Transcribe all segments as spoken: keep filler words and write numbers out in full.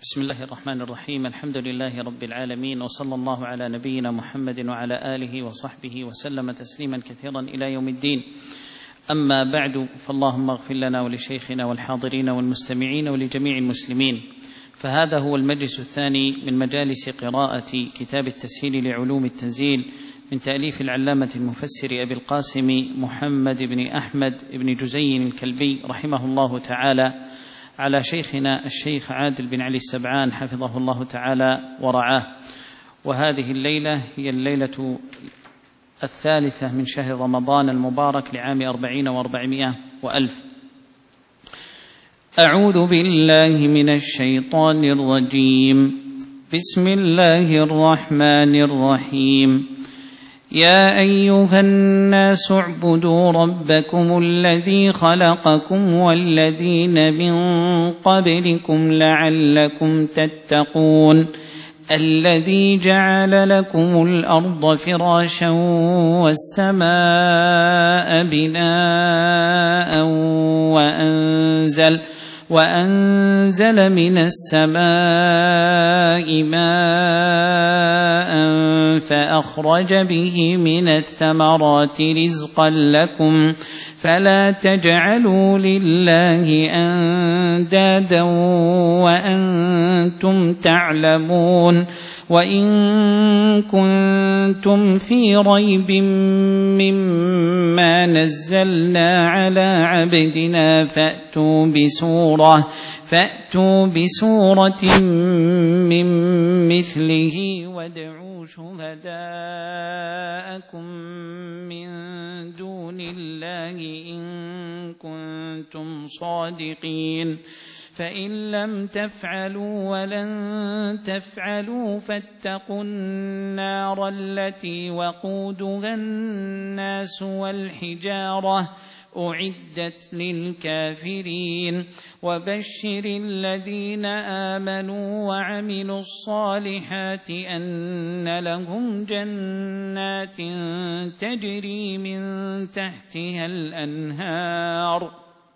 بسم الله الرحمن الرحيم. الحمد لله رب العالمين، وصلى الله على نبينا محمد وعلى آله وصحبه وسلم تسليما كثيرا إلى يوم الدين. أما بعد، فاللهم اغفر لنا ولشيخنا والحاضرين والمستمعين ولجميع المسلمين. فهذا هو المجلس الثاني من مجالس قراءة كتاب التسهيل لعلوم التنزيل من تأليف العلامة المفسر أبي القاسم محمد بن أحمد بن جزي الكلبي رحمه الله تعالى، على شيخنا الشيخ عادل بن علي السبعان حفظه الله تعالى ورعاه. وهذه الليلة هي الليلة الثالثة من شهر رمضان المبارك لعام أربعين وأربعمائة وألف. أعوذ بالله من الشيطان الرجيم. بسم الله الرحمن الرحيم. يا أيها الناس اعبدوا ربكم الذي خلقكم والذين من قبلكم لعلكم تتقون، الذي جعل لكم الأرض فراشا والسماء بناء وأنزل وأنزل من السماء ماء فأخرج به من الثمرات رزقا لكم، فلا تجعلوا لله أندادا وأنتم تعلمون. وإن كنتم في ريب مما نزلنا على عبدنا فأتوا بسورة فأتوا بسورة من مثله وادعوا شهداءكم من دون الله إن كنتم صادقين، فإن لم تفعلوا ولن تفعلوا فاتقوا النار التي وقودها الناس والحجارة أعدت للكافرين. وبشر الذين آمنوا وعملوا الصالحات أن لهم جنات تجري من تحتها الأنهار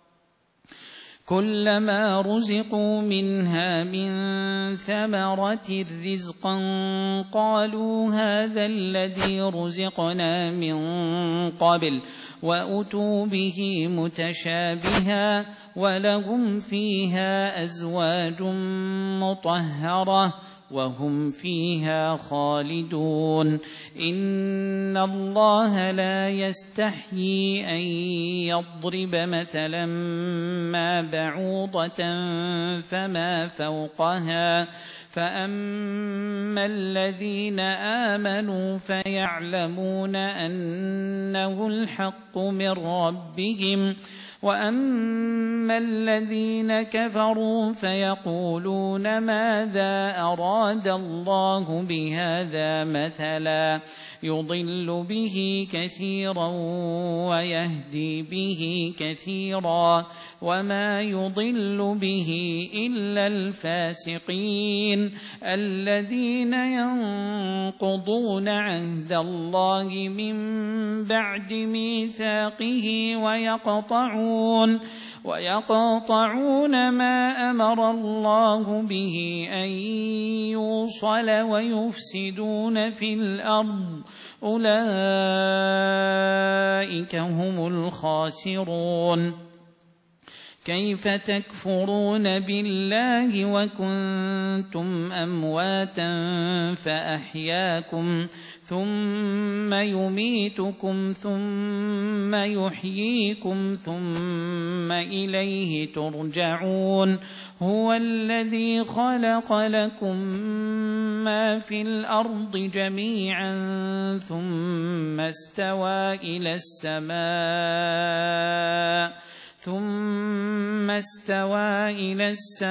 كلما رزقوا منها من ثمرة رزقا قالوا هذا الذي رزقنا من قبل وأتوا به متشابها ولهم فيها أزواج مطهرة وهم فيها خالدون. إن الله لا يستحيي أن يضرب مثلا ما بعوضة فما فوقها، فأما الذين آمنوا فيعلمون أنه الحق من ربهم، وأما الذين كفروا فيقولون ماذا أراد الله بهذا مثلا يضل به كثيرا ويهدي به كثيرا وما يضل به إلا الفاسقين الذين ينقضون عهد الله من بعد ميثاقه ويقطعون ويقطعون ما أمر الله به أن يوصل ويفسدون في الأرض، أولئك هم الخاسرون. كيف تكفرون بالله وكنتم أمواتا فأحياكم ثم يميتكم ثم يحييكم ثم إليه ترجعون. هو الذي خلق لكم ما في الأرض جميعا ثم استوى إلى السماء ثم استوى إلى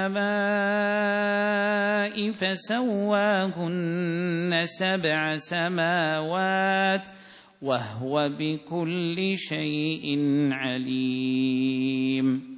السماء فسواهن سبع سماوات وهو بكل شيء عليم.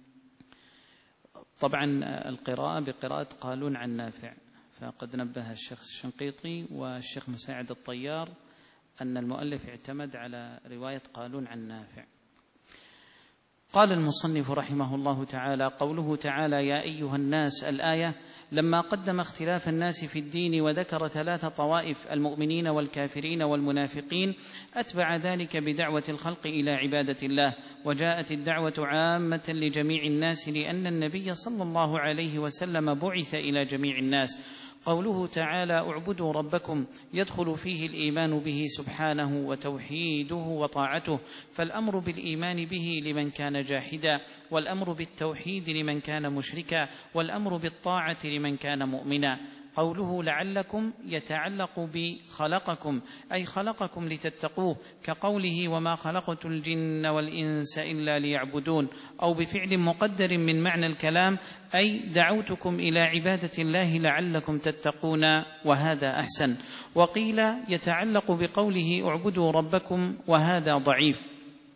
طبعا القراءة بقراءة قالون عن نافع، فقد نبه الشيخ الشنقيطي والشيخ مساعد الطيار أن المؤلف اعتمد على رواية قالون عن نافع. قال المصنف رحمه الله تعالى: قوله تعالى: يا أيها الناس، الآية لما قدم اختلاف الناس في الدين وذكر ثلاث طوائف: المؤمنين والكافرين والمنافقين، أتبع ذلك بدعوة الخلق إلى عبادة الله. وجاءت الدعوة عامة لجميع الناس، لأن النبي صلى الله عليه وسلم بعث إلى جميع الناس. قوله تعالى: اعبدوا ربكم، يدخل فيه الإيمان به سبحانه وتوحيده وطاعته، فالأمر بالإيمان به لمن كان جاحدا، والأمر بالتوحيد لمن كان مشركا، والأمر بالطاعة لمن كان مؤمنا. قوله لعلكم يتعلق بخلقكم، أي خلقكم لتتقوه، كقوله: وما خلقت الجن والإنس إلا ليعبدون، أو بفعل مقدر من معنى الكلام، أي دعوتكم إلى عبادة الله لعلكم تتقون، وهذا أحسن. وقيل يتعلق بقوله اعبدوا ربكم، وهذا ضعيف.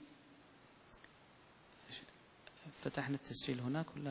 فتحنا التسجيل هناك ولا؟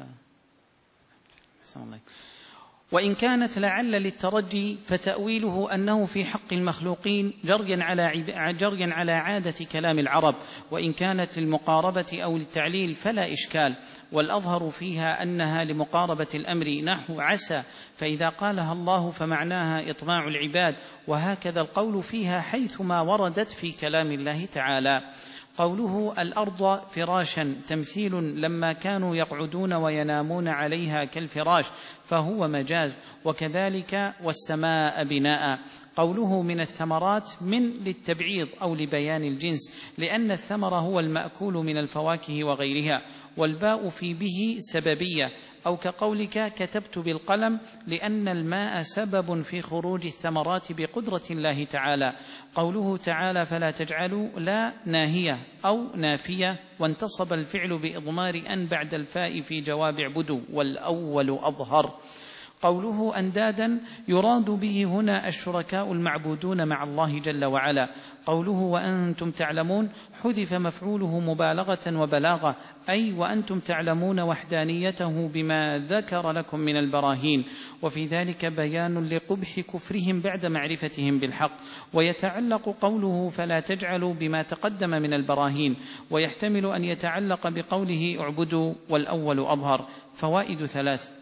حسن الله. وإن كانت لعل للترجي فتأويله أنه في حق المخلوقين جريا على جريا على عادة كلام العرب، وإن كانت للمقاربة أو للتعليل فلا إشكال. والأظهر فيها أنها لمقاربة الأمر، نحو عسى، فإذا قالها الله فمعناها إطماع العباد، وهكذا القول فيها حيثما وردت في كلام الله تعالى. قوله الأرض فراشا تمثيل لما كانوا يقعدون وينامون عليها كالفراش، فهو مجاز. وكذلك والسماء بناء. قوله من الثمرات من للتبعيض أو لبيان الجنس، لأن الثمر هو المأكول من الفواكه وغيرها. والباء في به سببية، أو كقولك كتبت بالقلم، لأن الماء سبب في خروج الثمرات بقدرة الله تعالى. قوله تعالى فلا تجعلوا لا ناهية أو نافية، وانتصب الفعل بإضمار أن بعد الفاء في جواب اعبدوا، والأول أظهر. قوله أندادا يراد به هنا الشركاء المعبودون مع الله جل وعلا. قوله وأنتم تعلمون حذف مفعوله مبالغة وبلاغة، أي وأنتم تعلمون وحدانيته بما ذكر لكم من البراهين، وفي ذلك بيان لقبح كفرهم بعد معرفتهم بالحق. ويتعلق قوله فلا تجعلوا بما تقدم من البراهين، ويحتمل أن يتعلق بقوله اعبدوا، والأول أظهر. فوائد ثلاث: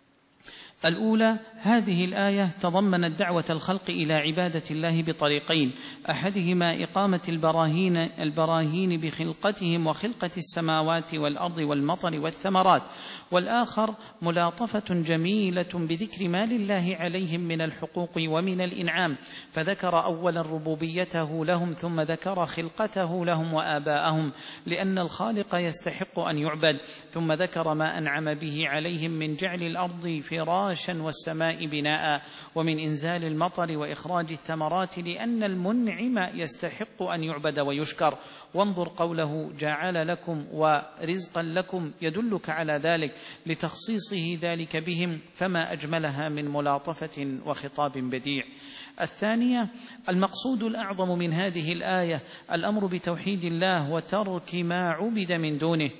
الأولى: هذه الآية تضمنت دعوة الخلق إلى عبادة الله بطريقين: أحدهما إقامة البراهين, البراهين بخلقتهم وخلقة السماوات والأرض والمطر والثمرات، والآخر ملاطفة جميلة بذكر ما لله عليهم من الحقوق ومن الإنعام، فذكر أولا ربوبيته لهم، ثم ذكر خلقته لهم وآباءهم، لأن الخالق يستحق أن يعبد، ثم ذكر ما أنعم به عليهم من جعل الأرض فراشا والسماء بناء، ومن إنزال المطر وإخراج الثمرات، لأن المنعم يستحق أن يعبد ويشكر. وانظر قوله جعل لكم ورزقا لكم يدلك على ذلك، لتخصيصه ذلك بهم، فما أجملها من ملاطفة وخطاب بديع. الثانية: المقصود الأعظم من هذه الآية الأمر بتوحيد الله وترك ما عبد من دونه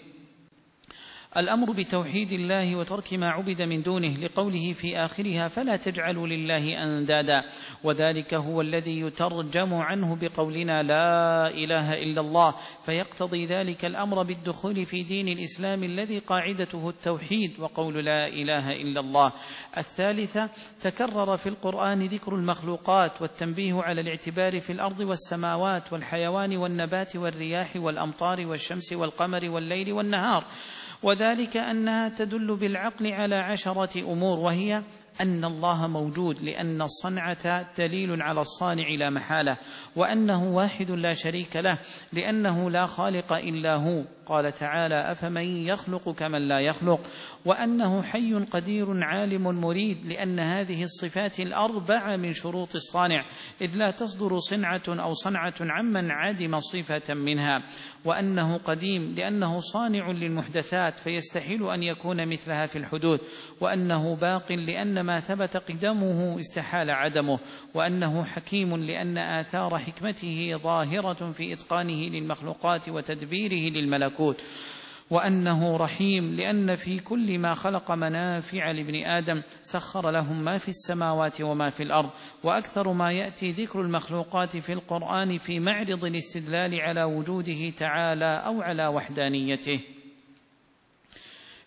الأمر بتوحيد الله وترك ما عبد من دونه، لقوله في آخرها فلا تجعلوا لله أندادا، وذلك هو الذي يترجم عنه بقولنا لا إله إلا الله، فيقتضي ذلك الأمر بالدخول في دين الإسلام الذي قاعدته التوحيد وقول لا إله إلا الله. الثالثة: تكرر في القرآن ذكر المخلوقات والتنبيه على الاعتبار في الأرض والسماوات والحيوان والنبات والرياح والأمطار والشمس والقمر والليل والنهار، وذلك أنها تدل بالعقل على عشرة أمور، وهي أن الله موجود، لأن الصنعة دليل على الصانع لا محالة، وأنه واحد لا شريك له، لأنه لا خالق إلا هو، قال تعالى أفمن يخلق كمن لا يخلق، وأنه حي قدير عالم مريد، لأن هذه الصفات الأربع من شروط الصانع، إذ لا تصدر صنعة أو صنعة عمن عدم صفة منها، وأنه قديم لأنه صانع للمحدثات فيستحيل أن يكون مثلها في الحدوث، وأنه باق لأن ما ثبت قدمه استحال عدمه، وأنه حكيم لأن آثار حكمته ظاهرة في إتقانه للمخلوقات وتدبيره للملكوت، وأنه رحيم لأن في كل ما خلق منافع لابن آدم، سخر لهم ما في السماوات وما في الأرض. وأكثر ما يأتي ذكر المخلوقات في القرآن في معرض الاستدلال على وجوده تعالى أو على وحدانيته.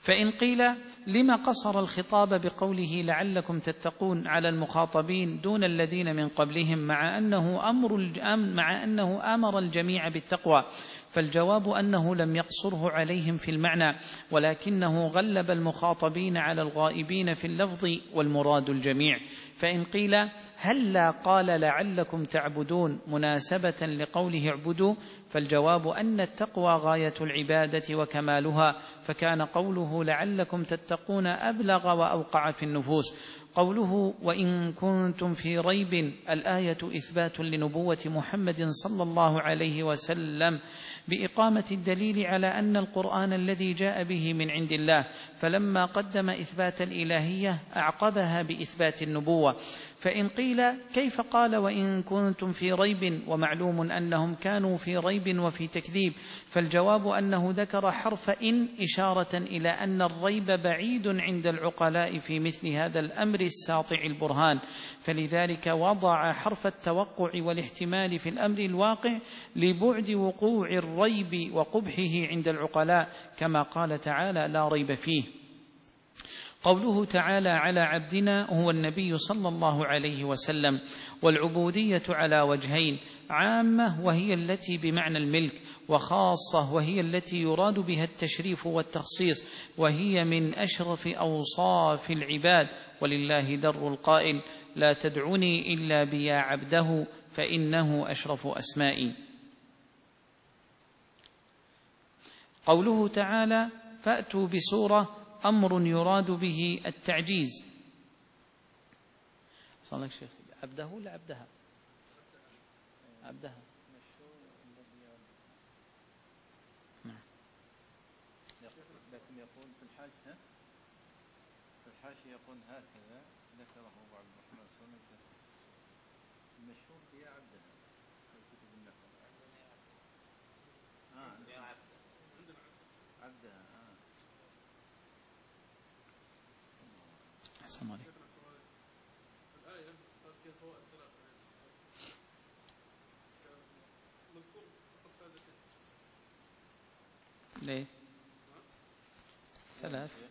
فإن قيل لما قصر الخطاب بقوله لعلكم تتقون على المخاطبين دون الذين من قبلهم مع أنه أمر مع أنه أمر الجميع بالتقوى؟ فالجواب أنه لم يقصره عليهم في المعنى، ولكنه غلب المخاطبين على الغائبين في اللفظ والمراد الجميع. فإن قيل هلا قال لعلكم تعبدون مناسبة لقوله اعبدوا؟ فالجواب أن التقوى غاية العبادة وكمالها، فكان قوله لعلكم تتقون أبلغ وأوقع في النفوس. قوله وإن كنتم في ريب الآية إثبات لنبوة محمد صلى الله عليه وسلم بإقامة الدليل على أن القرآن الذي جاء به من عند الله، فلما قدم إثبات الإلهية أعقبها بإثبات النبوة. فإن قيل كيف قال وإن كنتم في ريب ومعلوم أنهم كانوا في ريب وفي تكذيب؟ فالجواب أنه ذكر حرف إن إشارة إلى أن الريب بعيد عند العقلاء في مثل هذا الأمر الساطع البرهان، فلذلك وضع حرف التوقع والاحتمال في الأمر الواقع لبعد وقوع الريب وقبحه عند العقلاء، كما قال تعالى لا ريب فيه. قوله تعالى على عبدنا هو النبي صلى الله عليه وسلم، والعبودية على وجهين: عامة وهي التي بمعنى الملك، وخاصة وهي التي يراد بها التشريف والتخصيص، وهي من أشرف أوصاف العباد. ولله در القائل لا تدعوني إلا بيا عبده فإنه أشرف أسمائي. قوله تعالى فأتوا بسورة أمر يراد به التعجيز. صلى شيخ عبده ولا عبدها؟ عبدها. نعم. لكن يقول في الحاشية في الحاشية يقول هكذا ذكره بعض الرحمن السنة المشهور هي عبدها في كتب النحو. آه عبدها. آه أحسن عليك. ليه؟ ثلاث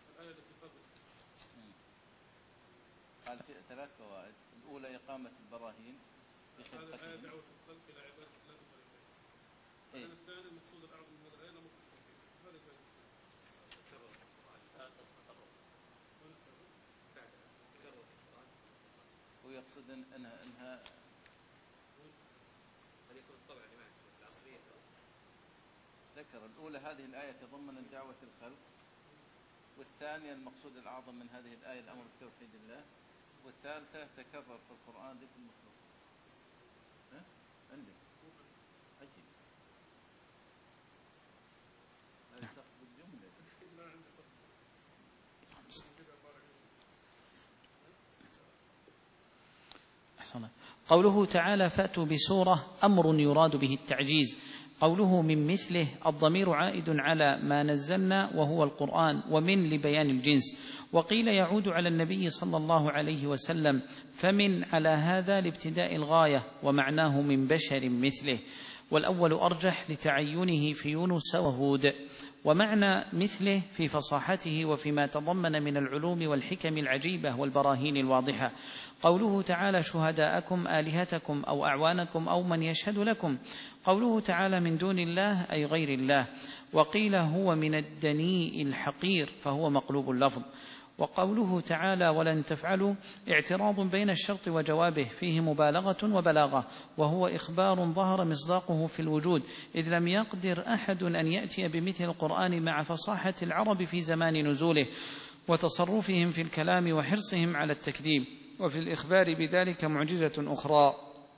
قال في ثلاث فوائد. الأولى إقامة البراهين في خلقته. هذا دعوة الخلق إلى عبادة الله تعالى. الثاني المقصود الأعظم من الآية لا مخرج فيه. ويقصد أنها أنها ذكر الأولى هذه الآية تضمن دعوة الخلق، والثانية المقصود الأعظم من هذه الآية الأمر بتوحيد الله، والثالثة تكرر في القرآن ذكر المخلوق. ها؟ عندك أجل هذا سقط بالجملة. أحسنت. قوله تعالى فأتوا بسورة أمر يراد به التعجيز. قوله من مثله الضمير عائد على ما نزلنا وهو القرآن، ومن لبيان الجنس. وقيل يعود على النبي صلى الله عليه وسلم، فمن على هذا لابتداء الغاية، ومعناه من بشر مثله، والأول أرجح لتعينه في يونس وهود. ومعنى مثله في فصاحته وفيما تضمن من العلوم والحكم العجيبة والبراهين الواضحة. قوله تعالى شهداءكم آلهتكم أو أعوانكم أو من يشهد لكم. قوله تعالى من دون الله أي غير الله. وقيل هو من الدنيء الحقير فهو مقلوب اللفظ. وقوله تعالى ولن تفعلوا اعتراض بين الشرط وجوابه فيه مبالغة وبلاغة، وهو إخبار ظهر مصداقه في الوجود، إذ لم يقدر أحد أن يأتي بمثل القرآن مع فصاحة العرب في زمان نزوله وتصرفهم في الكلام وحرصهم على التكذيب، وفي الإخبار بذلك معجزة أخرى.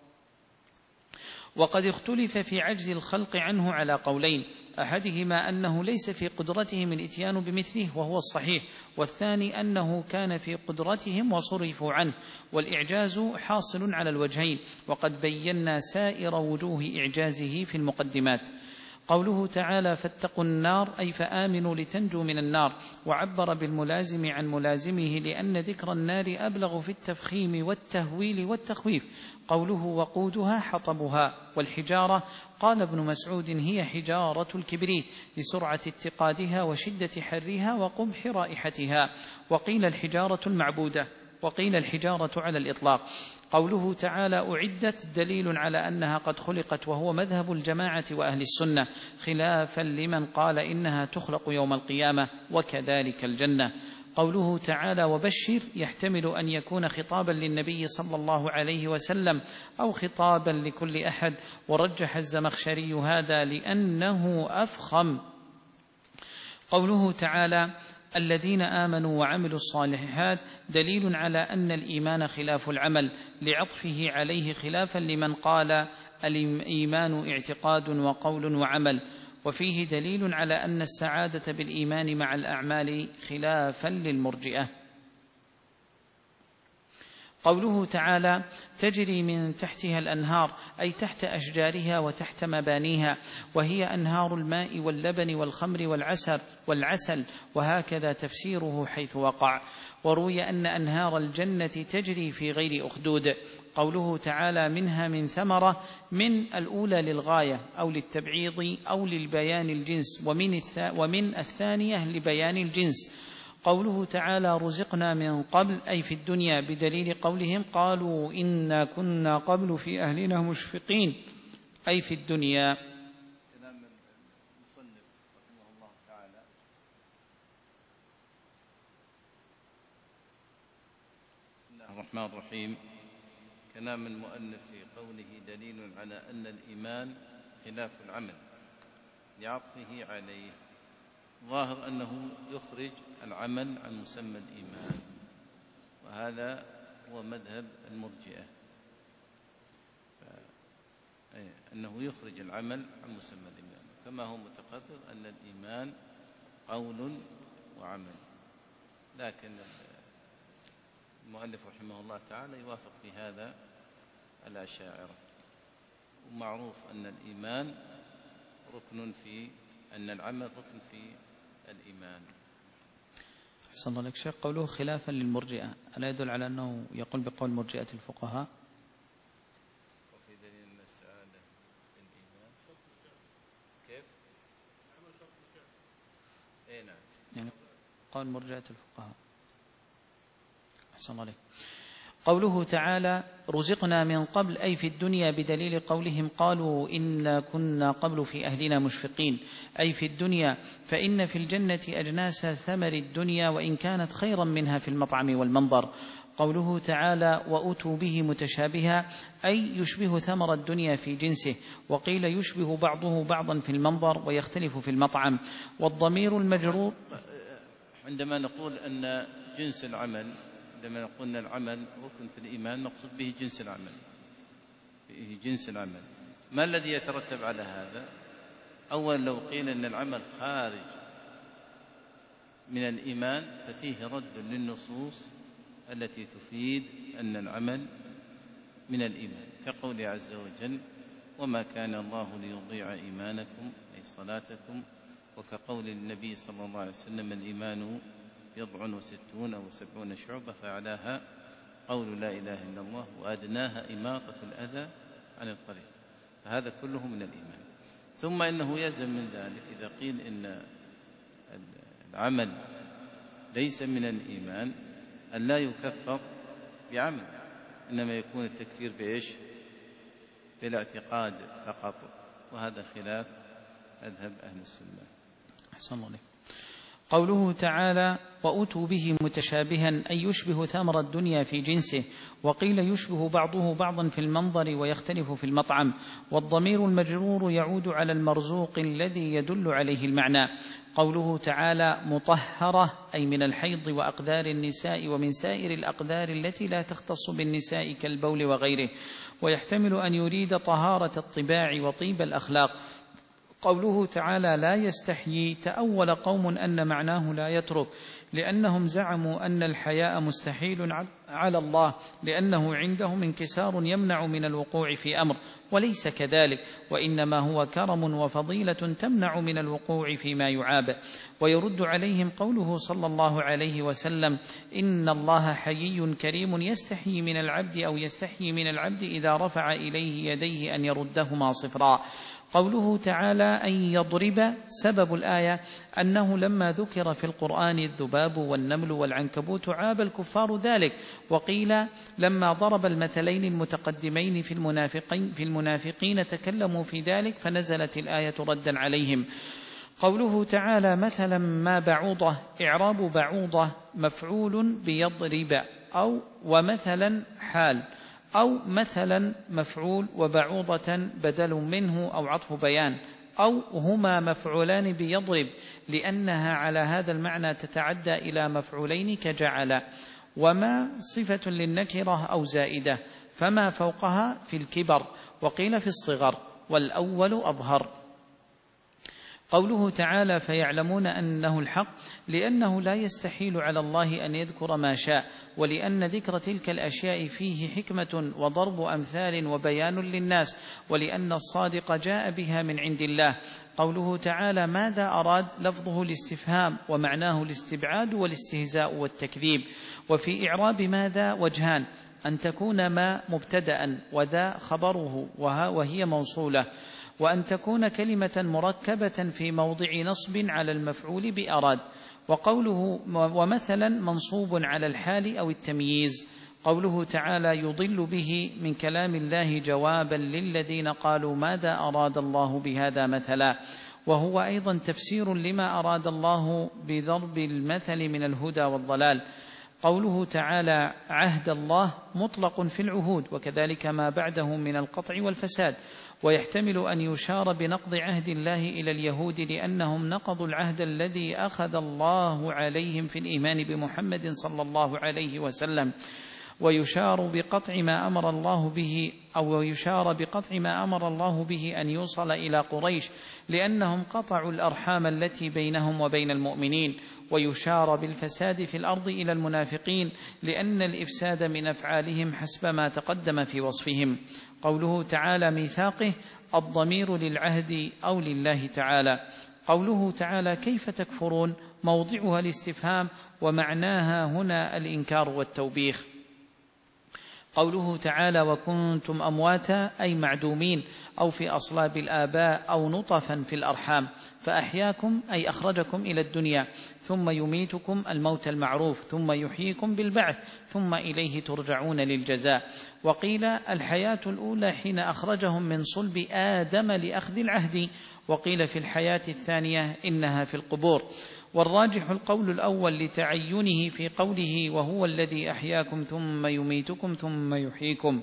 وقد اختلف في عجز الخلق عنه على قولين: أحدهما أنه ليس في قدرتهم الإتيان بمثله وهو الصحيح، والثاني أنه كان في قدرتهم وصرفوا عنه، والإعجاز حاصل على الوجهين، وقد بينا سائر وجوه إعجازه في المقدمات. قوله تعالى فاتقوا النار أي فآمنوا لتنجوا من النار، وعبر بالملازم عن ملازمه لأن ذكر النار أبلغ في التفخيم والتهويل والتخويف. قوله وقودها حطبها. والحجارة قال ابن مسعود هي حجارة الكبريت لسرعة اتقادها وشدة حرها وقبح رائحتها. وقيل الحجارة المعبودة، وقيل الحجارة على الإطلاق. قوله تعالى أعدت دليل على أنها قد خلقت، وهو مذهب الجماعة وأهل السنة، خلافا لمن قال إنها تخلق يوم القيامة، وكذلك الجنة. قوله تعالى وبشر يحتمل أن يكون خطابا للنبي صلى الله عليه وسلم أو خطابا لكل أحد، ورجح الزمخشري هذا لأنه أفخم. قوله تعالى الذين آمنوا وعملوا الصالحات دليل على أن الإيمان خلاف العمل، لعطفه عليه خلافا لمن قال الإيمان اعتقاد وقول وعمل. وفيه دليل على أن السعادة بالإيمان مع الأعمال خلافا للمرجئة. قوله تعالى تجري من تحتها الأنهار أي تحت أشجارها وتحت مبانيها، وهي أنهار الماء واللبن والخمر والعسل والعسل وهكذا تفسيره حيث وقع. وروي أن أنهار الجنة تجري في غير أخدود. قوله تعالى منها من ثمرة، من الأولى للغاية أو للتبعيض أو للبيان الجنس، ومن, ومن الثانية لبيان الجنس. قوله تعالى رزقنا من قبل أي في الدنيا، بدليل قولهم قالوا إنا كنا قبل في أهلنا مشفقين أي في الدنيا. كلام المصنف رحمه الله تعالى بسم الله الرحمن الرحيم. كلام المؤلف في قوله دليل على أن الإيمان خلاف العمل لعطفه عليه، ظاهر أنه يخرج العمل عن مسمى الإيمان، وهذا هو مذهب المرجئة، أنه يخرج العمل عن مسمى الإيمان، كما هو متقرر أن الإيمان قول وعمل. لكن المؤلف رحمه الله تعالى يوافق في هذا الأشاعرة، ومعروف أن الإيمان ركن في أن العمل ركن في الإيمان. أحسن الله لك شيخ. قوله خلافا للمرجئة ألا يدل على أنه يقول بقول مرجئة الفقهاء؟ وفي دليل أن السعادة بالإيمان كيف؟ أي نعم، يعني قول مرجئة الفقهاء. أحسن الله لك. قوله تعالى رزقنا من قبل أي في الدنيا، بدليل قولهم قالوا إنا كنا قبل في أهلنا مشفقين أي في الدنيا، فإن في الجنة أجناس ثمر الدنيا وإن كانت خيرا منها في المطعم والمنظر. قوله تعالى وأتوا به متشابها أي يشبه ثمر الدنيا في جنسه، وقيل يشبه بعضه بعضا في المنظر ويختلف في المطعم. والضمير المجرور عندما نقول أن جنس العمل، عندما نقول أن العمل ركن في الإيمان نقصد به جنس العمل، به جنس العمل. ما الذي يترتب على هذا؟ أولا لو قيل أن العمل خارج من الإيمان ففيه رد للنصوص التي تفيد أن العمل من الإيمان، كقوله عز وجل وما كان الله ليضيع إيمانكم أي صلاتكم، وكقول النبي صلى الله عليه وسلم الإيمان بضع وستون أو سبعون شعبة فأعلاها قول لا إله إلا الله وأدناها إماطة الأذى عن الطريق، فهذا كله من الإيمان. ثم إنه يلزم من ذلك إذا قيل إن العمل ليس من الإيمان أن لا يكفر بعمل، إنما يكون التكفير بإيش؟ بالاعتقاد فقط، وهذا خلاف مذهب أهل السنة. أحسن الله عليك. قوله تعالى وأتوا به متشابها أي يشبه ثمر الدنيا في جنسه، وقيل يشبه بعضه بعضا في المنظر ويختلف في المطعم. والضمير المجرور يعود على المرزوق الذي يدل عليه المعنى. قوله تعالى مطهرة أي من الحيض وأقدار النساء ومن سائر الأقدار التي لا تختص بالنساء كالبول وغيره، ويحتمل أن يريد طهارة الطباع وطيب الأخلاق. قوله تعالى لا يستحيي تأول قوم أن معناه لا يترك، لأنهم زعموا أن الحياء مستحيل على الله، لأنه عندهم انكسار يمنع من الوقوع في أمر، وليس كذلك، وإنما هو كرم وفضيلة تمنع من الوقوع فيما يعاب. ويرد عليهم قوله صلى الله عليه وسلم إن الله حيي كريم يستحيي من العبد أو يستحيي من العبد إذا رفع إليه يديه أن يردهما صفرا. قوله تعالى أن يضرب، سبب الآية أنه لما ذكر في القرآن الذباب والنمل والعنكبوت عاب الكفار ذلك، وقيل لما ضرب المثلين المتقدمين في المنافقين, في المنافقين تكلموا في ذلك فنزلت الآية ردا عليهم. قوله تعالى مثلا ما بعوضة، إعراب بعوضة مفعول بيضرب أو ومثلا حال، أو مثلا مفعول وبعوضة بدل منه أو عطف بيان، أو هما مفعولان بيضرب لأنها على هذا المعنى تتعدى إلى مفعولين كجعل. وما صفة للنكرة أو زائدة، فما فوقها في الكبر، وقيل في الصغر، والأول أظهر. قوله تعالى فيعلمون أنه الحق، لأنه لا يستحيل على الله أن يذكر ما شاء، ولأن ذكر تلك الأشياء فيه حكمة وضرب أمثال وبيان للناس، ولأن الصادق جاء بها من عند الله. قوله تعالى ماذا أراد، لفظه الاستفهام ومعناه الاستبعاد والاستهزاء والتكذيب. وفي إعراب ماذا وجهان، أن تكون ما مبتدأ وذا خبره وهي موصولة، وأن تكون كلمة مركبة في موضع نصب على المفعول بأراد. وقوله ومثلا منصوب على الحال أو التمييز. قوله تعالى يضل به من كلام الله جوابا للذين قالوا ماذا أراد الله بهذا مثلا، وهو أيضا تفسير لما أراد الله بضرب المثل من الهدى والضلال. قوله تعالى عهد الله مطلق في العهود، وكذلك ما بعده من القطع والفساد، ويحتمل أن يشار بنقض عهد الله إلى اليهود لأنهم نقضوا العهد الذي أخذ الله عليهم في الإيمان بمحمد صلى الله عليه وسلم، ويشار بقطع ما أمر الله به أو يشار بقطع ما أمر الله به أن يوصل إلى قريش لأنهم قطعوا الأرحام التي بينهم وبين المؤمنين، ويشار بالفساد في الأرض إلى المنافقين لأن الإفساد من أفعالهم حسب ما تقدم في وصفهم. قوله تعالى ميثاقه، الضمير للعهد أو لله تعالى. قوله تعالى كيف تكفرون، موضعها الاستفهام، ومعناها هنا الإنكار والتوبيخ. قوله تعالى وكنتم أمواتا أي معدومين، أو في أصلاب الآباء، أو نطفا في الأرحام، فأحياكم أي أخرجكم إلى الدنيا، ثم يميتكم الموت المعروف، ثم يحييكم بالبعث، ثم إليه ترجعون للجزاء. وقيل الحياة الأولى حين أخرجهم من صلب آدم لأخذ العهد، وقيل في الحياة الثانية إنها في القبور. والراجح القول الأول لتعينه في قوله وهو الذي أحياكم ثم يميتكم ثم يحييكم.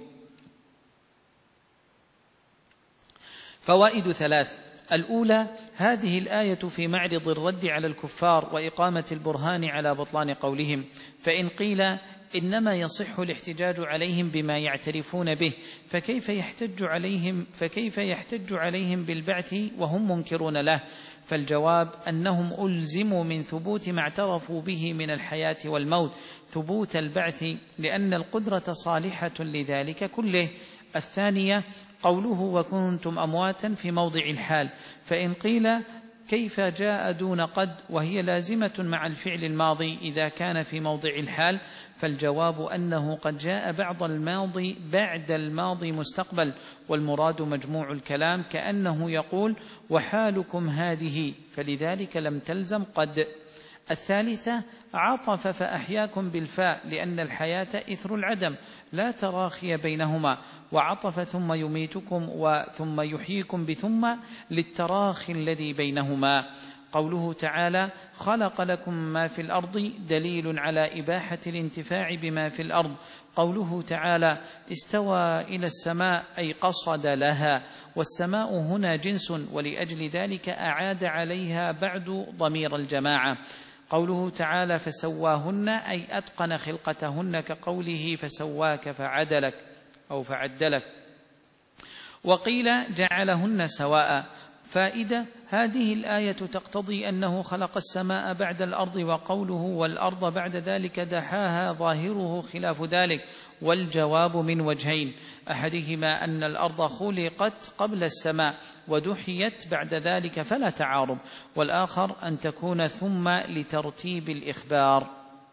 فوائد ثلاث. الأولى هذه الآية في معرض الرد على الكفار وإقامة البرهان على بطلان قولهم، فإن قيل إنما يصح الاحتجاج عليهم بما يعترفون به، فكيف يحتج عليهم فكيف يحتج عليهم بالبعث وهم منكرون له؟ فالجواب أنهم ألزموا من ثبوت ما اعترفوا به من الحياة والموت ثبوت البعث، لأن القدرة صالحة لذلك كله. الثانية قوله وكنتم أمواتا في موضع الحال، فإن قيل كيف جاء دون قد وهي لازمة مع الفعل الماضي إذا كان في موضع الحال؟ فالجواب أنه قد جاء بعض الماضي بعد الماضي مستقبل، والمراد مجموع الكلام، كأنه يقول وحالكم هذه، فلذلك لم تلزم قد. الثالثة عطف فأحياكم بالفاء، لأن الحياة إثر العدم لا تراخي بينهما، وعطف ثم يميتكم وثم يحييكم بثم للتراخي الذي بينهما. قوله تعالى خلق لكم ما في الأرض دليل على إباحة الانتفاع بما في الأرض. قوله تعالى استوى إلى السماء أي قصد لها، والسماء هنا جنس، ولأجل ذلك أعاد عليها بعد ضمير الجماعة. قوله تعالى فسواهن أي أتقن خلقتهن، كقوله فسواك فعدلك أو فعدلك. وقيل جعلهن سواء. فائدة: هذه الآية تقتضي أنه خلق السماء بعد الأرض، وقوله والأرض بعد ذلك دحاها ظاهره خلاف ذلك، والجواب من وجهين: أحدهما أن الأرض خلقت قبل السماء ودحيت بعد ذلك فلا تعارض، والآخر أن تكون ثم لترتيب الإخبار.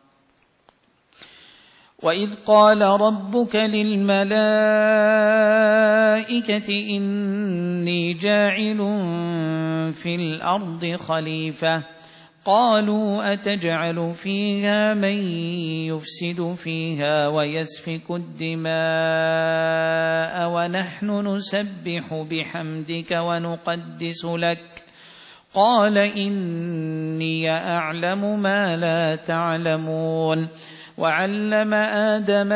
وإذ قال ربك للملائكة إني جاعل في الأرض خليفة قالوا أتجعل فيها من يفسد فيها ويسفك الدماء ونحن نسبح بحمدك ونقدس لك قال إني أعلم ما لا تعلمون. وعلم آدم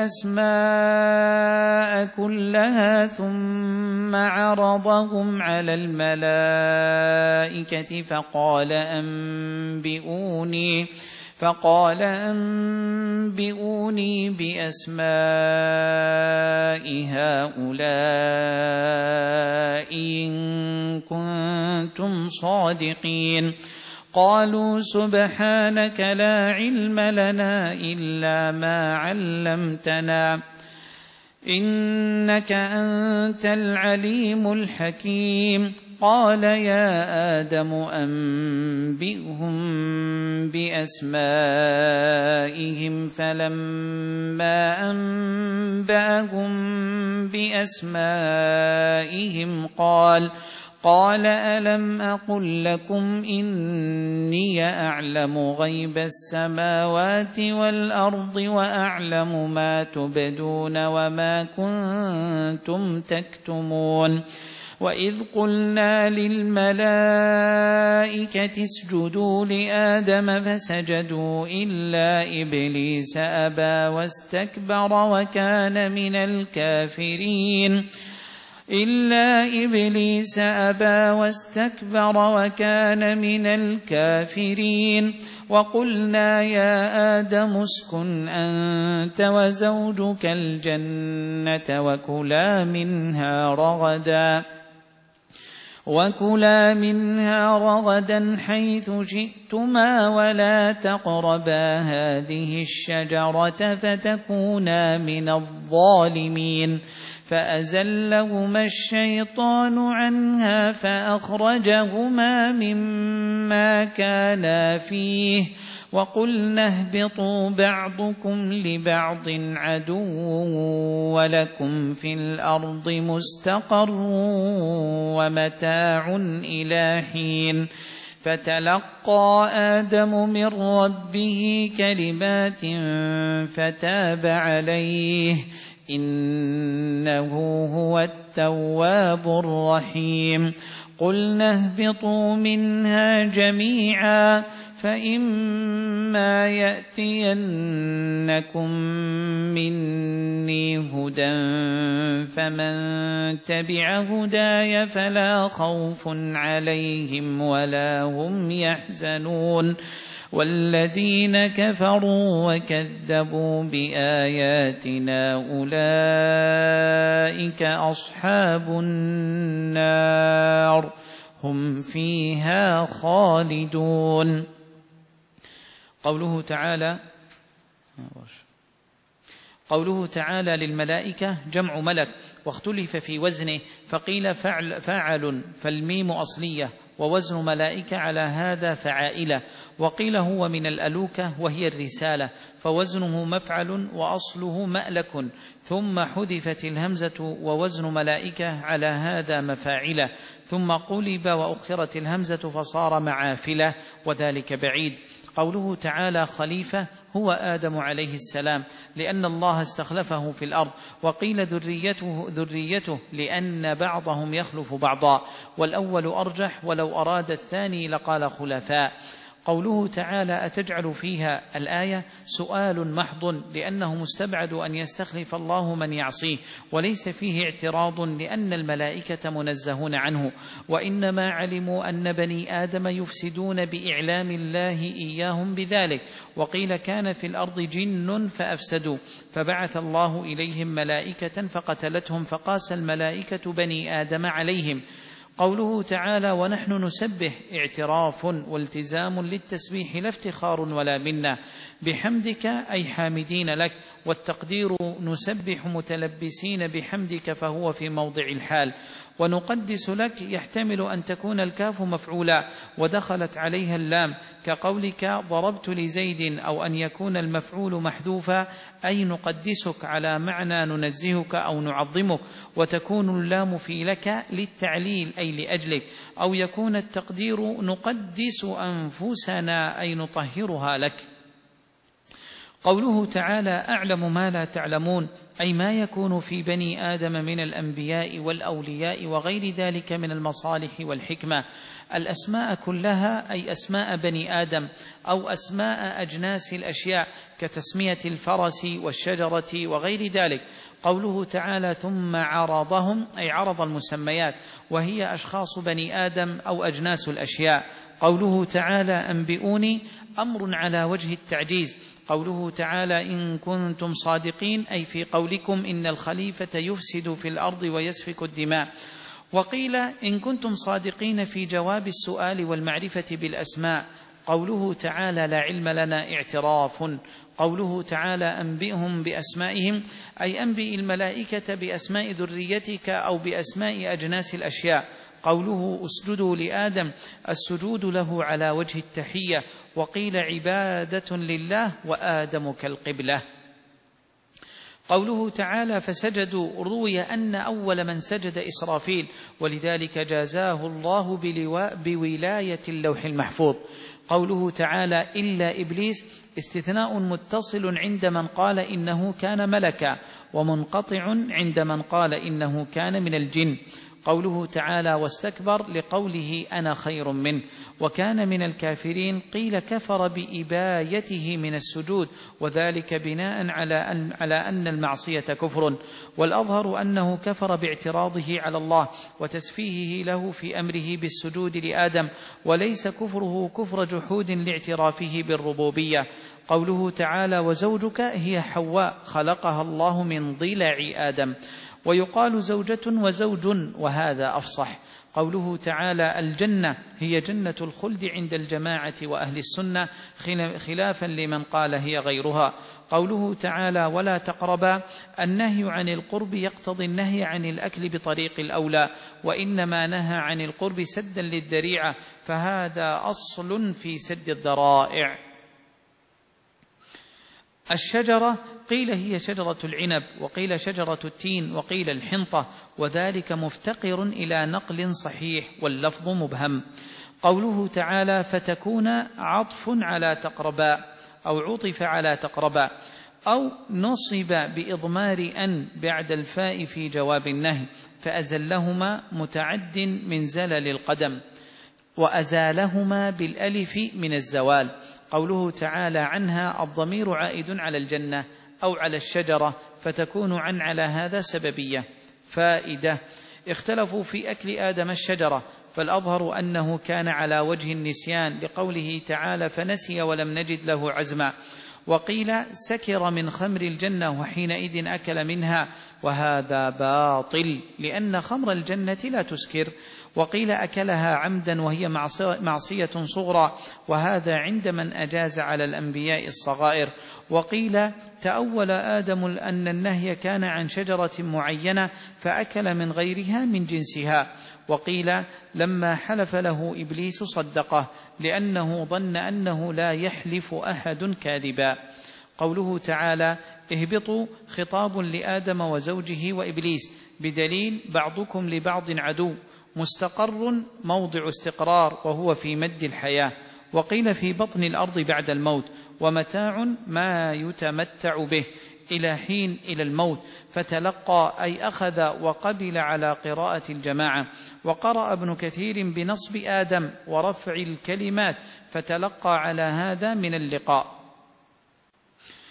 الأسماء كلها ثم عرضهم على الملائكة فقال أنبئوني فقال أنبئوني بأسماء هؤلاء إن كنتم صادقين. قالوا سبحانك لا علم لنا إلا ما علمتنا إنك أنت العليم الحكيم. قال يا آدم أنبئهم بأسمائهم فلما أنبأهم بأسمائهم قال قال ألم أقل لكم إني أعلم غيب السماوات والأرض وأعلم ما تبدون وما كنتم تكتمون. وإذ قلنا للملائكة اسجدوا لآدم فسجدوا إلا إبليس أبى واستكبر وكان من الكافرين إلا إبليس أبى واستكبر وكان من الكافرين. وقلنا يا آدم اسكن أنت وزوجك الجنة وكلا منها رغدا وكلا منها رغدا حيث شئتما ولا تقربا هذه الشجرة فتكونا من الظالمين. فأزلهما الشيطان عنها فأخرجهما مما كانا فيه وقلنا اهبطوا بعضكم لبعض عدو ولكم في الأرض مستقر ومتاع إلى حين. فتلقى آدم من ربه كلمات فتاب عليه إنه هو التواب الرحيم. قلنا اهبطوا منها جميعا فإما يأتينكم مني هدى فمن تبع هداي فلا خوف عليهم ولا هم يحزنون. والذين كفروا وكذبوا بآياتنا أولئك أصحاب النار هم فيها خالدون. قوله تعالى قوله تعالى للملائكة جمع ملك، واختلف في وزنه، فقيل فعل فاعل فالميم أصلية، ووزن ملائكة على هذا فعائلة، وقيل هو من الألوكة وهي الرسالة فوزنه مفعل وأصله مألك، ثم حذفت الهمزة ووزن ملائكة على هذا مفاعلة، ثم قلب وأخرت الهمزة فصار معافلة وذلك بعيد. قوله تعالى خليفة هو آدم عليه السلام لأن الله استخلفه في الأرض، وقيل ذريته, ذريته لأن بعضهم يخلف بعضا، والأول أرجح، ولو أراد الثاني لقال خلفاء. قوله تعالى أتجعل فيها الآية سؤال محض لأنه مستبعد أن يستخلف الله من يعصيه، وليس فيه اعتراض لأن الملائكة منزهون عنه، وإنما علموا أن بني آدم يفسدون بإعلام الله إياهم بذلك. وقيل كان في الأرض جن فأفسدوا فبعث الله إليهم ملائكة فقتلتهم فقاس الملائكة بني آدم عليهم. قوله تعالى ونحن نسبح اعتراف والتزام للتسبيح لا افتخار ولا منة بحمدك أي حامدين لك، والتقدير نسبح متلبسين بحمدك فهو في موضع الحال. ونقدس لك يحتمل أن تكون الكاف مفعولا ودخلت عليها اللام كقولك ضربت لزيد، أو أن يكون المفعول محذوفا أي نقدسك على معنى ننزهك أو نعظمك، وتكون اللام في لك للتعليل أي لأجلك، أو يكون التقدير نقدس أنفسنا أي نطهرها لك. قوله تعالى أعلم ما لا تعلمون أي ما يكون في بني آدم من الأنبياء والأولياء وغير ذلك من المصالح والحكمة. الأسماء كلها أي أسماء بني آدم أو أسماء أجناس الأشياء كتسمية الفرس والشجرة وغير ذلك. قوله تعالى ثم عرضهم أي عرض المسميات وهي أشخاص بني آدم أو أجناس الأشياء. قوله تعالى أنبئوني أمر على وجه التعجيز. قوله تعالى إن كنتم صادقين أي في قولكم إن الخليفة يفسد في الأرض ويسفك الدماء. وقيل إن كنتم صادقين في جواب السؤال والمعرفة بالأسماء. قوله تعالى لا علم لنا اعتراف. قوله تعالى أنبئهم بأسمائهم أي أنبئ الملائكة بأسماء ذريتك أو بأسماء أجناس الأشياء. قوله اسجدوا لآدم السجود له على وجه التحية. وقيل عبادة لله وآدم كالقبلة. قوله تعالى فسجدوا روي أن أول من سجد إسرافيل ولذلك جازاه الله بولاية اللوح المحفوظ. قوله تعالى إلا إبليس استثناء متصل عند من قال إنه كان ملكا ومنقطع عند من قال إنه كان من الجن. قوله تعالى واستكبر لقوله أنا خير منه وكان من الكافرين قيل كفر بإبايته من السجود وذلك بناء على أن, على أن المعصية كفر، والأظهر أنه كفر باعتراضه على الله وتسفيهه له في أمره بالسجود لآدم، وليس كفره كفر جحود لاعترافه بالربوبية. قوله تعالى وزوجك هي حواء خلقها الله من ضلع آدم، ويقال زوجة وزوج وهذا أفصح. قوله تعالى الجنة هي جنة الخلد عند الجماعة وأهل السنة خلافا لمن قال هي غيرها. قوله تعالى ولا تقربا النهي عن القرب يقتضي النهي عن الأكل بطريق الأولى، وإنما نهى عن القرب سدا للذريعة، فهذا أصل في سد الذرائع. الشجرة قيل هي شجرة العنب وقيل شجرة التين وقيل الحنطة، وذلك مفتقر إلى نقل صحيح واللفظ مبهم. قوله تعالى فتكون عطف على تقربا أو عطف على تقربا أو نصب بإضمار أن بعد الفاء في جواب النهي، فأزلهما متعد من زلل القدم وأزالهما بالألف من الزوال. قوله تعالى عنها الضمير عائد على الجنة أو على الشجرة فتكون عن على هذا سببية. فائدة اختلفوا في أكل آدم الشجرة، فالأظهر أنه كان على وجه النسيان لقوله تعالى فنسي ولم نجد له عزما. وقيل سكر من خمر الجنة وحينئذ أكل منها، وهذا باطل لأن خمر الجنة لا تسكر. وقيل أكلها عمدا وهي معصية صغرى، وهذا عند من أجاز على الأنبياء الصغائر. وقيل تأول آدم أن النهي كان عن شجرة معينة فأكل من غيرها من جنسها. وقيل لما حلف له إبليس صدقه لأنه ظن أنه لا يحلف أحد كاذبا. قوله تعالى اهبطوا خطاب لآدم وزوجه وإبليس بدليل بعضكم لبعض عدو، مستقر موضع استقرار وهو في مد الحياة. وقيل في بطن الأرض بعد الموت، ومتاع ما يتمتع به إلى حين إلى الموت. فتلقى أي أخذ وقبل على قراءة الجماعة. وقرأ ابن كثير بنصب آدم ورفع الكلمات فتلقى على هذا من اللقاء.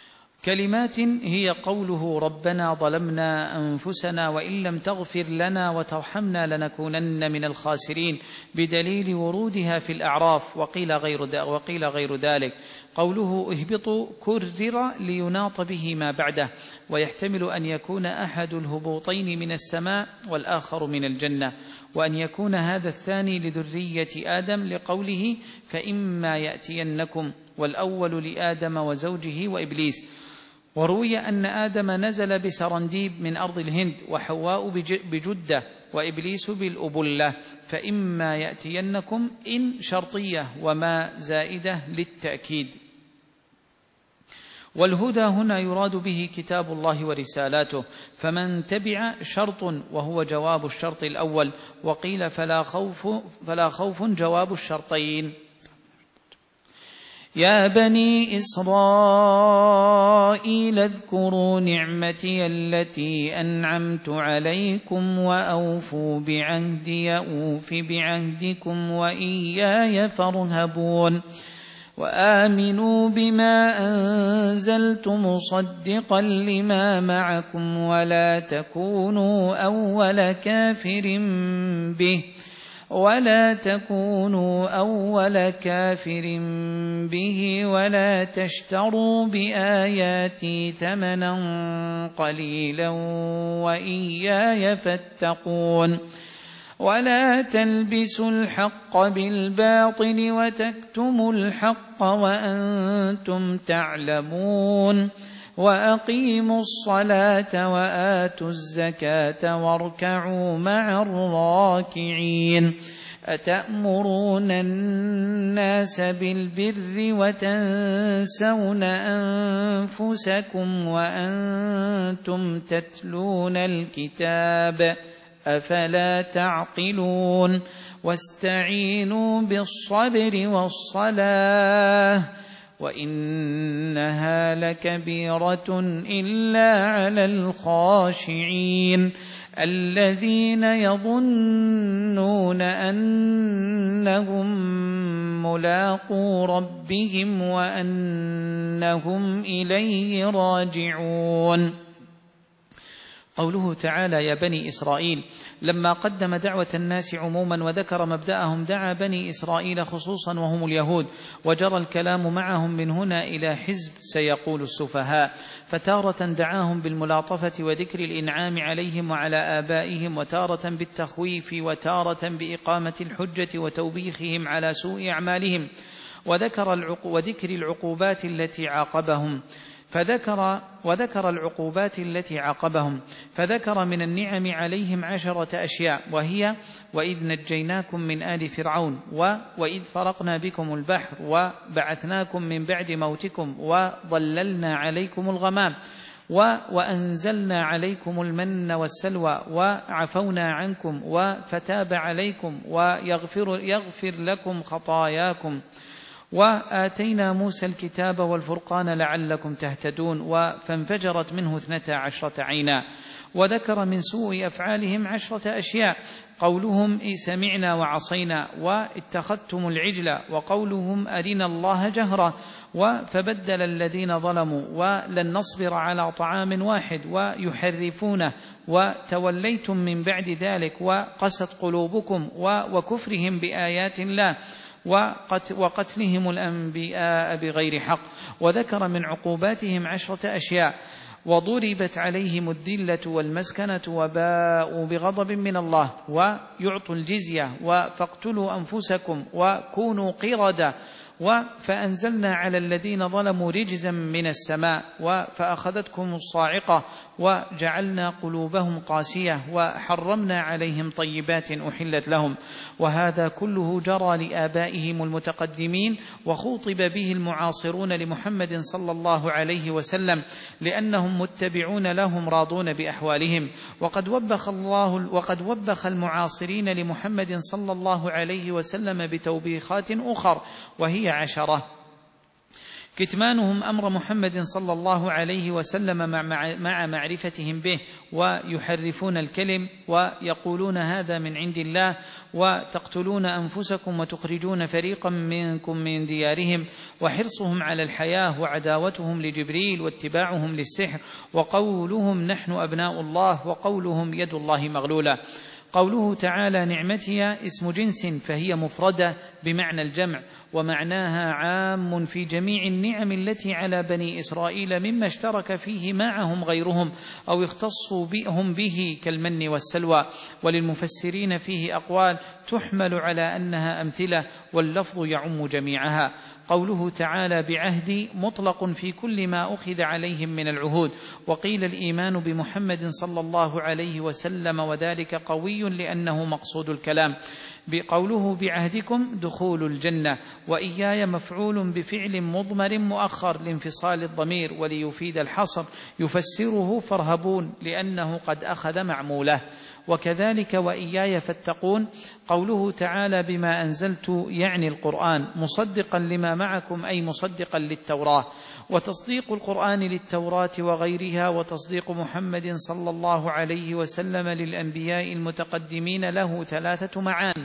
كلمات هي قوله ربنا ظلمنا أنفسنا وإن لم تغفر لنا وترحمنا لنكونن من الخاسرين، بدليل ورودها في الأعراف. وقيل غير, وقيل غير ذلك. قوله اهبطوا كرر ليناط به ما بعده، ويحتمل أن يكون أحد الهبوطين من السماء والآخر من الجنة، وأن يكون هذا الثاني لذرية آدم لقوله فإما يأتينكم، والأول لآدم وزوجه وإبليس. وروي أن آدم نزل بسرنديب من أرض الهند، وحواء بجدة، وإبليس بالأبلة. فإما يأتينكم إن شرطية وما زائدة للتأكيد. والهدى هنا يراد به كتاب الله ورسالاته، فمن تبع شرط وهو جواب الشرط الأول. وقيل فلا خوف, فلا خوف جواب الشرطين. يا بني إسرائيل اذكروا نعمتي التي أنعمت عليكم وأوفوا بعهدي أوف بعهدكم وإياي فارهبون. وآمنوا بما أنزلت مصدقا لما معكم ولا تكونوا أول كافر به ولا تكونوا أول كافر به ولا تشتروا بآياتي ثمنا قليلا وإياي فاتقون. ولا تلبسوا الحق بالباطل وتكتموا الحق وأنتم تعلمون. وأقيموا الصلاة وآتوا الزكاة واركعوا مع الراكعين. أتأمرون الناس بالبر وتنسون أنفسكم وأنتم تتلون الكتاب أفلا تعقلون. واستعينوا بالصبر والصلاة وإنها لكبيرة إلا على الخاشعين الذين يظنون أنهم ملاقو ربهم وأنهم إليه راجعون. قوله تعالى يا بني إسرائيل، لما قدم دعوة الناس عموما وذكر مبدأهم دعا بني إسرائيل خصوصا وهم اليهود، وجرى الكلام معهم من هنا إلى حزب سيقول السفهاء. فتارة دعاهم بالملاطفة وذكر الإنعام عليهم وعلى آبائهم، وتارة بالتخويف، وتارة بإقامة الحجة وتوبيخهم على سوء أعمالهم، وذكر وذكر العقوبات التي عاقبهم فذكر وذكر العقوبات التي عاقبهم فذكر من النعم عليهم عشرة أشياء، وهي وإذ نجيناكم من آل فرعون، وإذ فرقنا بكم البحر، وبعثناكم من بعد موتكم، وظللنا عليكم الغمام، وأنزلنا عليكم المن والسلوى، وعفونا عنكم، وفتاب عليكم، ويغفر يغفر لكم خطاياكم، وآتينا موسى الكتاب والفرقان لعلكم تهتدون، فانفجرت منه اثنتا عشرة عينا. وذكر من سوء أفعالهم عشرة أشياء، قولهم سمعنا وعصينا، واتخذتم العجل، وقولهم أرنا الله جهرة، فبدل الذين ظلموا ولن نصبر على طعام واحد، ويحرفونه، وتوليتم من بعد ذلك، وقست قلوبكم، وكفرهم بآيات الله، وقتلهم الأنبياء بغير حق. وذكر من عقوباتهم عشرة أشياء، وضربت عليهم الذلة والمسكنة وباءوا بغضب من الله، ويعطوا الجزية، فاقتلوا أنفسكم وكونوا قردة، فأنزلنا على الذين ظلموا رجزا من السماء، فأخذتكم الصاعقة، وجعلنا قلوبهم قاسية، وحرمنا عليهم طيبات أحلت لهم. وهذا كله جرى لآبائهم المتقدمين، وخوطب به المعاصرون لمحمد صلى الله عليه وسلم، لأنهم متبعون لهم راضون بأحوالهم. وقد وبخ الله وقد وبخ المعاصرين لمحمد صلى الله عليه وسلم بتوبيخات أخر، وهي عشرة. كتمانهم أمر محمد صلى الله عليه وسلم مع معرفتهم به، ويحرفون الكلم ويقولون هذا من عند الله، وتقتلون أنفسكم وتخرجون فريقا منكم من ديارهم، وحرصهم على الحياة وعداوتهم لجبريل واتباعهم للسحر، وقولهم نحن أبناء الله، وقولهم يد الله مغلولة. قوله تعالى نعمتي اسم جنس فهي مفردة بمعنى الجمع، ومعناها عام في جميع النعم التي على بني إسرائيل مما اشترك فيه معهم غيرهم أو اختصوا بهم به كالمن والسلوى. وللمفسرين فيه أقوال تحمل على أنها أمثلة، واللفظ يعم جميعها. قوله تعالى بعهدي مطلق في كل ما أخذ عليهم من العهود، وقيل الإيمان بمحمد صلى الله عليه وسلم، وذلك قوي لأنه مقصود الكلام. بقوله بعهدكم دخول الجنة، وإياي مفعول بفعل مضمر مؤخر لانفصال الضمير وليفيد الحصر، يفسره فارهبون لأنه قد أخذ معموله. وكذلك وإياي فاتقون. قوله تعالى بما أنزلت يعني القرآن مصدقا لما معكم أي مصدقا للتوراة، وتصديق القرآن للتوراة وغيرها، وتصديق محمد صلى الله عليه وسلم للأنبياء المتقدمين له ثلاثة معان: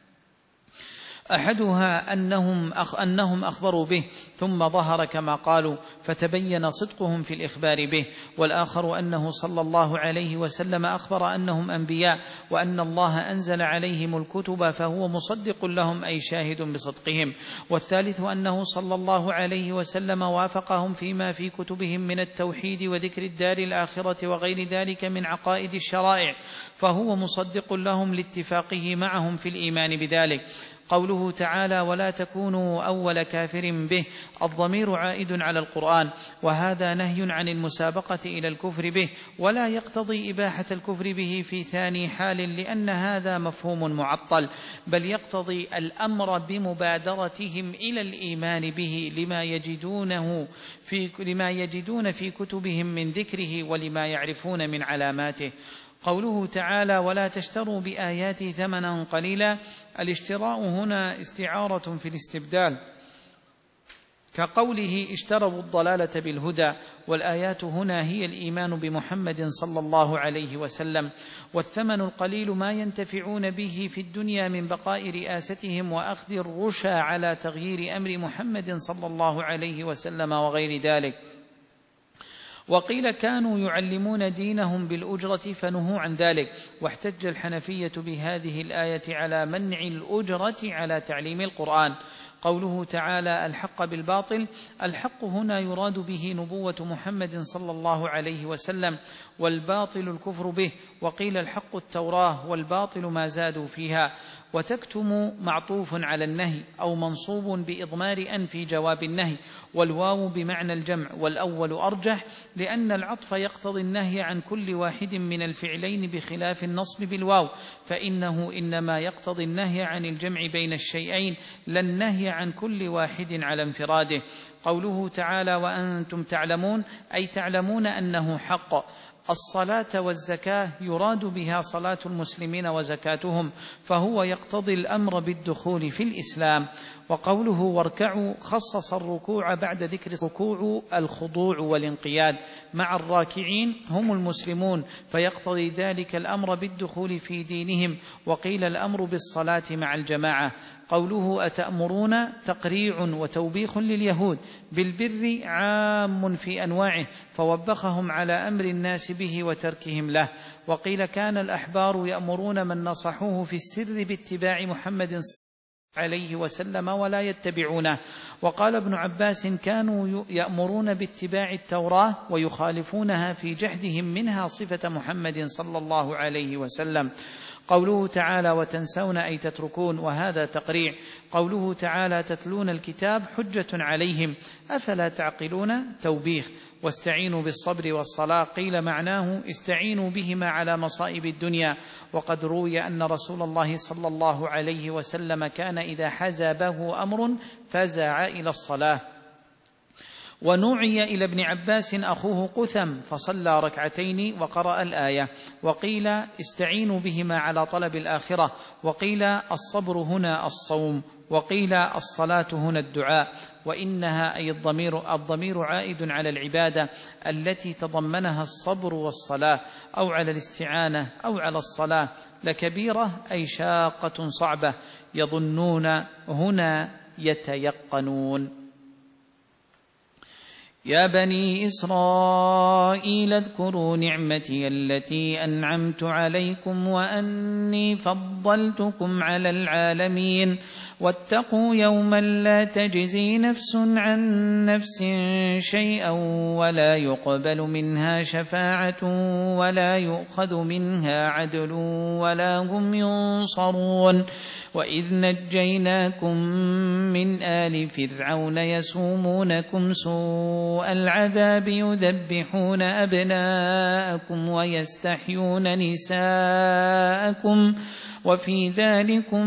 أحدها أنهم, أخ أنهم أخبروا به ثم ظهر كما قالوا فتبين صدقهم في الإخبار به، والآخر أنه صلى الله عليه وسلم أخبر أنهم أنبياء وأن الله أنزل عليهم الكتب فهو مصدق لهم أي شاهد بصدقهم، والثالث أنه صلى الله عليه وسلم وافقهم فيما في كتبهم من التوحيد وذكر الدار الآخرة وغير ذلك من عقائد الشرائع، فهو مصدق لهم لاتفاقه معهم في الإيمان بذلك. قوله تعالى ولا تكونوا أول كافر به، الضمير عائد على القرآن، وهذا نهي عن المسابقة إلى الكفر به، ولا يقتضي إباحة الكفر به في ثاني حال لأن هذا مفهوم معطل، بل يقتضي الأمر بمبادرتهم إلى الإيمان به لما يجدونه في, لما يجدون في كتبهم من ذكره ولما يعرفون من علاماته. قوله تعالى ولا تشتروا بآياتي ثمنا قليلا، الاشتراء هنا استعارة في الاستبدال، كقوله اشتروا الضلالة بالهدى، والآيات هنا هي الإيمان بمحمد صلى الله عليه وسلم، والثمن القليل ما ينتفعون به في الدنيا من بقاء رئاستهم وأخذ الرشا على تغيير أمر محمد صلى الله عليه وسلم وغير ذلك. وقيل كانوا يعلمون دينهم بالأجرة فنهوا عن ذلك، واحتج الحنفية بهذه الآية على منع الأجرة على تعليم القرآن. قوله تعالى الحق بالباطل، الحق هنا يراد به نبوة محمد صلى الله عليه وسلم، والباطل الكفر به، وقيل الحق التوراة والباطل ما زادوا فيها. وتكتم معطوف على النهي أو منصوب بإضمار أن في جواب النهي، والواو بمعنى الجمع، والأول أرجح لأن العطف يقتضي النهي عن كل واحد من الفعلين بخلاف النصب بالواو، فإنه إنما يقتضي النهي عن الجمع بين الشيئين لا النهي عن كل واحد على انفراده. قوله تعالى وأنتم تعلمون أي تعلمون أنه حق. الصلاة والزكاة يراد بها صلاة المسلمين وزكاتهم، فهو يقتضي الأمر بالدخول في الإسلام. وقوله واركعوا خصص الركوع بعد ذكر الركوع الخضوع والانقياد، مع الراكعين هم المسلمون، فيقتضي ذلك الأمر بالدخول في دينهم. وقيل الأمر بالصلاة مع الجماعة. قوله أتأمرون تقريع وتوبيخ لليهود، بالبر عام في أنواعه، فوبخهم على أمر الناس به وتركهم له. وقيل كان الأحبار يأمرون من نصحوه في السر باتباع محمد صلى الله عليه وسلم ولا يتبعونه. وقال ابن عباس كانوا يأمرون باتباع التوراة ويخالفونها في جحدهم منها صفة محمد صلى الله عليه وسلم. قوله تعالى وتنسون أي تتركون، وهذا تقريع. قوله تعالى تتلون الكتاب حجة عليهم أفلا تعقلون توبيخ. واستعينوا بالصبر والصلاة، قيل معناه استعينوا بهما على مصائب الدنيا. وقد روي أن رسول الله صلى الله عليه وسلم كان إذا حزبه أمر فزع إلى الصلاة. ونوعي إلى ابن عباس أخوه قثم فصلى ركعتين وقرأ الآية. وقيل استعينوا بهما على طلب الآخرة. وقيل الصبر هنا الصوم. وقيل الصلاة هنا الدعاء، وإنها أي الضمير, الضمير عائد على العبادة التي تضمنها الصبر والصلاة، أو على الاستعانة أو على الصلاة. لكبيرة أي شاقة صعبة، يظنون هنا يتيقنون. يا بني إسرائيل اذكروا نعمتي التي أنعمت عليكم وأني فضلتكم على العالمين واتقوا يوما لا تجزي نفس عن نفس شيئا ولا يقبل منها شفاعة ولا يؤخذ منها عدل ولا هم ينصرون. وإذ نجيناكم من آل فرعون يسومونكم سوء العذاب يذبحون أبناءكم ويستحيون نساءكم وفي ذلكم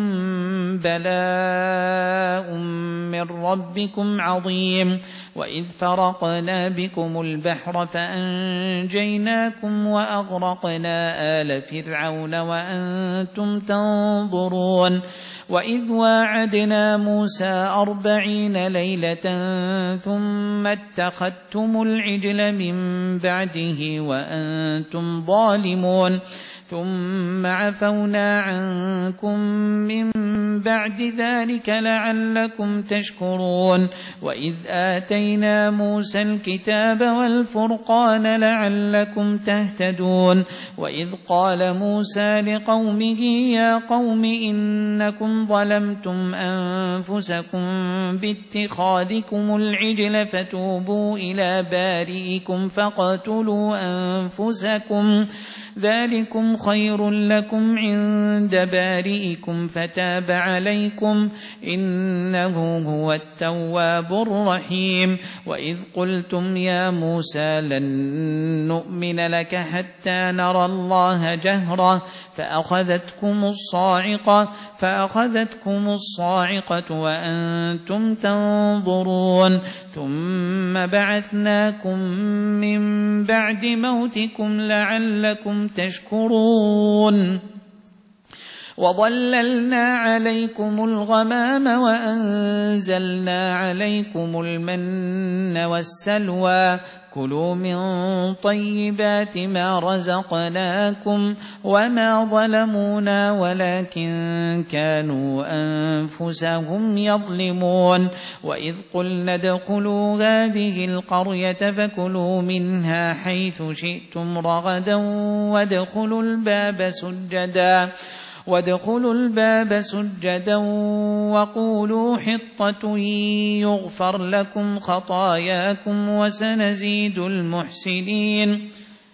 بلاء من ربكم عظيم. وإذ فرقنا بكم البحر فأنجيناكم وأغرقنا آل فرعون وأنتم تنظرون. وإذ واعدنا موسى أربعين ليلة ثم اتخذتم العجل من بعده وأنتم ظالمون ثم عفونا عنكم من بعد ذلك لعلكم تشكرون. وإذ آتينا موسى الكتاب والفرقان لعلكم تهتدون. وإذ قال موسى لقومه يا قوم إنكم ظلمتم أنفسكم باتخاذكم العجل فتوبوا إلى بارئكم فاقتلوا أنفسكم ذلكم خير لكم عند بارئكم فتاب عليكم إنه هو التواب الرحيم. وإذ قلتم يا موسى لن نؤمن لك حتى نرى الله جهرة فأخذتكم الصاعقة فأخذتكم الصاعقة وأنتم تنظرون ثم بعثناكم من بعد موتكم لعلكم تشكرون. وظللنا عليكم الغمام وأنزلنا عليكم المن والسلوى كلوا من طيبات ما رزقناكم وما ظلمونا ولكن كانوا أنفسهم يظلمون. وإذ قلنا ادخلوا هذه القرية فكلوا منها حيث شئتم رغدا وادخلوا الباب سجدا وادخلوا الباب سجدا وقولوا حطة يغفر لكم خطاياكم وسنزيد المحسنين.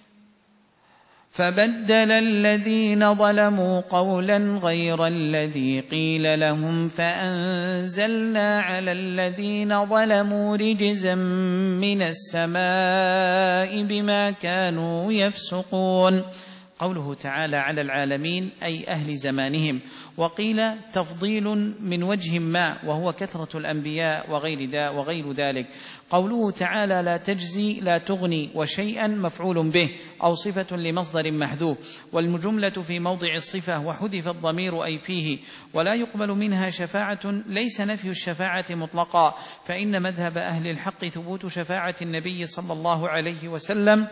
فبدل الذين ظلموا قولا غير الذي قيل لهم فأنزلنا على الذين ظلموا رجزا من السماء بما كانوا يفسقون. قوله تعالى على العالمين أي أهل زمانهم، وقيل تفضيل من وجه ما وهو كثرة الأنبياء وغير, دا وغير ذلك. قوله تعالى لا تجزي لا تغني وشيئا مفعول به أو صفة لمصدر محذوف، والجملة في موضع الصفة وحذف الضمير أي فيه. ولا يقبل منها شفاعة ليس نفي الشفاعة مطلقا، فإن مذهب أهل الحق ثبوت شفاعة النبي صلى الله عليه وسلم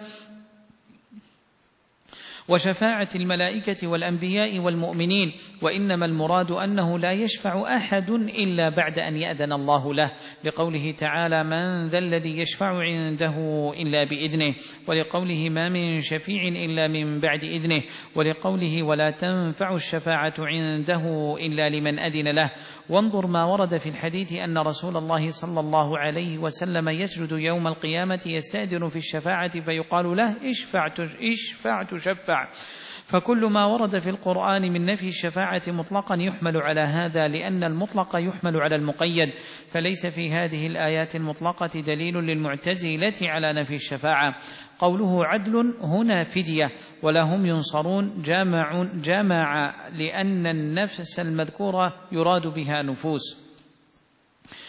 وشفاعة الملائكة والأنبياء والمؤمنين، وإنما المراد أنه لا يشفع أحد إلا بعد أن يأذن الله له، لقوله تعالى من ذا الذي يشفع عنده إلا بإذنه، ولقوله ما من شفيع إلا من بعد إذنه، ولقوله ولا تنفع الشفاعة عنده إلا لمن أذن له. وانظر ما ورد في الحديث أن رسول الله صلى الله عليه وسلم يسجد يوم القيامة يستأذن في الشفاعة فيقال له اشفع تشفع. فكل ما ورد في القرآن من نفي الشفاعة مطلقا يحمل على هذا، لأن المطلق يحمل على المقيد، فليس في هذه الآيات المطلقة دليل للمعتزلة على نفي الشفاعة. قوله عدل هنا فدية ولا هم ينصرون جامع, جامع لأن النفس المذكورة يراد بها نفوس.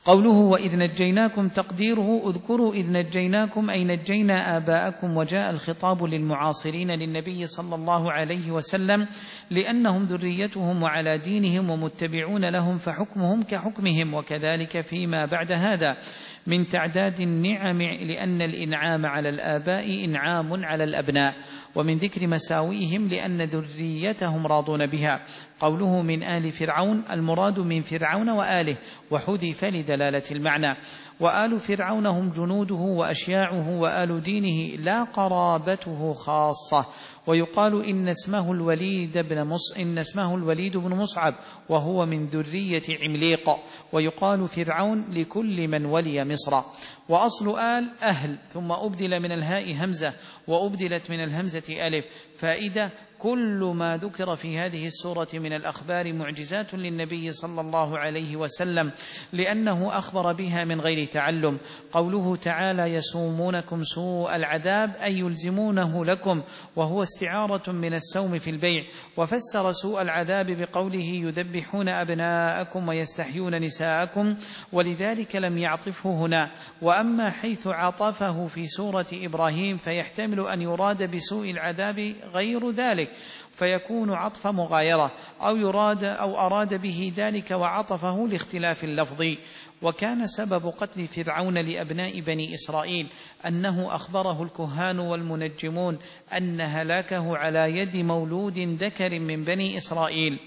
قوله وإذ نجيناكم تقديره اذكروا إذ نجيناكم أي نجينا آباءكم، وجاء الخطاب للمعاصرين للنبي صلى الله عليه وسلم لأنهم ذريتهم وعلى دينهم ومتبعون لهم فحكمهم كحكمهم، وكذلك فيما بعد هذا من تعداد النعم، لأن الإنعام على الآباء إنعام على الأبناء، ومن ذكر مساوئهم لأن ذريتهم راضون بها. قوله من آل فرعون المراد من فرعون وآله، وحذف لدلالة المعنى. وآل فرعون هم جنوده وأشياعه، وآل دينه لا قرابته خاصة. ويقال إن اسمه الوليد بن مص إن اسمه الوليد بن مصعب وهو من ذرية عمليق. ويقال فرعون لكل من ولي مصر. وأصل آل أهل، ثم أبدل من الهاء همزة وأبدلت من الهمزة ألف. فائدة: كل ما ذكر في هذه السورة من الأخبار معجزات للنبي صلى الله عليه وسلم، لأنه أخبر بها من غير تعلم. قوله تعالى يسومونكم سوء العذاب أي يلزمونه لكم، وهو استعارة من السوم في البيع. وفسر سوء العذاب بقوله يذبحون أبناءكم ويستحيون نساءكم، ولذلك لم يعطفه هنا. وأما حيث عطفه في سورة إبراهيم فيحتمل أن يراد بسوء العذاب غير ذلك، فيكون عطف مغايرة، أو يراد أو أراد به ذلك وعطفه لاختلاف اللفظ. وكان سبب قتل فرعون لأبناء بني إسرائيل أنه أخبره الكهان والمنجمون أن هلاكه على يد مولود ذكر من بني إسرائيل.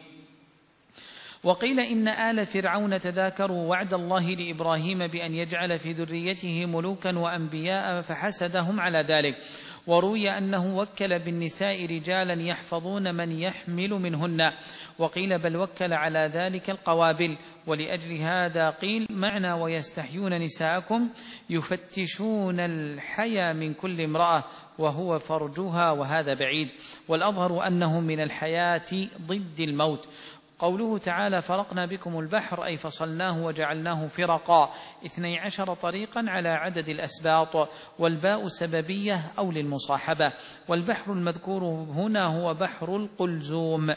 وقيل إن آل فرعون تذاكروا وعد الله لإبراهيم بأن يجعل في ذريته ملوكا وأنبياء فحسدهم على ذلك. وروي أنه وكل بالنساء رجالا يحفظون من يحمل منهن، وقيل بل وكل على ذلك القوابل. ولأجل هذا قيل معنى ويستحيون نساءكم يفتشون الحيا من كل امرأة وهو فرجها، وهذا بعيد. والأظهر أنه من الحياة ضد الموت. قوله تعالى فرقنا بكم البحر أي فصلناه وجعلناه فرقا، اثني عشر طريقا على عدد الأسباط، والباء سببية أو للمصاحبة. والبحر المذكور هنا هو بحر القلزوم.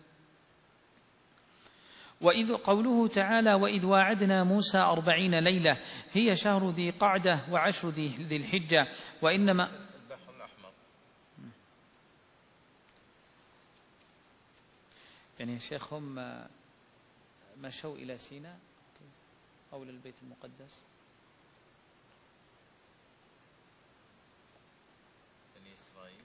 وإذ قوله تعالى وإذ واعدنا موسى أربعين ليلة هي شهر ذي قعدة وعشر ذي الحجة. وإنما يعني شيخ هم مشوا إلى سيناء أو للبيت المقدس؟ بني إسرائيل.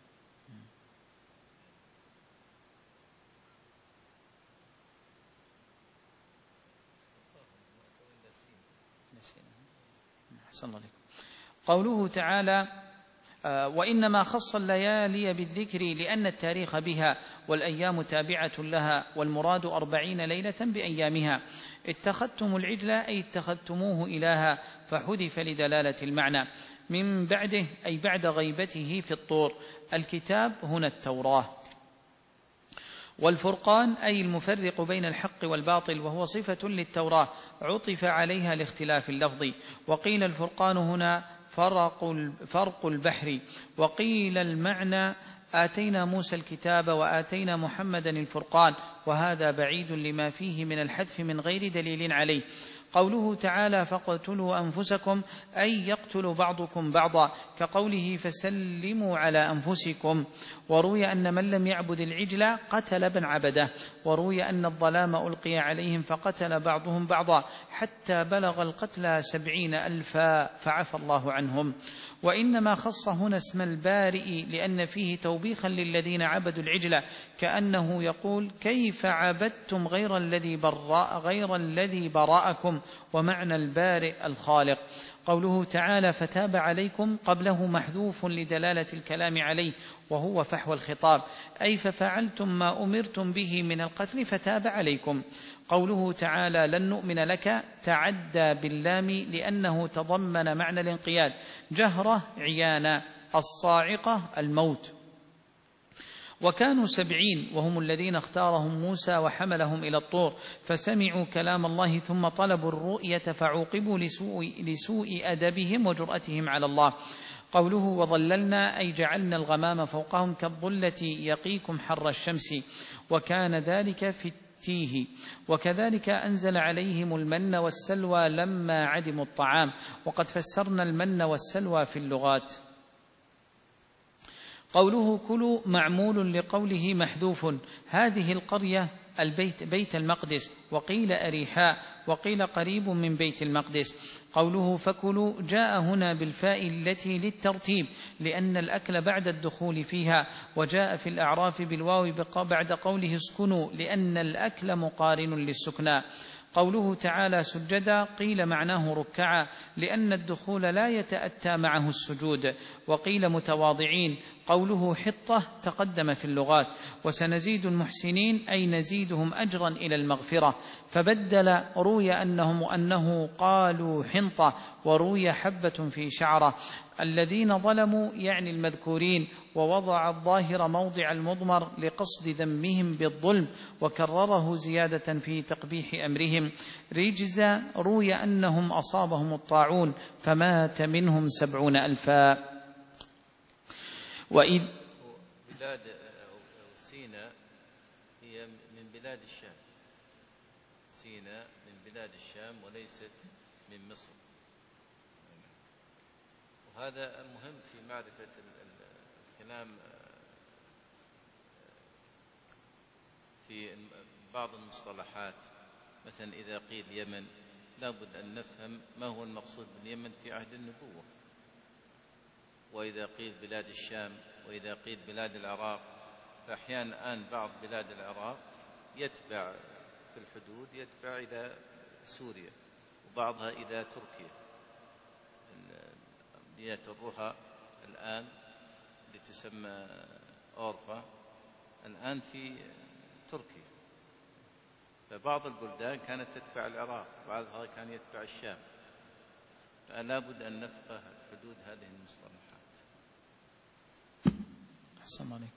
أحسن الله عليكم. قوله تعالى وإنما خص الليالي بالذكر لأن التاريخ بها والأيام تابعة لها، والمراد أربعين ليلة بأيامها. اتخذتم العجل أي اتخذتموه إلها، فحذف لدلالة المعنى. من بعده أي بعد غيبته في الطور. الكتاب هنا التوراة. والفرقان أي المفرق بين الحق والباطل، وهو صفة للتوراة عطف عليها لاختلاف اللفظ. وقيل الفرقان هنا فرق فرق البحر. وقيل المعنى آتينا موسى الكتاب وآتينا محمدا الفرقان، وهذا بعيد لما فيه من الحذف من غير دليل عليه. قوله تعالى فاقتلوا أنفسكم أي يقتل بعضكم بعضا، كقوله فسلموا على أنفسكم. وروي أن من لم يعبد العجل قتل بن عبده. وروي أن الظلام ألقي عليهم فقتل بعضهم بعضا حتى بلغ القتلى سبعين ألفا فعفى الله عنهم. وإنما خص هنا اسم البارئ لأن فيه توبيخا للذين عبدوا العجل، كأنه يقول كيف عبدتم غير الذي براء غير الذي براءكم، ومعنى البارئ الخالق. قوله تعالى فتاب عليكم قبله محذوف لدلالة الكلام عليه، وهو فحوى الخطاب، أي ففعلتم ما أمرتم به من القتل فتاب عليكم. قوله تعالى لن نؤمن لك تعدى باللام لأنه تضمن معنى الانقياد، جهرة عيانا، الصاعقة الموت. وكانوا سبعين وهم الذين اختارهم موسى وحملهم إلى الطور، فسمعوا كلام الله ثم طلبوا الرؤية فعوقبوا لسوء, لسوء أدبهم وجرأتهم على الله. قوله وظللنا أي جعلنا الغمام فوقهم كالظلة يقيكم حر الشمس، وكان ذلك في التيه. وكذلك أنزل عليهم المن والسلوى لما عدموا الطعام، وقد فسرنا المن والسلوى في اللغات. قوله كلوا معمول لقوله محذوف. هذه القرية البيت بيت المقدس، وقيل أريحاء، وقيل قريب من بيت المقدس. قوله فكلوا جاء هنا بالفاء التي للترتيب لأن الأكل بعد الدخول فيها، وجاء في الأعراف بالواو بعد قوله اسكنوا لأن الأكل مقارن للسكنى. قوله تعالى سجدا قيل معناه ركعا لأن الدخول لا يتأتى معه السجود، وقيل متواضعين. قوله حطة تقدم في اللغات. وسنزيد المحسنين أي نزيدهم أجرا إلى المغفرة، فبدل روي أنهم أنه قالوا حنطة، وروي حبة في شعرة. الذين ظلموا يعني المذكورين، ووضع الظاهر موضع المضمر لقصد ذمهم بالظلم، وكرره زيادة في تقبيح أمرهم. رجزا روي أنهم أصابهم الطاعون فمات منهم سبعون ألفا. وإذ بلاد سيناء هي من بلاد الشام، سيناء من بلاد الشام وليست من مصر، وهذا مهم في معرفة الكلام في بعض المصطلحات. مثلا إذا قيل يمن لابد أن نفهم ما هو المقصود باليمن في عهد النبوة، وإذا قيل بلاد الشام، وإذا قيل بلاد العراق، فأحيانا الآن بعض بلاد العراق يتبع في الحدود يتبع إلى سوريا، وبعضها إلى تركيا. مدينة الرها الآن لتسمى أورفا الآن في تركيا، فبعض البلدان كانت تتبع العراق، بعضها كان يتبع الشام، فلا بد أن نفقه حدود هذه المصطلحات. أحسن عليك.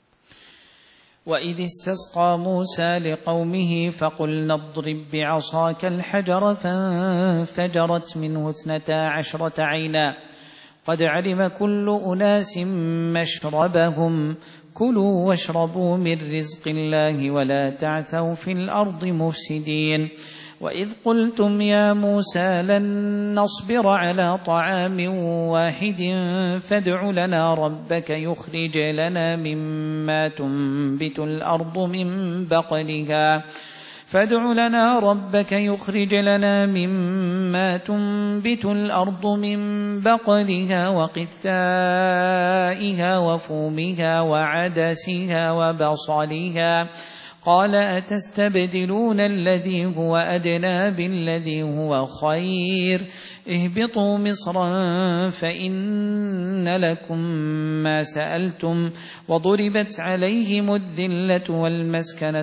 وإذ استسقى موسى لقومه فقلنا اضرب بعصاك الحجر فانفجرت منه اثنتا عشرة عينا قد علم كل أناس مشربهم كلوا واشربوا من رزق الله ولا تعثوا في الأرض مفسدين. وإذ قلتم يا موسى لن نصبر على طعام واحد فادع لنا ربك يخرج لنا مما تنبت الأرض من بقلها فادع لنا ربك يخرج لنا مما تنبت الأرض من بقلها وقثائها وفومها وعدسها وبصلها قال أتستبدلون الذي هو أدنى بالذي هو خير اهبطوا مصرا فإن لكم ما سألتم وضربت عليهم الذلة والمسكنة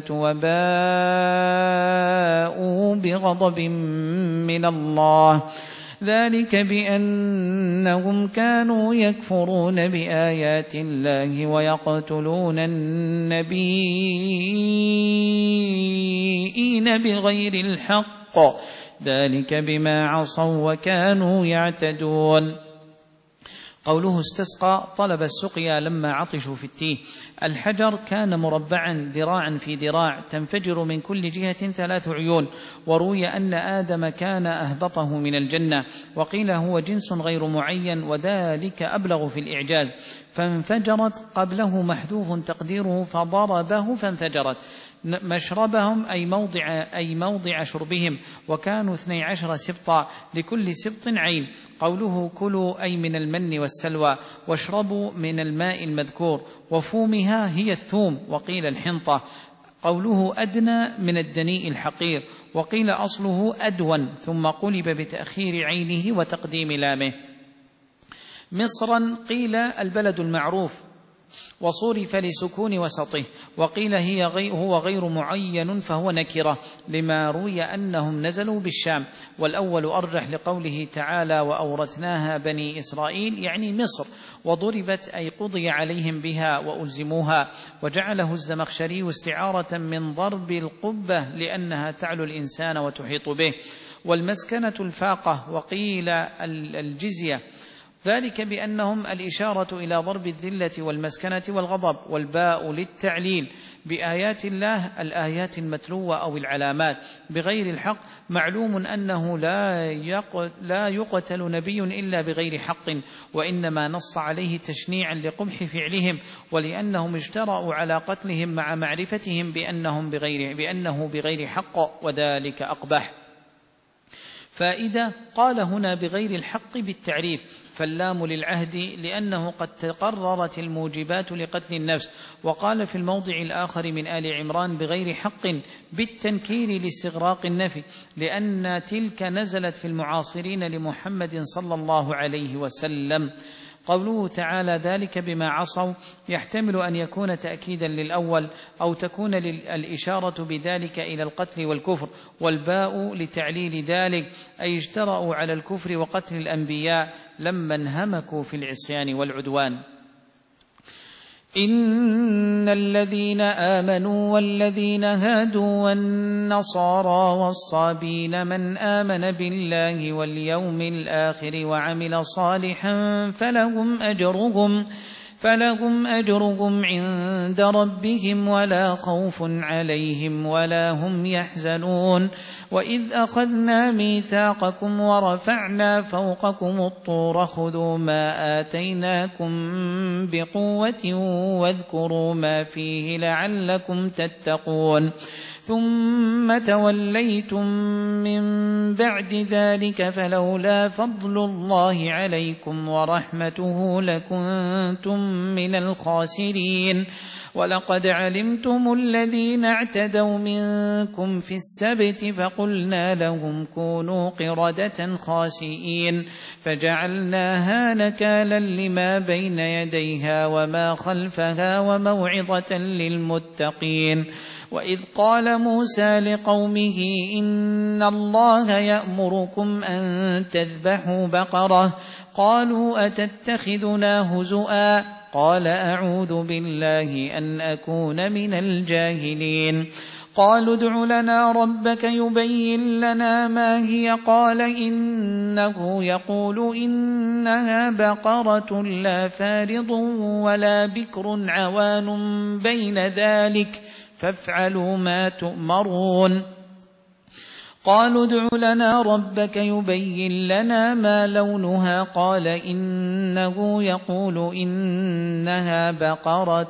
وباءوا بغضب من الله ذلك بأنهم كانوا يكفرون بآيات الله ويقتلون النبيين بغير الحق ذلك بما عصوا وكانوا يعتدون. قوله استسقى طلب السقيا لما عطشوا في التيه. الحجر كان مربعا ذراعا في ذراع تنفجر من كل جهة ثلاث عيون، وروي أن آدم كان أهبطه من الجنة، وقيل هو جنس غير معين وذلك أبلغ في الإعجاز. فانفجرت قبله محذوف تقديره فضربه فانفجرت. مشربهم أي موضع, أي موضع شربهم، وكانوا اثني عشر سبطا لكل سبط عين. قوله كلوا أي من المن والسلوى واشربوا من الماء المذكور، وفومها هي الثوم وقيل الحنطة. قوله أدنى من الدنيء الحقير، وقيل أصله أدون ثم قلب بتأخير عينه وتقديم لامه. مصرا قيل البلد المعروف وصرف لسكون وسطه، وقيل هي غي هو غير معين فهو نكرة لما روي أنهم نزلوا بالشام، والأول أرجح لقوله تعالى وأورثناها بني إسرائيل يعني مصر، وضربت أي قضي عليهم بها وألزموها. وجعله الزمخشري استعارة من ضرب القبة لأنها تعلو الإنسان وتحيط به. والمسكنة الفاقة وقيل الجزية، ذلك بأنهم الإشارة إلى ضرب الذلة والمسكنة والغضب، والباء للتعليل بآيات الله الآيات المتلوة أو العلامات بغير الحق. معلوم أنه لا يقتل نبي إلا بغير حق، وإنما نص عليه تشنيعا لقبح فعلهم، ولأنهم اجترأوا على قتلهم مع معرفتهم بأنهم بغير بأنه بغير حق، وذلك أقبح. فإذا قال هنا بغير الحق بالتعريف، فاللام للعهد لأنه قد تقررت الموجبات لقتل النفس. وقال في الموضع الآخر من آل عمران بغير حق بالتنكير لاستغراق النفي، لأن تلك نزلت في المعاصرين لمحمد صلى الله عليه وسلم. قوله تعالى ذلك بما عصوا يحتمل أن يكون تأكيدا للأول، أو تكون الإشارة بذلك إلى القتل والكفر، والباء لتعليل ذلك، أي اجترأوا على الكفر وقتل الأنبياء لما انهمكوا في العصيان والعدوان. إن الذين آمنوا والذين هادوا والنصارى والصابين من آمن بالله واليوم الآخر وعمل صالحا فلهم أجرهم فلهم أجرهم عند ربهم ولا خوف عليهم ولا هم يحزنون. وإذ أخذنا ميثاقكم ورفعنا فوقكم الطور خذوا ما آتيناكم بقوة واذكروا ما فيه لعلكم تتقون. ثم توليتم من بعد ذلك فلولا فضل الله عليكم ورحمته لكنتم من الخاسرين. ولقد علمتم الذين اعتدوا منكم في السبت فقلنا لهم كونوا قردة خاسئين فجعلناها نكالا لما بين يديها وما خلفها وموعظة للمتقين. وإذ قال موسى لقومه إن الله يأمركم أن تذبحوا بقرة قالوا أتتخذنا هزؤا قال أعوذ بالله أن أكون من الجاهلين. قالوا ادع لنا ربك يبين لنا ما هي قال إنه يقول إنها بقرة لا فارض ولا بكر عوان بين ذلك فافعلوا ما تؤمرون. قالوا ادع لنا ربك يبين لنا ما لونها قال إنه يقول إنها بقرة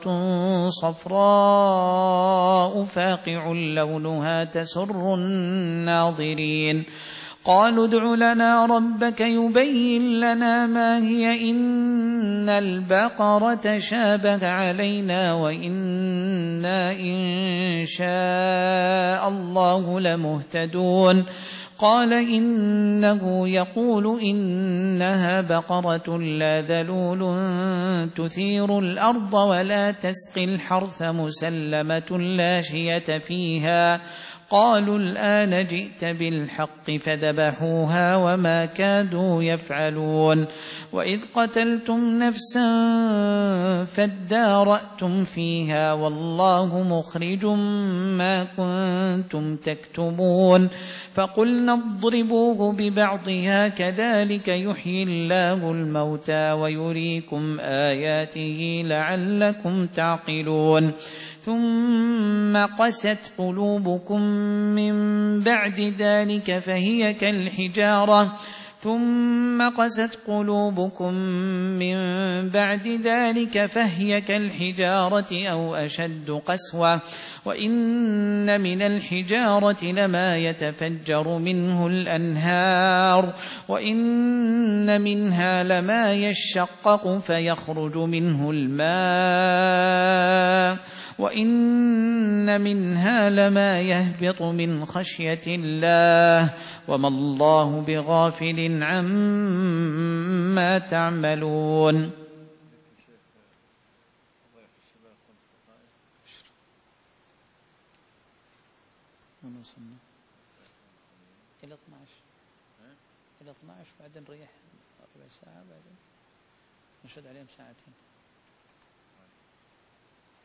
صفراء فاقع لونها تسر الناظرين. قالوا ادع لنا ربك يبين لنا ما هي إن البقرة شابه علينا وإنا إن شاء الله لمهتدون. قال إنه يقول إنها بقرة لا ذلول تثير الأرض ولا تسقي الحرث مسلمة لا شية فيها. قالوا الآن جئت بالحق فذبحوها وما كادوا يفعلون. وإذ قتلتم نفسا فادارأتم فيها والله مخرج ما كنتم تكتمون. فقلنا اضربوه ببعضها كذلك يحيي الله الموتى ويريكم آياته لعلكم تعقلون. ثم قست قلوبكم من بعد ذلك فهي كالحجارة ثم قست قلوبكم من بعد ذلك فهي كالحجارة أو أشد قسوة. وإن من الحجارة لما يتفجر منه الأنهار وإن منها لما يشقق فيخرج منه الماء وإن منها لما يهبط من خشية الله وما الله بغافل عما تعملون. إلى اثني عشر إلى اثني عشر بعدين نريح ربع ساعة بعدين نشد عليهم ساعتين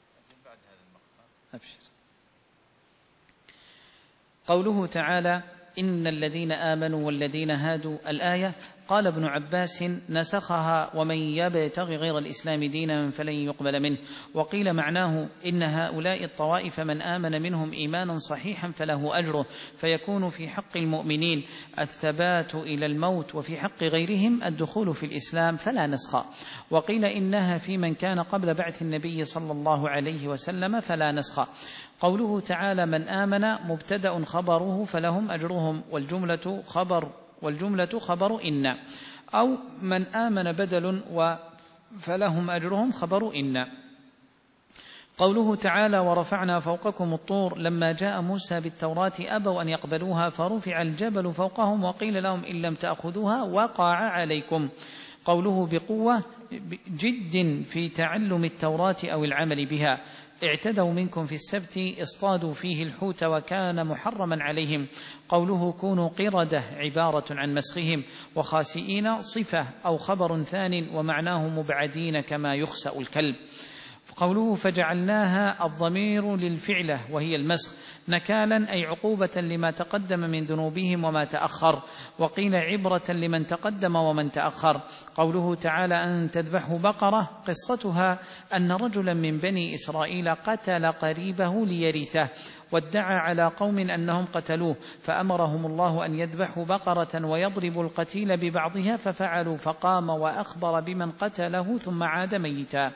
بعد هذا المقطع. أبشر. قوله تعالى إن الذين آمنوا والذين هادوا الآية. قال ابن عباس نسخها ومن يبتغي غير الإسلام دينا فلن يقبل منه. وقيل معناه إن هؤلاء الطوائف من آمن منهم إيمانا صحيحا فله أجره، فيكون في حق المؤمنين الثبات إلى الموت، وفي حق غيرهم الدخول في الإسلام فلا نسخ. وقيل إنها في من كان قبل بعث النبي صلى الله عليه وسلم فلا نسخ. قوله تعالى من آمن مبتدأ خبره فلهم أجرهم، والجملة خبر والجملة خبر إن، أو من آمن بدل وفلهم أجرهم خبر إن. قوله تعالى ورفعنا فوقكم الطور لما جاء موسى بالتوراة أبوا أن يقبلوها فرفع الجبل فوقهم وقيل لهم إن لم تأخذوها وقع عليكم. قوله بقوة جد في تعلم التوراة أو العمل بها. اعتدوا منكم في السبت اصطادوا فيه الحوت وكان محرما عليهم. قوله كونوا قردة عبارة عن مسخهم، وخاسئين صفة أو خبر ثان ومعناه مبعدين كما يخسأ الكلب. قوله فجعلناها الضمير للفعلة وهي المسخ نكالا أي عقوبة لما تقدم من ذنوبهم وما تأخر، وقيل عبرة لمن تقدم ومن تأخر. قوله تعالى أن تذبحوا بقرة قصتها أن رجلا من بني إسرائيل قتل قريبه ليرثه، وادعى على قوم أنهم قتلوه فأمرهم الله أن يذبحوا بقرة ويضربوا القتيل ببعضها ففعلوا، فقام وأخبر بمن قتله ثم عاد ميتا.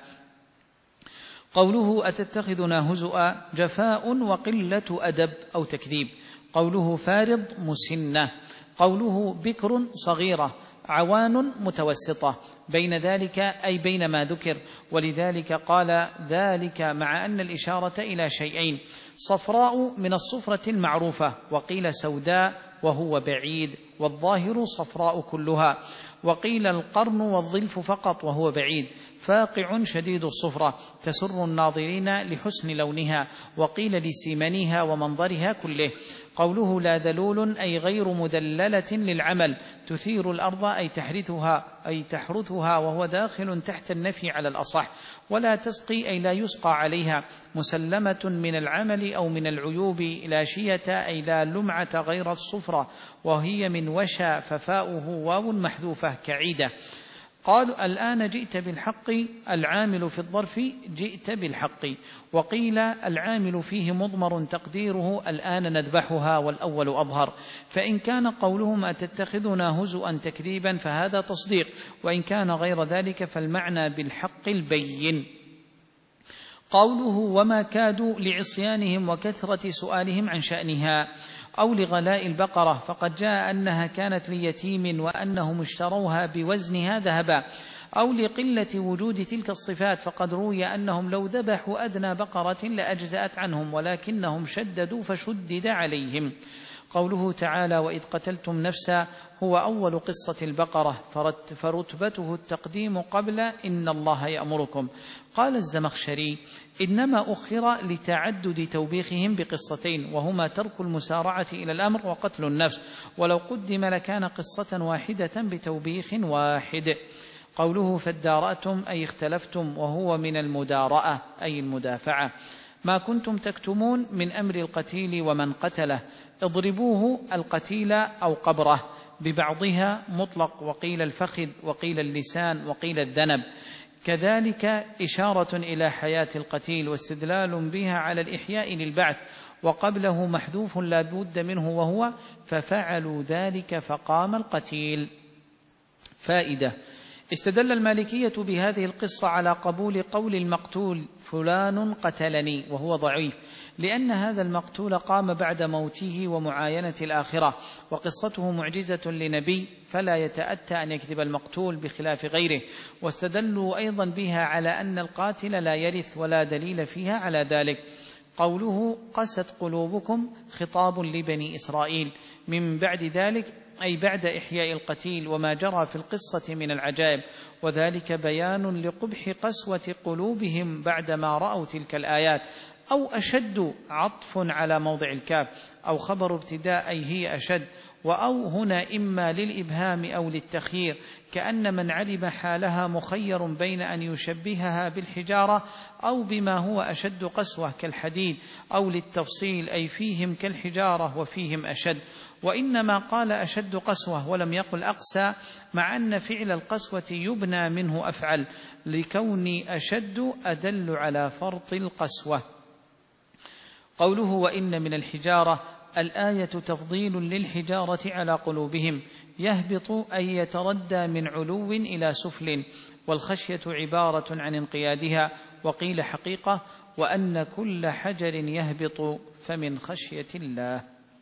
قوله أتتخذنا هزؤا جفاء وقلة أدب أو تكذيب. قوله فارض مسنة. قوله بكر صغيرة عوان متوسطة، بين ذلك أي بين ما ذكر، ولذلك قال ذلك مع أن الإشارة إلى شيئين، صفراء من الصفرة المعروفة، وقيل سوداء وهو بعيد، والظاهر صفراء كلها، وقيل القرن والظلف فقط وهو بعيد، فاقع شديد الصفرة تسر الناظرين لحسن لونها، وقيل لسيمنها ومنظرها كله. قوله لا ذلول أي غير مذللة للعمل، تثير الأرض أي تحرثها أي تحرثها وهو داخل تحت النفي على الأصح، ولا تسقي أي لا يسقى عليها، مسلمة من العمل أو من العيوب، لا شية أي لا لمعة غير الصفرة، وهي من وشى ففاؤه واو محذوفة كعيدة. قالوا الآن جئت بالحق، العامل في الظرف جئت بالحق، وقيل العامل فيه مضمر تقديره الآن نذبحها، والأول أظهر. فإن كان قولهم أتتخذنا هزؤا تكذيبا فهذا تصديق، وإن كان غير ذلك فالمعنى بالحق البين. قوله وما كادوا لعصيانهم وكثرة سؤالهم عن شأنها، أو لغلاء البقرة، فقد جاء أنها كانت ليتيم وأنهم اشتروها بوزنها ذهبا، أو لقلة وجود تلك الصفات، فقد روي أنهم لو ذبحوا أدنى بقرة لأجزأت عنهم ولكنهم شددوا فشدد عليهم. قوله تعالى وإذ قتلتم نفسا هو أول قصة البقرة، فرتبته التقديم قبل إن الله يأمركم. قال الزمخشري إنما أخر لتعدد توبيخهم بقصتين، وهما ترك المسارعة إلى الأمر وقتل النفس، ولو قدم لكان قصة واحدة بتوبيخ واحد. قوله فادارأتم أي اختلفتم، وهو من المدارأة أي المدافعة. ما كنتم تكتمون من أمر القتيل ومن قتله، اضربوه القتيل أو قبره، ببعضها مطلق، وقيل الفخذ وقيل اللسان وقيل الذنب، كذلك إشارة إلى حياة القتيل واستدلال بها على الإحياء للبعث، وقبله محذوف لا بد منه وهو ففعلوا ذلك فقام القتيل. فائدة: استدل المالكية بهذه القصة على قبول قول المقتول فلان قتلني، وهو ضعيف، لأن هذا المقتول قام بعد موته ومعاينة الآخرة، وقصته معجزة لنبي، فلا يتأتى أن يكذب المقتول بخلاف غيره. واستدلوا أيضا بها على أن القاتل لا يرث، ولا دليل فيها على ذلك. قوله قست قلوبكم خطاب لبني إسرائيل، من بعد ذلك أي بعد إحياء القتيل وما جرى في القصة من العجائب، وذلك بيان لقبح قسوة قلوبهم بعدما رأوا تلك الآيات. أو أشد عطف على موضع الكاف، أو خبر ابتداء أي هي أشد، وأو هنا إما للإبهام أو للتخيير، كأن من علم حالها مخير بين أن يشبهها بالحجارة أو بما هو أشد قسوة كالحديد، أو للتفصيل أي فيهم كالحجارة وفيهم أشد. وإنما قال أشد قسوة ولم يقل أقسى، مع أن فعل القسوة يبنى منه أفعل، لكون أشد أدل على فرط القسوة. قوله وإن من الحجارة، الآية تفضيل للحجارة على قلوبهم، يهبط أي يتردى من علو إلى سفل، والخشية عبارة عن انقيادها. وقيل حقيقة وأن كل حجر يهبط فمن خشية الله.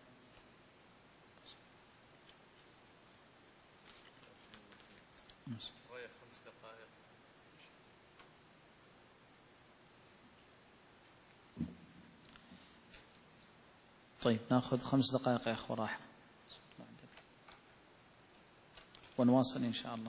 طيب ناخذ خمس دقائق يا أخو راحة ونواصل إن شاء الله.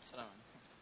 السلام عليكم.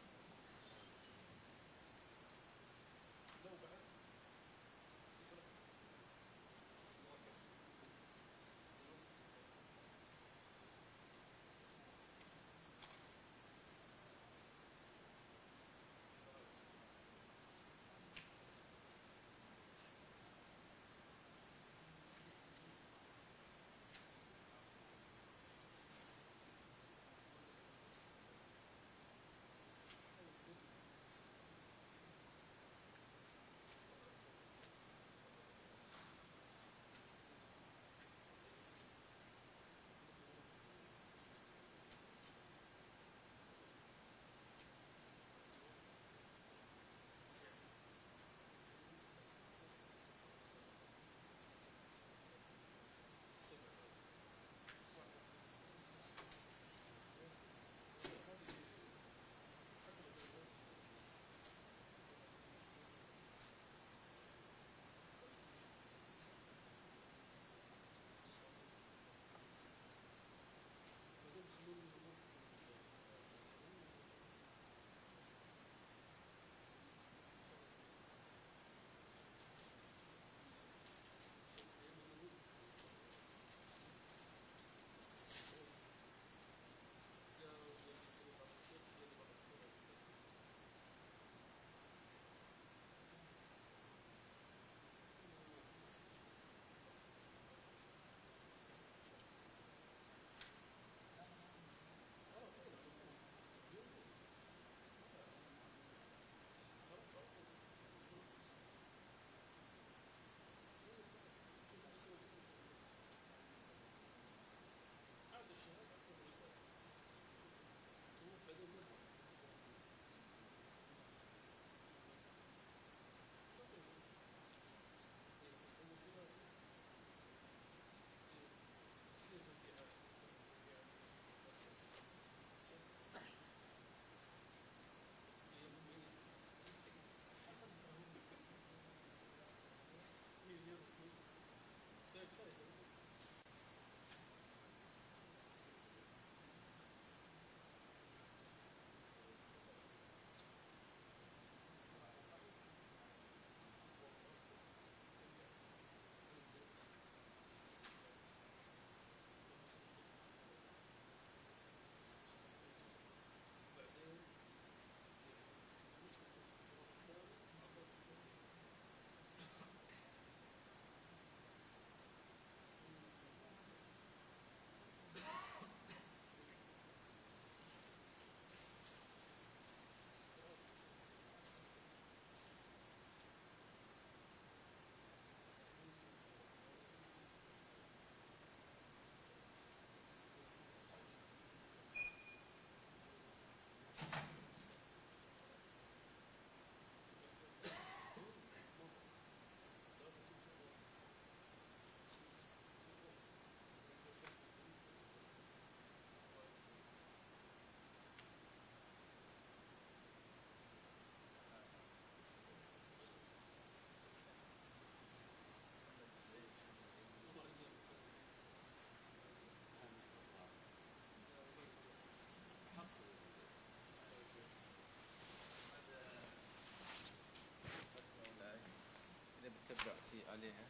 عليها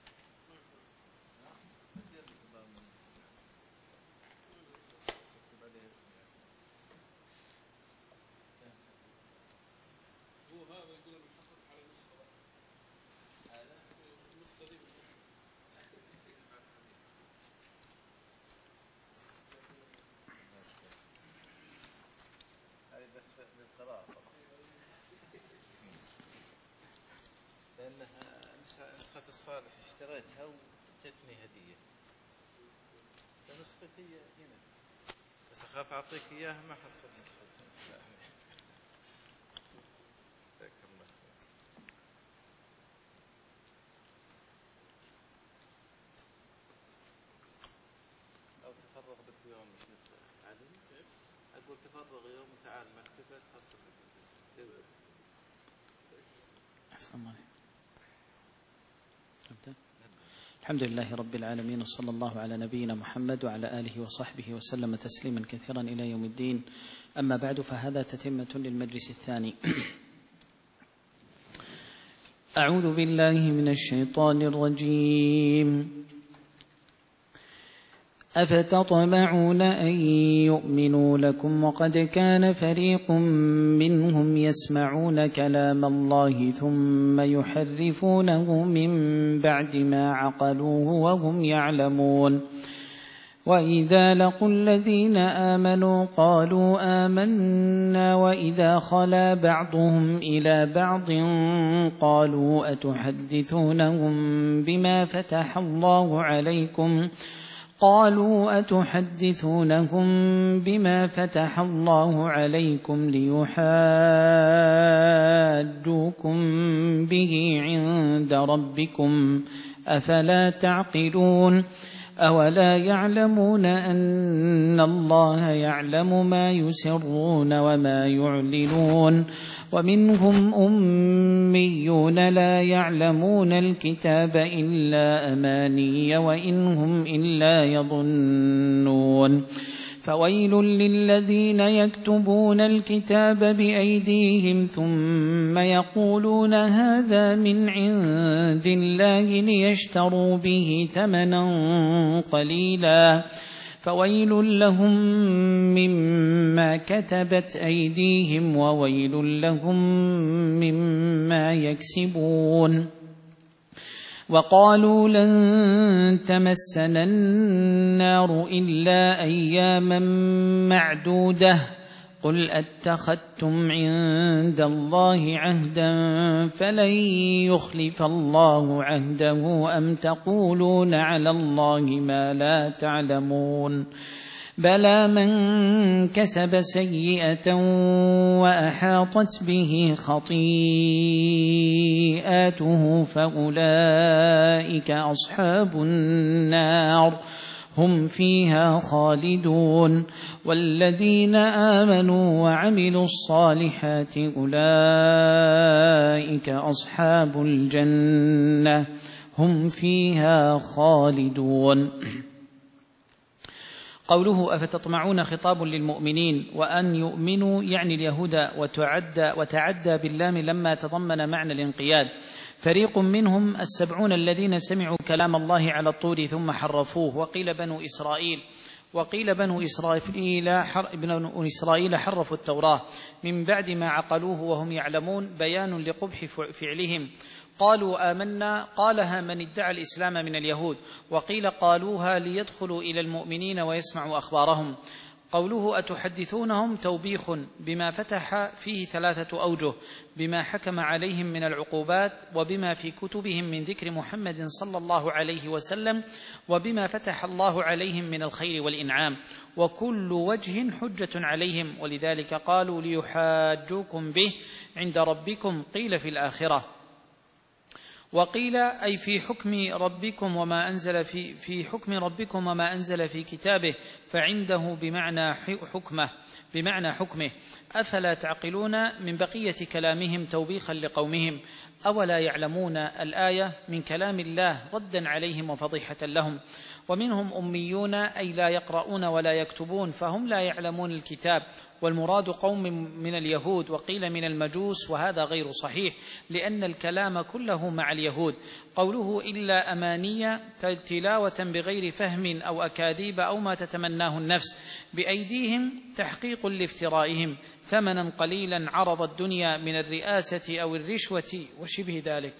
هو هذا يقول المحقق على النسخة هذا النسخة دي هذه بس للقراءة لأنها نسخة الصالح اشتريتها وجتني هدية فنسختي هنا بس أخاف أعطيك إياها ما حصل نسختها أو تفرغ بك يوم مش مثل علي أقول تفرغ يوم تعال مكتبة تحصل بك أحسن الله. أبدأ. الحمد لله رب العالمين، وصلى الله على نبينا محمد وعلى آله وصحبه وسلم تسليما كثيرا إلى يوم الدين. أما بعد، فهذا تتمة للمجلس الثاني. أعوذ بالله من الشيطان الرجيم. أفتطمعون أن يؤمنوا لكم وقد كان فريق منهم يسمعون كلام الله ثم يحرفونه من بعد ما عقلوه وهم يعلمون. وإذا لقوا الذين آمنوا قالوا آمنا وإذا خلا بعضهم إلى بعض قالوا أتحدثونهم بما فتح الله عليكم قالوا أتحدثونهم بما فتح الله عليكم ليحاجوكم به عند ربكم أفلا تعقلون. أولا يعلمون أن الله يعلم ما يسرون وما يعلنون. ومنهم أميون لا يعلمون الكتاب إلا أماني وإن هم إلا يظنون. فويل للذين يكتبون الكتاب بأيديهم ثم يقولون هذا من عند الله ليشتروا به ثمنا قليلا فويل لهم مما كتبت أيديهم وويل لهم مما يكسبون. وقالوا لن تمسنا النار إلا أياما معدودة قل أتخذتم عند الله عهدا فلن يخلف الله عهده أم تقولون على الله ما لا تعلمون. بلى من كسب سيئة وأحاطت به خطيئاته فأولئك أصحاب النار هم فيها خالدون. والذين آمنوا وعملوا الصالحات أولئك أصحاب الجنة هم فيها خالدون. قوله أفتطمعون خطاب للمؤمنين، وأن يؤمنوا يعني اليهود، وتعدى, وتعدى باللام لما تضمن معنى الانقياد. فريق منهم السبعون الذين سمعوا كلام الله على الطور ثم حرفوه. وقيل بنو إسرائيل وقيل بنو إسرائيل, بنو إسرائيل حرفوا التوراة من بعد ما عقلوه وهم يعلمون، بيان لقبح فعلهم. قالوا آمنا قالها من ادعى الإسلام من اليهود، وقيل قالوها ليدخلوا إلى المؤمنين ويسمعوا أخبارهم. قوله أتحدثونهم توبيخ بما فتح فيه ثلاثة أوجه: بما حكم عليهم من العقوبات، وبما في كتبهم من ذكر محمد صلى الله عليه وسلم، وبما فتح الله عليهم من الخير والإنعام، وكل وجه حجة عليهم، ولذلك قالوا ليحاجوكم به عند ربكم، قيل في الآخرة. وقيل أي في حكم ربكم وما أنزل في, في حكم ربكم وما أنزل في كتابه، فعنده بمعنى حكمه بمعنى حكمه. أفلا تعقلون من بقية كلامهم توبيخا لقومهم. أولا يعلمون الآية من كلام الله ردا عليهم وفضيحة لهم. ومنهم أميون أي لا يقرؤون ولا يكتبون، فهم لا يعلمون الكتاب، والمراد قوم من اليهود، وقيل من المجوس، وهذا غير صحيح لأن الكلام كله مع اليهود. قوله إلا أمانية تلاوة بغير فهم أو أكاذيب أو ما تتمناه النفس. بأيديهم تحقيق لافترائهم ثمنا قليلا عرض الدنيا من الرئاسة أو الرشوة وشبه ذلك.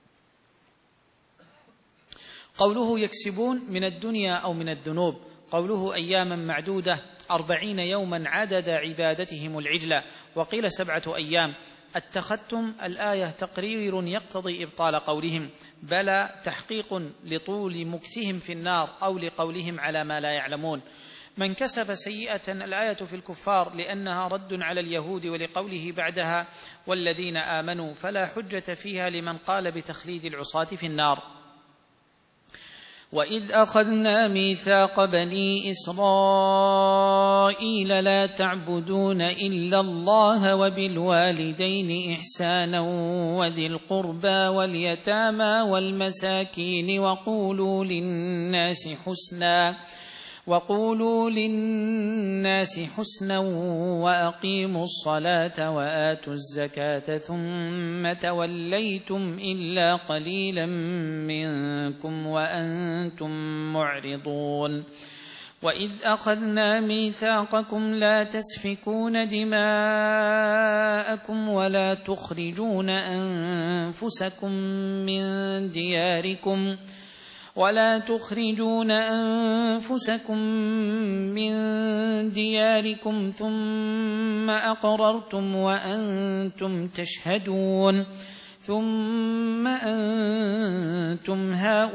قوله يكسبون من الدنيا أو من الذنوب. قوله أياما معدودة أربعين يوما عدد عبادتهم العجلة، وقيل سبعة أيام. اتخذتم الآية تقرير يقتضي إبطال قولهم، بل تحقيق لطول مكثهم في النار أو لقولهم على ما لا يعلمون. من كسب سيئة الآية في الكفار لأنها رد على اليهود، ولقوله بعدها والذين آمنوا، فلا حجة فيها لمن قال بتخليد العصاة في النار. وإذ أخذنا ميثاق بني إسرائيل لا تعبدون إلا الله وبالوالدين إحسانا وذي القربى واليتامى والمساكين وقولوا للناس حسنا وقولوا للناس حسنا وأقيموا الصلاة وآتوا الزكاة ثم توليتم إلا قليلا منكم وأنتم معرضون وإذ أخذنا ميثاقكم لا تسفكون دماءكم ولا تخرجون أنفسكم من دياركم ولا تخرجون أنفسكم من دياركم ثم أقررتم وأنتم تشهدون ثم أنتم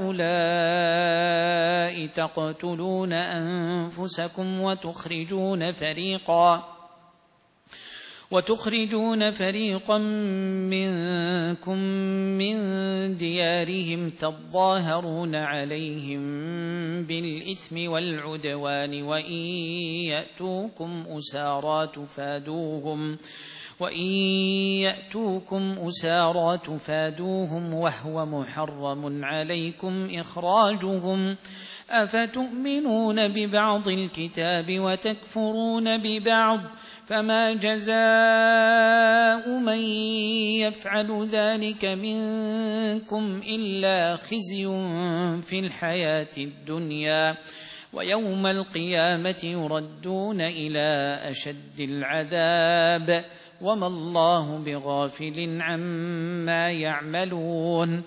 هؤلاء تقتلون أنفسكم وتخرجون فريقا وتخرجون فريقا منكم من ديارهم تظاهرون عليهم بالإثم والعدوان وإن يأتوكم أسارى تفادوهم وإن يأتوكم أسارى تفادوهم وهو محرم عليكم إخراجهم أفتؤمنون ببعض الكتاب وتكفرون ببعض فما جزاء من يفعل ذلك منكم إلا خزي في الحياة الدنيا ويوم القيامة يردون إلى أشد العذاب وما الله بغافل عما يعملون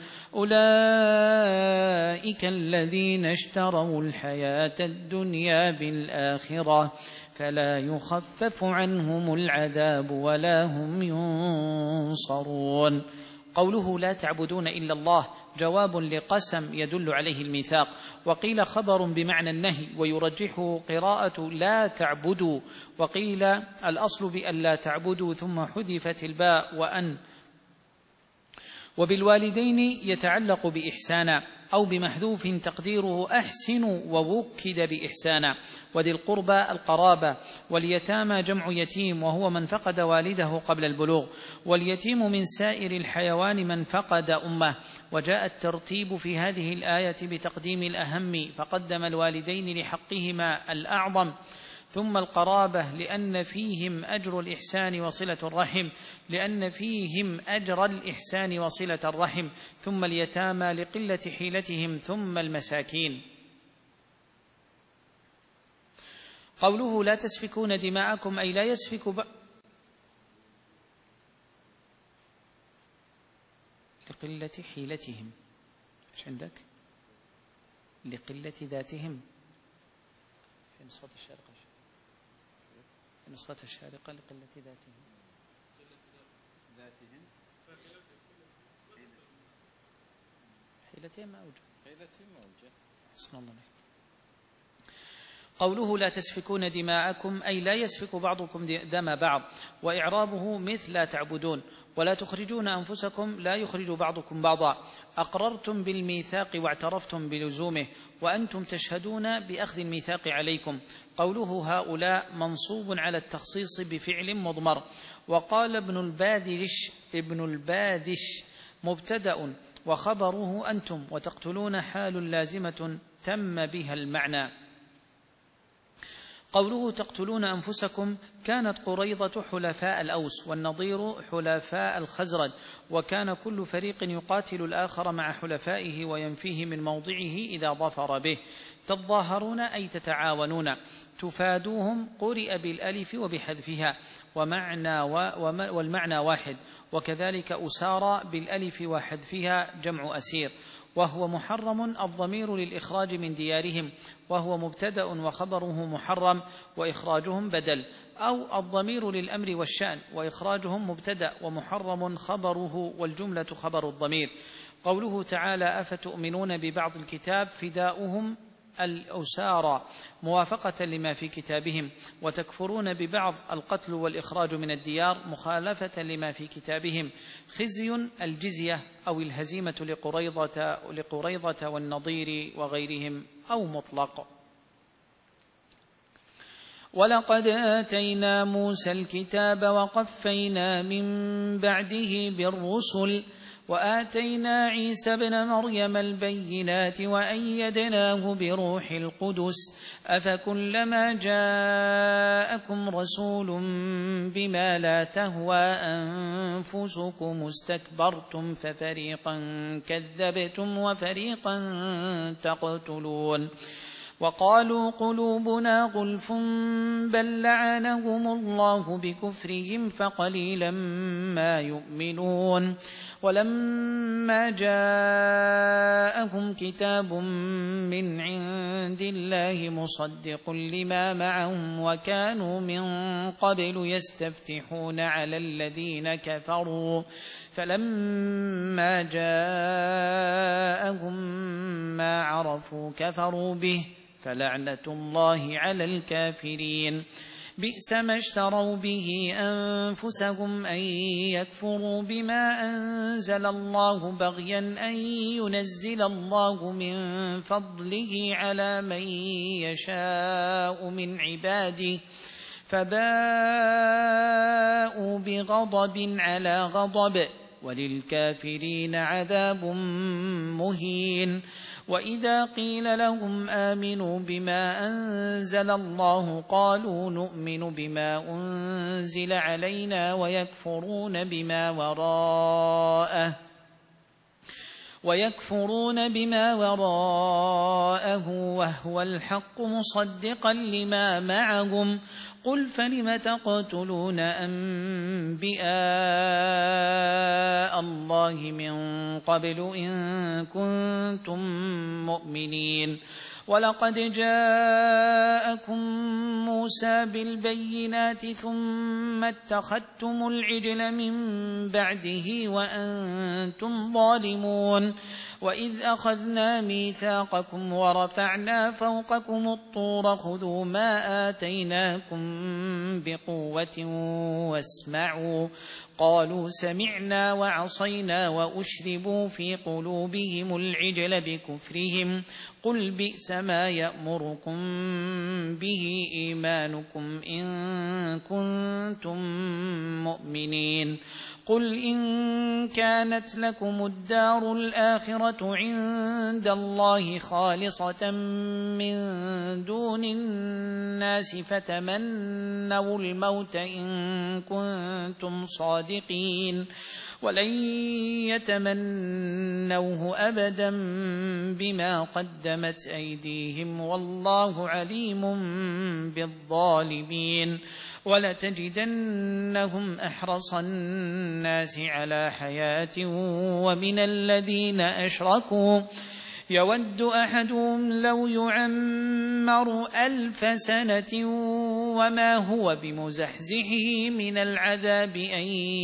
أولئك الذين اشتروا الحياة الدنيا بالآخرة فلا يخفف عنهم العذاب ولا هم ينصرون. قوله لا تعبدون إلا الله جواب لقسم يدل عليه الميثاق، وقيل خبر بمعنى النهي ويرجحه قراءة لا تعبدوا، وقيل الأصل بأن لا تعبدوا ثم حذفت الباء وأن. وبالوالدين يتعلق بإحسانا أو بمحذوف تقديره أحسن ووكد بإحسانا، وذي القربى القرابة، واليتامى جمع يتيم وهو من فقد والده قبل البلوغ، واليتيم من سائر الحيوان من فقد أمه. وجاء الترتيب في هذه الآية بتقديم الأهم فقدم الوالدين لحقهما الأعظم، ثم القرابة لأن فيهم أجر الإحسان وصلة الرحم لأن فيهم أجر الإحسان وصلة الرحم ثم اليتامى لقلة حيلتهم، ثم المساكين. قوله لا تسفكون دماءكم أي لا يسفك ب... لقلة حيلتهم. ايش عندك؟ لقلة ذاتهم في نسخة الشارقة في نسخة الشارقة لقلة ذاتهم ذاتهم حيلتهم ما أوجه حيلتهم ما أوجه. حسن الله عليك. قوله لا تسفكون دماءكم أي لا يسفك بعضكم دم بعض، وإعرابه مثل لا تعبدون. ولا تخرجون أنفسكم لا يخرج بعضكم بعضا. أقررتم بالميثاق واعترفتم بلزومه وأنتم تشهدون بأخذ الميثاق عليكم. قوله هؤلاء منصوب على التخصيص بفعل مضمر. وقال ابن البادش ابن البادش مبتدأ وخبره أنتم، وتقتلون حال لازمة تم بها المعنى. قوله تقتلون أنفسكم كانت قريظة حلفاء الأوس والنضير حلفاء الخزرج، وكان كل فريق يقاتل الآخر مع حلفائه وينفيه من موضعه إذا ظفر به. تظاهرون أي تتعاونون. تفادوهم قرئ بالألف وبحذفها ومعنى والمعنى واحد، وكذلك أسارى بالألف وحذفها جمع أسير. وهو محرم الضمير للإخراج من ديارهم، وهو مبتدأ وخبره محرم وإخراجهم بدل، أو الضمير للأمر والشأن وإخراجهم مبتدأ ومحرم خبره والجملة خبر الضمير. قوله تعالى أفتؤمنون ببعض الكتاب فداؤهم الأسارى موافقة لما في كتابهم، وتكفرون ببعض القتل والإخراج من الديار مخالفة لما في كتابهم، خزي الجزية أو الهزيمة لقريضة, لقريضة والنضير وغيرهم أو مطلق. ولقد آتينا موسى الكتاب وقفينا من بعده بالرسل وآتينا عيسى ابن مريم البينات وأيدناه بروح القدس أفكلما جاءكم رسول بما لا تهوى أنفسكم استكبرتم ففريقا كذبتم وفريقا تقتلون وقالوا قلوبنا غلف بل لعنهم الله بكفرهم فقليلا ما يؤمنون ولما جاءهم كتاب من عند الله مصدق لما معهم وكانوا من قبل يستفتحون على الذين كفروا فلما جاءهم ما عرفوا كفروا به فلعنة الله على الكافرين. بئس ما اشتروا به أنفسهم أن يكفروا بما أنزل الله بغيا أن ينزل الله من فضله على من يشاء من عباده فباءوا بغضب على غضب وللكافرين عذاب مهين. وإذا قيل لهم آمنوا بما أنزل الله قالوا نؤمن بما أنزل علينا ويكفرون بما وراءه ويكفرون بما وراءه وهو الحق مصدقا لما معهم قل فلم تقتلون أنبياء الله من قبل إن كنتم مؤمنين. ولقد جاءكم موسى بالبينات ثم اتخذتم العجل من بعده وأنتم ظالمون وإذ أخذنا ميثاقكم ورفعنا فوقكم الطور خذوا ما آتيناكم بقوة واسمعوا قالوا سمعنا وعصينا وأشربوا في قلوبهم العجل بكفرهم قل بئس ما يأمركم به إيمانكم إن كنتم مؤمنين. قل إن كانت لكم الدار الآخرة عند الله خالصة من دون الناس فتمنوا الموت إن كنتم صادقين ولن يتمنوه أبدا بما قدمت أيديهم والله عليم بالظالمين. ولتجدنهم أحرص الناس على حياة ومن الذين أشركوا يود أحدهم لو يعمر ألف سنة وما هو بمزحزحه من العذاب أن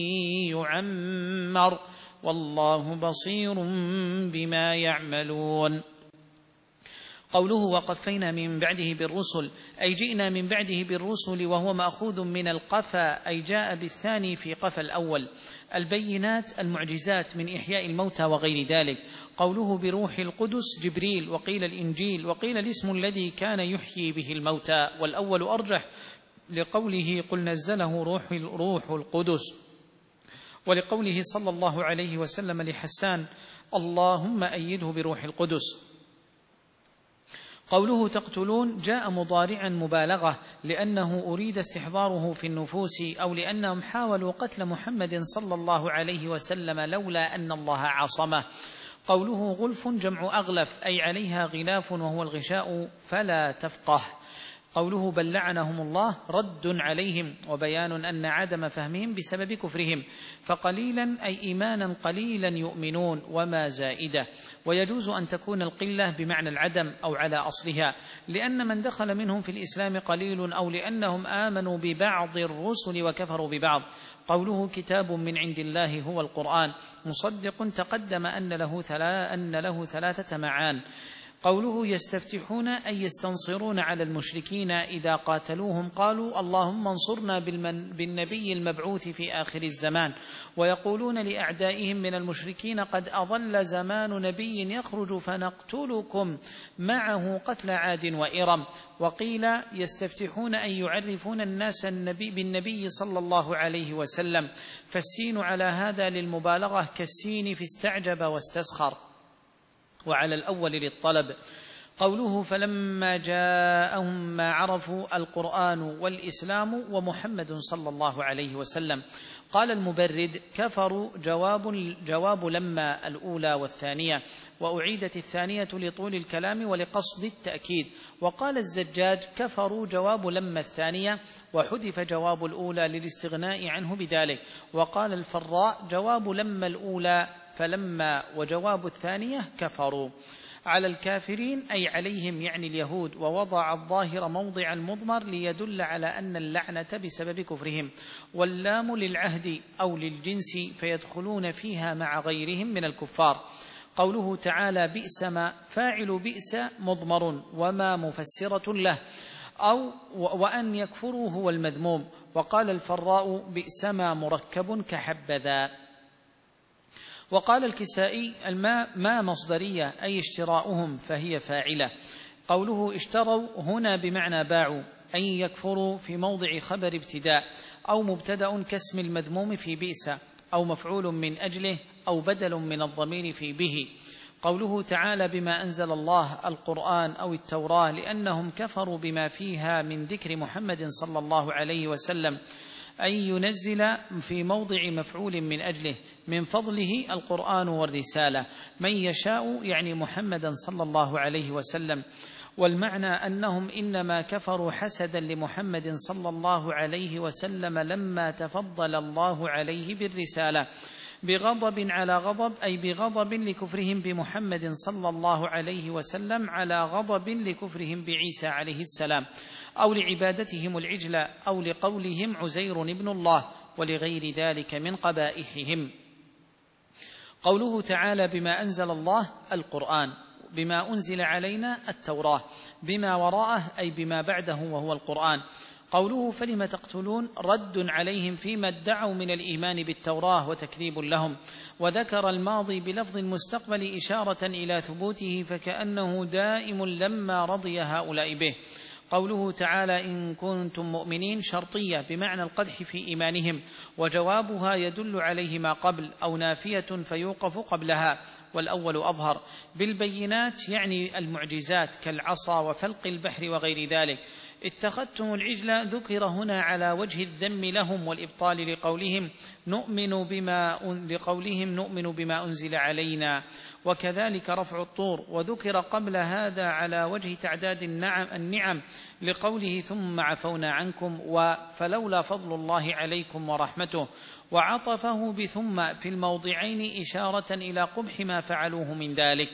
يعمر والله بصير بما يعملون. قوله وقفينا من بعده بالرسل أي جئنا من بعده بالرسل وهو مأخوذ من القفا أي جاء بالثاني في قفا الأول. البينات المعجزات من إحياء الموتى وغير ذلك. قوله بروح القدس جبريل وقيل الإنجيل وقيل الاسم الذي كان يحيي به الموتى والأول أرجح لقوله قل نزله روح, روح القدس ولقوله صلى الله عليه وسلم لحسان اللهم أيده بروح القدس. قوله تقتلون جاء مضارعا مبالغة لأنه أريد استحضاره في النفوس أو لأنهم حاولوا قتل محمد صلى الله عليه وسلم لولا أن الله عصمه. قوله غلف جمع أغلف أي عليها غلاف وهو الغشاء فلا تفقه. قوله بل لعنهم الله رد عليهم وبيان أن عدم فهمهم بسبب كفرهم فقليلا أي إيمانا قليلا يؤمنون وما زائدة. ويجوز أن تكون القلة بمعنى العدم أو على أصلها لأن من دخل منهم في الإسلام قليل أو لأنهم آمنوا ببعض الرسل وكفروا ببعض. قوله كتاب من عند الله هو القرآن مصدق تقدم أن له, ثلا أن له ثلاثة معان. قوله يستفتحون أي يستنصرون على المشركين إذا قاتلوهم قالوا اللهم انصرنا بالنبي المبعوث في آخر الزمان، ويقولون لأعدائهم من المشركين قد أضل زمان نبي يخرج فنقتلكم معه قتل عاد وإرم. وقيل يستفتحون أي يعرفون الناس النبي بالنبي صلى الله عليه وسلم، فالسين على هذا للمبالغة كالسين في استعجب واستسخر، وعلى الأول للطلب. قوله فلما جاءهم ما عرفوا القرآن والإسلام ومحمد صلى الله عليه وسلم. قال المبرد كفروا جواب, جواب لما الأولى والثانية، وأعيدت الثانية لطول الكلام ولقصد التأكيد. وقال الزجاج كفروا جواب لما الثانية وحذف جواب الأولى للاستغناء عنه بذلك. وقال الفراء جواب لما الأولى فلما وجواب الثانية كفروا. على الكافرين أي عليهم يعني اليهود، ووضع الظاهر موضع المضمر ليدل على أن اللعنة بسبب كفرهم، واللام للعهد أو للجنس فيدخلون فيها مع غيرهم من الكفار. قوله تعالى بئس ما فاعل بئس مضمر وما مفسرة له، أو وأن يكفروا هو المذموم. وقال الفراء بئس ما مركب كحبذا. وقال الكسائي الماء ما مصدرية أي اشتراؤهم فهي فاعلة. قوله اشتروا هنا بمعنى باعوا، أن يكفروا في موضع خبر ابتداء، أو مبتدأ كاسم المذموم في بئس، أو مفعول من أجله، أو بدل من الضمير في به. قوله تعالى بما أنزل الله القرآن أو التوراة لأنهم كفروا بما فيها من ذكر محمد صلى الله عليه وسلم، أي ينزل في موضع مفعول من أجله من فضله القرآن والرسالة من يشاء يعني محمدا صلى الله عليه وسلم. والمعنى أنهم إنما كفروا حسدا لمحمد صلى الله عليه وسلم لما تفضل الله عليه بالرسالة بغضب على غضب، أي بغضب لكفرهم بمحمد صلى الله عليه وسلم على غضب لكفرهم بعيسى عليه السلام، أو لعبادتهم العجل، أو لقولهم عزير ابن الله، ولغير ذلك من قبائحهم. قوله تعالى بما أنزل الله القرآن، بما أنزل علينا التوراة، بما وراءه أي بما بعده وهو القرآن. قوله فلم تقتلون رد عليهم فيما ادعوا من الإيمان بالتوراة وتكذيب لهم، وذكر الماضي بلفظ المستقبل إشارة إلى ثبوته فكأنه دائم لما رضي هؤلاء به. قوله تعالى إن كنتم مؤمنين شرطية بمعنى القدح في إيمانهم، وجوابها يدل عليه ما قبل أو نافية فيوقف قبلها، والأول أظهر. بالبينات يعني المعجزات كالعصا وفلق البحر وغير ذلك. اتخذتم العجل ذكر هنا على وجه الذم لهم والإبطال لقولهم نؤمن بما لقولهم نؤمن بما أنزل علينا، وكذلك رفع الطور، وذكر قبل هذا على وجه تعداد النعم, النعم لقوله ثم عفونا عنكم وفلولا فضل الله عليكم ورحمته، وعطفه بثم في الموضعين إشارة إلى قبح ما فعلوه من ذلك.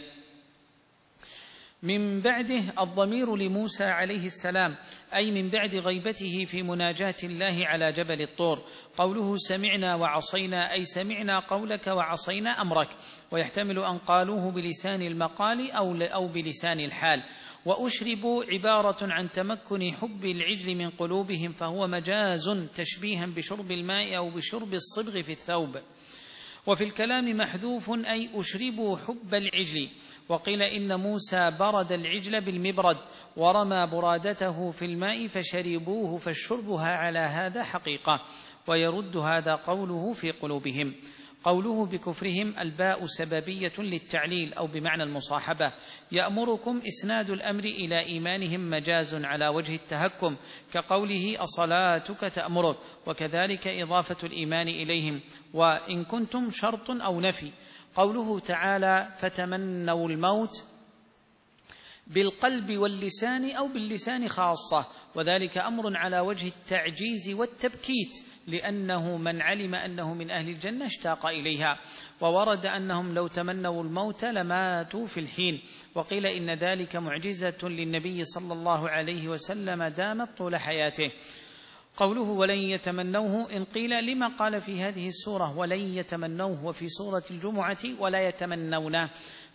من بعده الضمير لموسى عليه السلام، أي من بعد غيبته في مناجاة الله على جبل الطور. قوله سمعنا وعصينا أي سمعنا قولك وعصينا أمرك، ويحتمل أن قالوه بلسان المقال أو بلسان الحال. وأشربوا عبارة عن تمكن حب العجل من قلوبهم، فهو مجاز تشبيها بشرب الماء أو بشرب الصبغ في الثوب. وفي الكلام محذوف أي أشربوا حب العجل. وقيل إن موسى برد العجل بالمبرد ورمى برادته في الماء فشربوه، فالشربها على هذا حقيقة، ويرد هذا قوله في قلوبهم. قوله بكفرهم الباء سببية للتعليل أو بمعنى المصاحبة. يأمركم إسناد الأمر إلى إيمانهم مجاز على وجه التهكم كقوله أصلاتك تأمرك، وكذلك إضافة الإيمان إليهم. وإن كنتم شرط أو نفي. قوله تعالى فتمنوا الموت بالقلب واللسان أو باللسان خاصة، وذلك أمر على وجه التعجيز والتبكيت، لأنه من علم أنه من أهل الجنة اشتاق إليها. وورد أنهم لو تمنوا الموت لماتوا في الحين. وقيل إن ذلك معجزة للنبي صلى الله عليه وسلم دامت طول حياته. قوله ولن يتمنوه، إن قيل لما قال في هذه السورة ولن يتمنوه وفي سورة الجمعة ولا يتمنونه،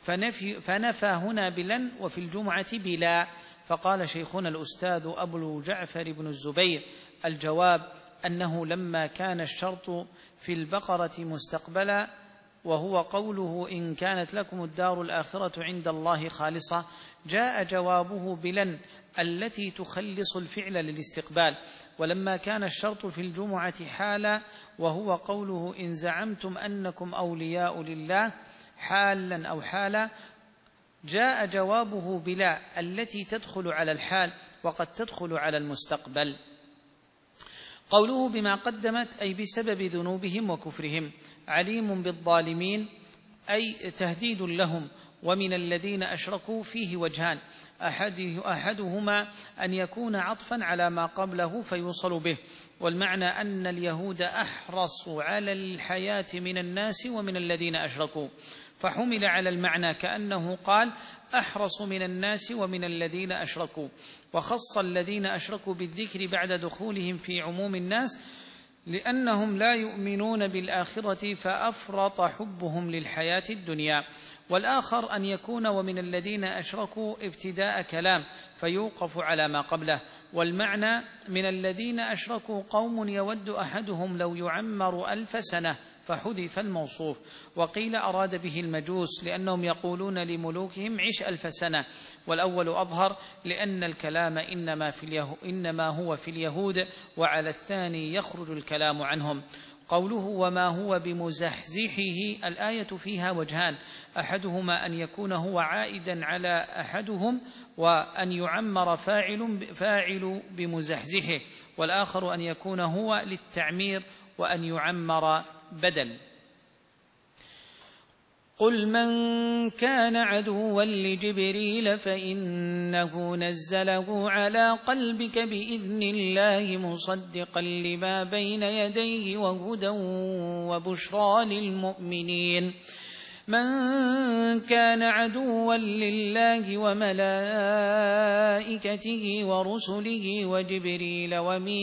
فنفي, فنفى هنا بلن وفي الجمعة بلا. فقال شيخنا الأستاذ أبو جعفر بن الزبير: الجواب أنه لما كان الشرط في البقرة مستقبلا، وهو قوله إن كانت لكم الدار الآخرة عند الله خالصة، جاء جوابه بلن التي تخلص الفعل للاستقبال. ولما كان الشرط في الجمعة حالا، وهو قوله إن زعمتم أنكم أولياء لله حالا أو حالا، جاء جوابه بلا التي تدخل على الحال وقد تدخل على المستقبل. قوله بما قدمت أي بسبب ذنوبهم وكفرهم. عليم بالظالمين أي تهديد لهم. ومن الذين أشركوا فيه وجهان: أحد أحدهما أن يكون عطفا على ما قبله فيوصل به، والمعنى أن اليهود أحرص على الحياة من الناس ومن الذين أشركوا، فحمل على المعنى كأنه قال أحرص من الناس ومن الذين أشركوا، وخص الذين أشركوا بالذكر بعد دخولهم في عموم الناس لأنهم لا يؤمنون بالآخرة فأفرط حبهم للحياة الدنيا. والآخر أن يكون ومن الذين أشركوا ابتداء كلام فيوقف على ما قبله، والمعنى من الذين أشركوا قوم يود أحدهم لو يعمر ألف سنة فحذف الموصوف. وقيل أراد به المجوس لأنهم يقولون لملوكهم عش ألف سنة، والأول أظهر لأن الكلام إنما, في اليهو إنما هو في اليهود، وعلى الثاني يخرج الكلام عنهم. قوله وما هو بمزحزحه، الآية فيها وجهان: أحدهما أن يكون هو عائدا على أحدهم، وأن يعمر فاعل, فاعل بمزحزحه، والآخر أن يكون هو للتعمير وأن يعمر بدل. قل من كان عدوا لجبريل فإنه نزله على قلبك بإذن الله مصدقا لما بين يديه وهدى وبشرى للمؤمنين. من كان عدوا لله وملائكته ورسله وجبريل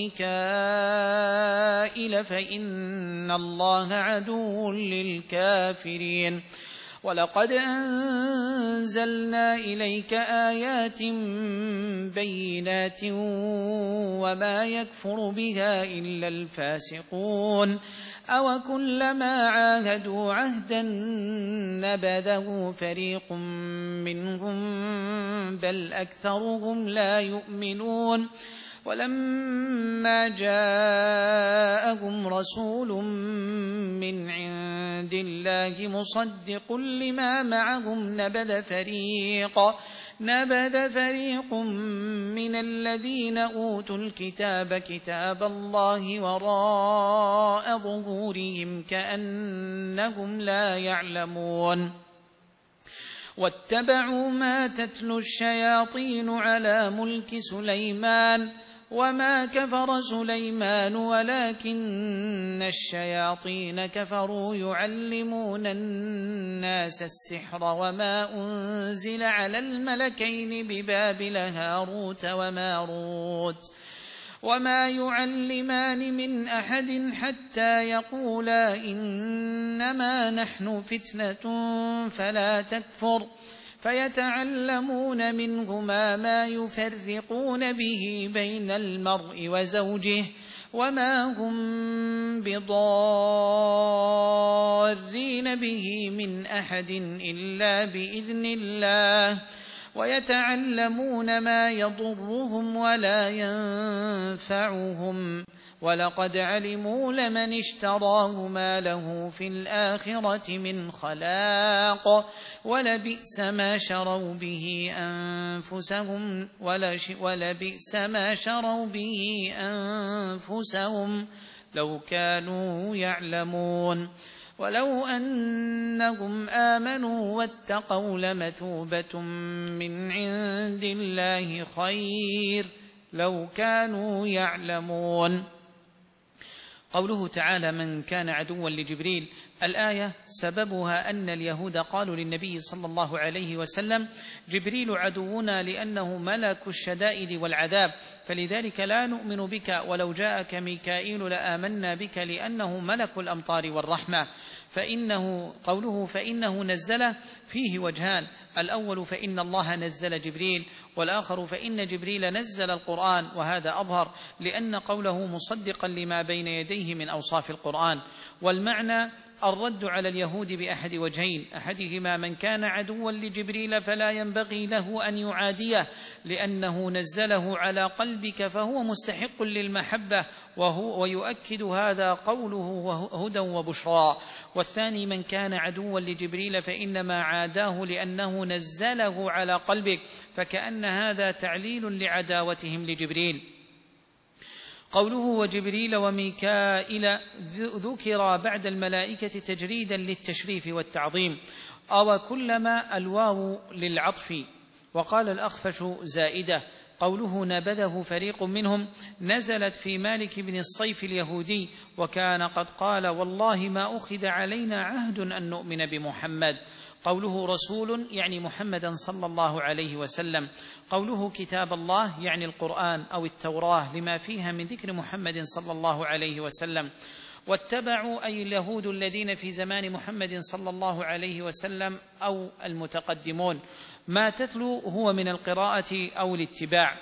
وميكائيل فإن الله عدو للكافرين. ولقد أنزلنا إليك آيات بينات وما يكفر بها إلا الفاسقون. أو كلما عاهدوا عهدا نبذه فريق منهم بل أكثرهم لا يؤمنون. ولما جاءهم رسول من عند الله مصدق لما معهم نبذ فريق نبذ فريق من الذين أوتوا الكتاب كتاب الله وراء ظهورهم كأنهم لا يعلمون. واتبعوا ما تتلو الشياطين على ملك سليمان وما كفر سليمان ولكن الشياطين كفروا يعلمون الناس السحر وما أنزل على الملكين ببابل هاروت وماروت وما يعلمان من أحد حتى يقولا إنما نحن فتنة فلا تكفر فيتعلمون منهما ما يفرقون به بين المرء وزوجه وما هم بضارين به من أحد إلا بإذن الله ويتعلمون ما يضرهم ولا ينفعهم ولقد علموا لمن اشتراه ما له في الآخرة من خلاق ولبئس ما شروا به أنفسهم ولبئس ما شروا به أنفسهم لو كانوا يعلمون. ولو أنهم آمنوا واتقوا لمثوبة من عند الله خير لو كانوا يعلمون. قوله تعالى من كان عدوا لجبريل الآية سببها أن اليهود قالوا للنبي صلى الله عليه وسلم: جبريل عدونا لأنه ملك الشدائد والعذاب، فلذلك لا نؤمن بك، ولو جاءك ميكائيل لآمنا بك لأنه ملك الأمطار والرحمة. فإنه قوله فإنه نزل فيه وجهان: الأول فإن الله نزل جبريل، والآخر فإن جبريل نزل القرآن، وهذا أظهر لأن قوله مصدقا لما بين يديه من أوصاف القرآن. والمعنى الرد على اليهود بأحد وجهين: أحدهما من كان عدوا لجبريل فلا ينبغي له أن يعاديه لأنه نزله على قلبك فهو مستحق للمحبة، وهو ويؤكد هذا قوله هدى وبشرى. والثاني من كان عدوا لجبريل فإنما عاداه لأنه نزله على قلبك، فكأن هذا تعليل لعداوتهم لجبريل. قوله وجبريل وميكائيل ذكر بعد الملائكة تجريدا للتشريف والتعظيم، أو كلما الواو للعطف. وقال الأخفش زائدة: قوله نبذه فريق منهم نزلت في مالك بن الصيف اليهودي، وكان قد قال: والله ما أخذ علينا عهد أن نؤمن بمحمد. قوله رسول يعني محمدا صلى الله عليه وسلم. قوله كتاب الله يعني القرآن أو التوراة لما فيها من ذكر محمد صلى الله عليه وسلم. واتبعوا أي اليهود الذين في زمان محمد صلى الله عليه وسلم أو المتقدمون. ما تتلو هو من القراءة أو الاتباع.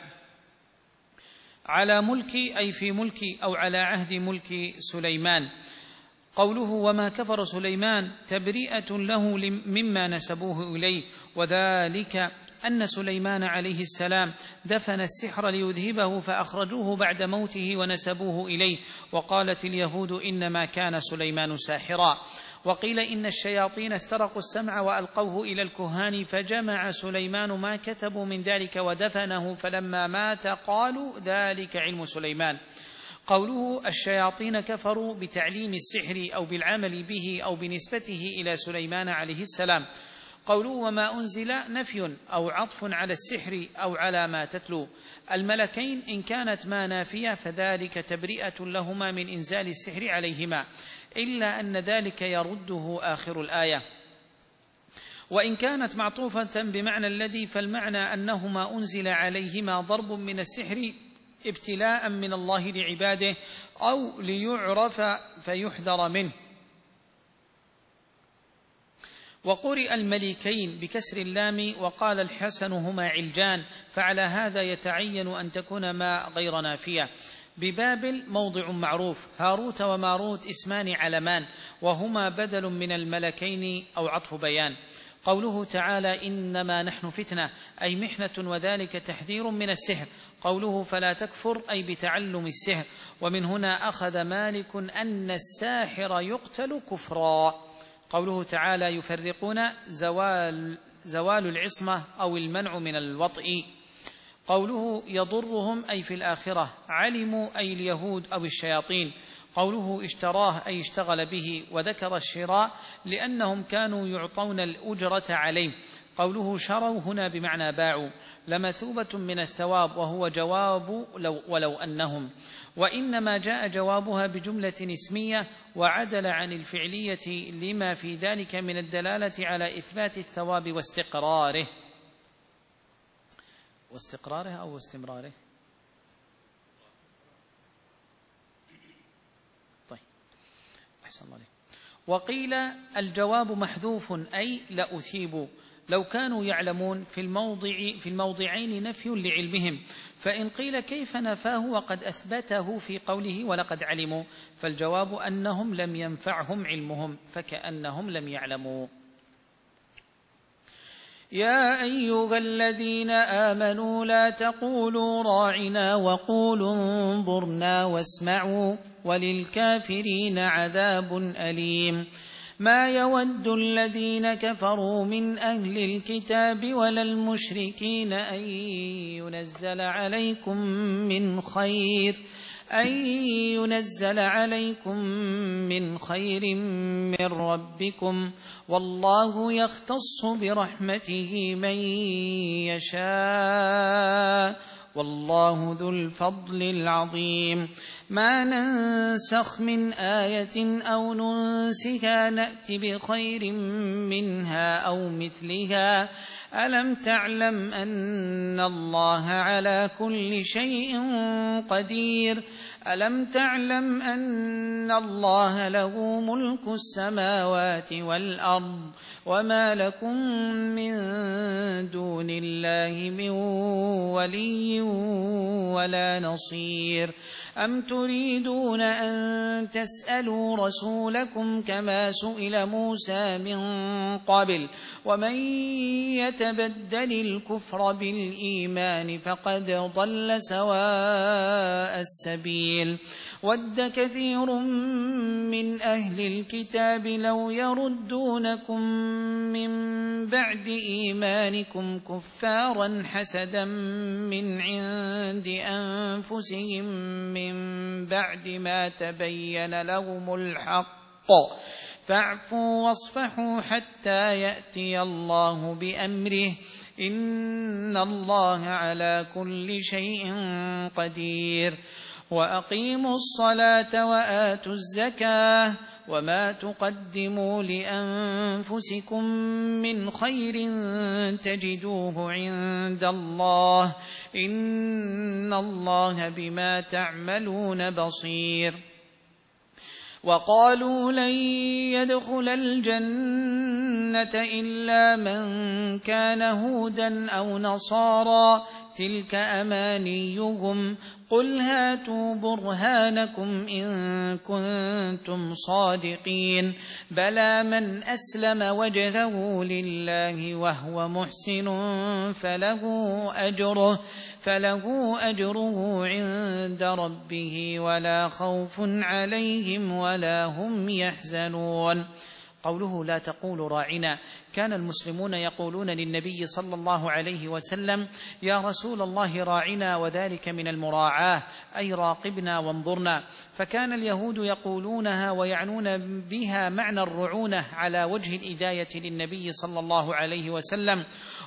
على ملك أي في ملك أو على عهد ملك سليمان. قوله وما كفر سليمان تبرئة له مما نسبوه إليه، وذلك أن سليمان عليه السلام دفن السحر ليذهبه فأخرجوه بعد موته ونسبوه إليه، وقالت اليهود إنما كان سليمان ساحرا. وقيل إن الشياطين استرقوا السمع وألقوه إلى الكهان فجمع سليمان ما كتبوا من ذلك ودفنه، فلما مات قالوا ذلك علم سليمان. قوله الشياطين كفروا بتعليم السحر أو بالعمل به أو بنسبته إلى سليمان عليه السلام. قوله وما أنزل نفي أو عطف على السحر أو على ما تتلو. الملكين إن كانت ما نافية فذلك تبرئة لهما من إنزال السحر عليهما، إلا أن ذلك يرده آخر الآية. وإن كانت معطوفة بمعنى الذي فالمعنى أنهما أنزل عليهما ضرب من السحر ابتلاء من الله لعباده أو ليعرف فيحذر منه. وقرئ الملكين بكسر اللام، وقال الحسن هما علجان، فعلى هذا يتعين أن تكون ما غير نافية. ببابل موضع معروف، هاروت وماروت اسمان علمان، وهما بدل من الملكين أو عطف بيان. قوله تعالى إنما نحن فتنة أي محنة، وذلك تحذير من السحر. قوله فلا تكفر أي بتعلم السحر، ومن هنا أخذ مالك أن الساحر يقتل كفرا. قوله تعالى يفرقون زوال, زوال العصمة أو المنع من الوطء. قوله يضرهم أي في الآخرة، علموا أي اليهود أو الشياطين. قوله اشتراه أي اشتغل به، وذكر الشراء لأنهم كانوا يعطون الأجرة عليه. قوله شروا هنا بمعنى باعوا، لمثوبة من الثواب، وهو جواب لو ولو أنهم. وإنما جاء جوابها بجملة اسمية وعدل عن الفعلية لما في ذلك من الدلالة على إثبات الثواب واستقراره واستقراره أو استمراره. طيب أحسن الله عليك. وقيل الجواب محذوف أي لأثيبوا، لو كانوا يعلمون في الموضع في الموضعين نفي لعلمهم. فإن قيل كيف نفاه وقد أثبته في قوله ولقد علموا، فالجواب أنهم لم ينفعهم علمهم، فكأنهم لم يعلموا. يا أيها الذين آمنوا لا تقولوا راعنا وقولوا انظرنا واسمعوا وللكافرين عذاب أليم. ما يود الذين كفروا من أهل الكتاب ولا المشركين أن ينزل عليكم من خير أن ينزل عليكم من خير من ربكم، والله يختص برحمته من يشاء، والله ذو الفضل العظيم. ما ننسخ من آية أو ننسها نأت بخير منها أو مثلها ألم تعلم أن الله على كل شيء قدير ألم تعلم أن الله له ملك السماوات والأرض وما لكم من دون الله من ولي ولا نصير أم تريدون أن تسألوا رسولكم كما سئل موسى من قبل ومن يتبدل الكفر بالإيمان فقد ضل سواء السبيل ود كثير من أهل الكتاب لو يردونكم من بعد إيمانكم كفارا حسدا من عند أنفسهم من بعد ما تبين لهم الحق فاعفوا واصفحوا حتى يأتي الله بأمره إن الله على كل شيء قدير وأقيموا الصلاة وآتوا الزكاة وما تقدموا لأنفسكم من خير تجدوه عند الله إن الله بما تعملون بصير وقالوا لن يدخل الجنة إلا من كان هودا أو نصارى تلك أمانيهم قل هاتوا برهانكم إن كنتم صادقين بلى من أسلم وجهه لله وهو محسن فله أجره فله أجره عند ربه ولا خوف عليهم ولا هم يحزنون. قوله لا تقولوا راعنا كان المسلمون يقولون للنبي صلى الله عليه وسلم يا رسول الله راعنا وذلك من المراعاة أي راقبنا وانظرنا فكان اليهود يقولونها ويعنون بها معنى الرعونة على وجه الإداية للنبي صلى الله عليه وسلم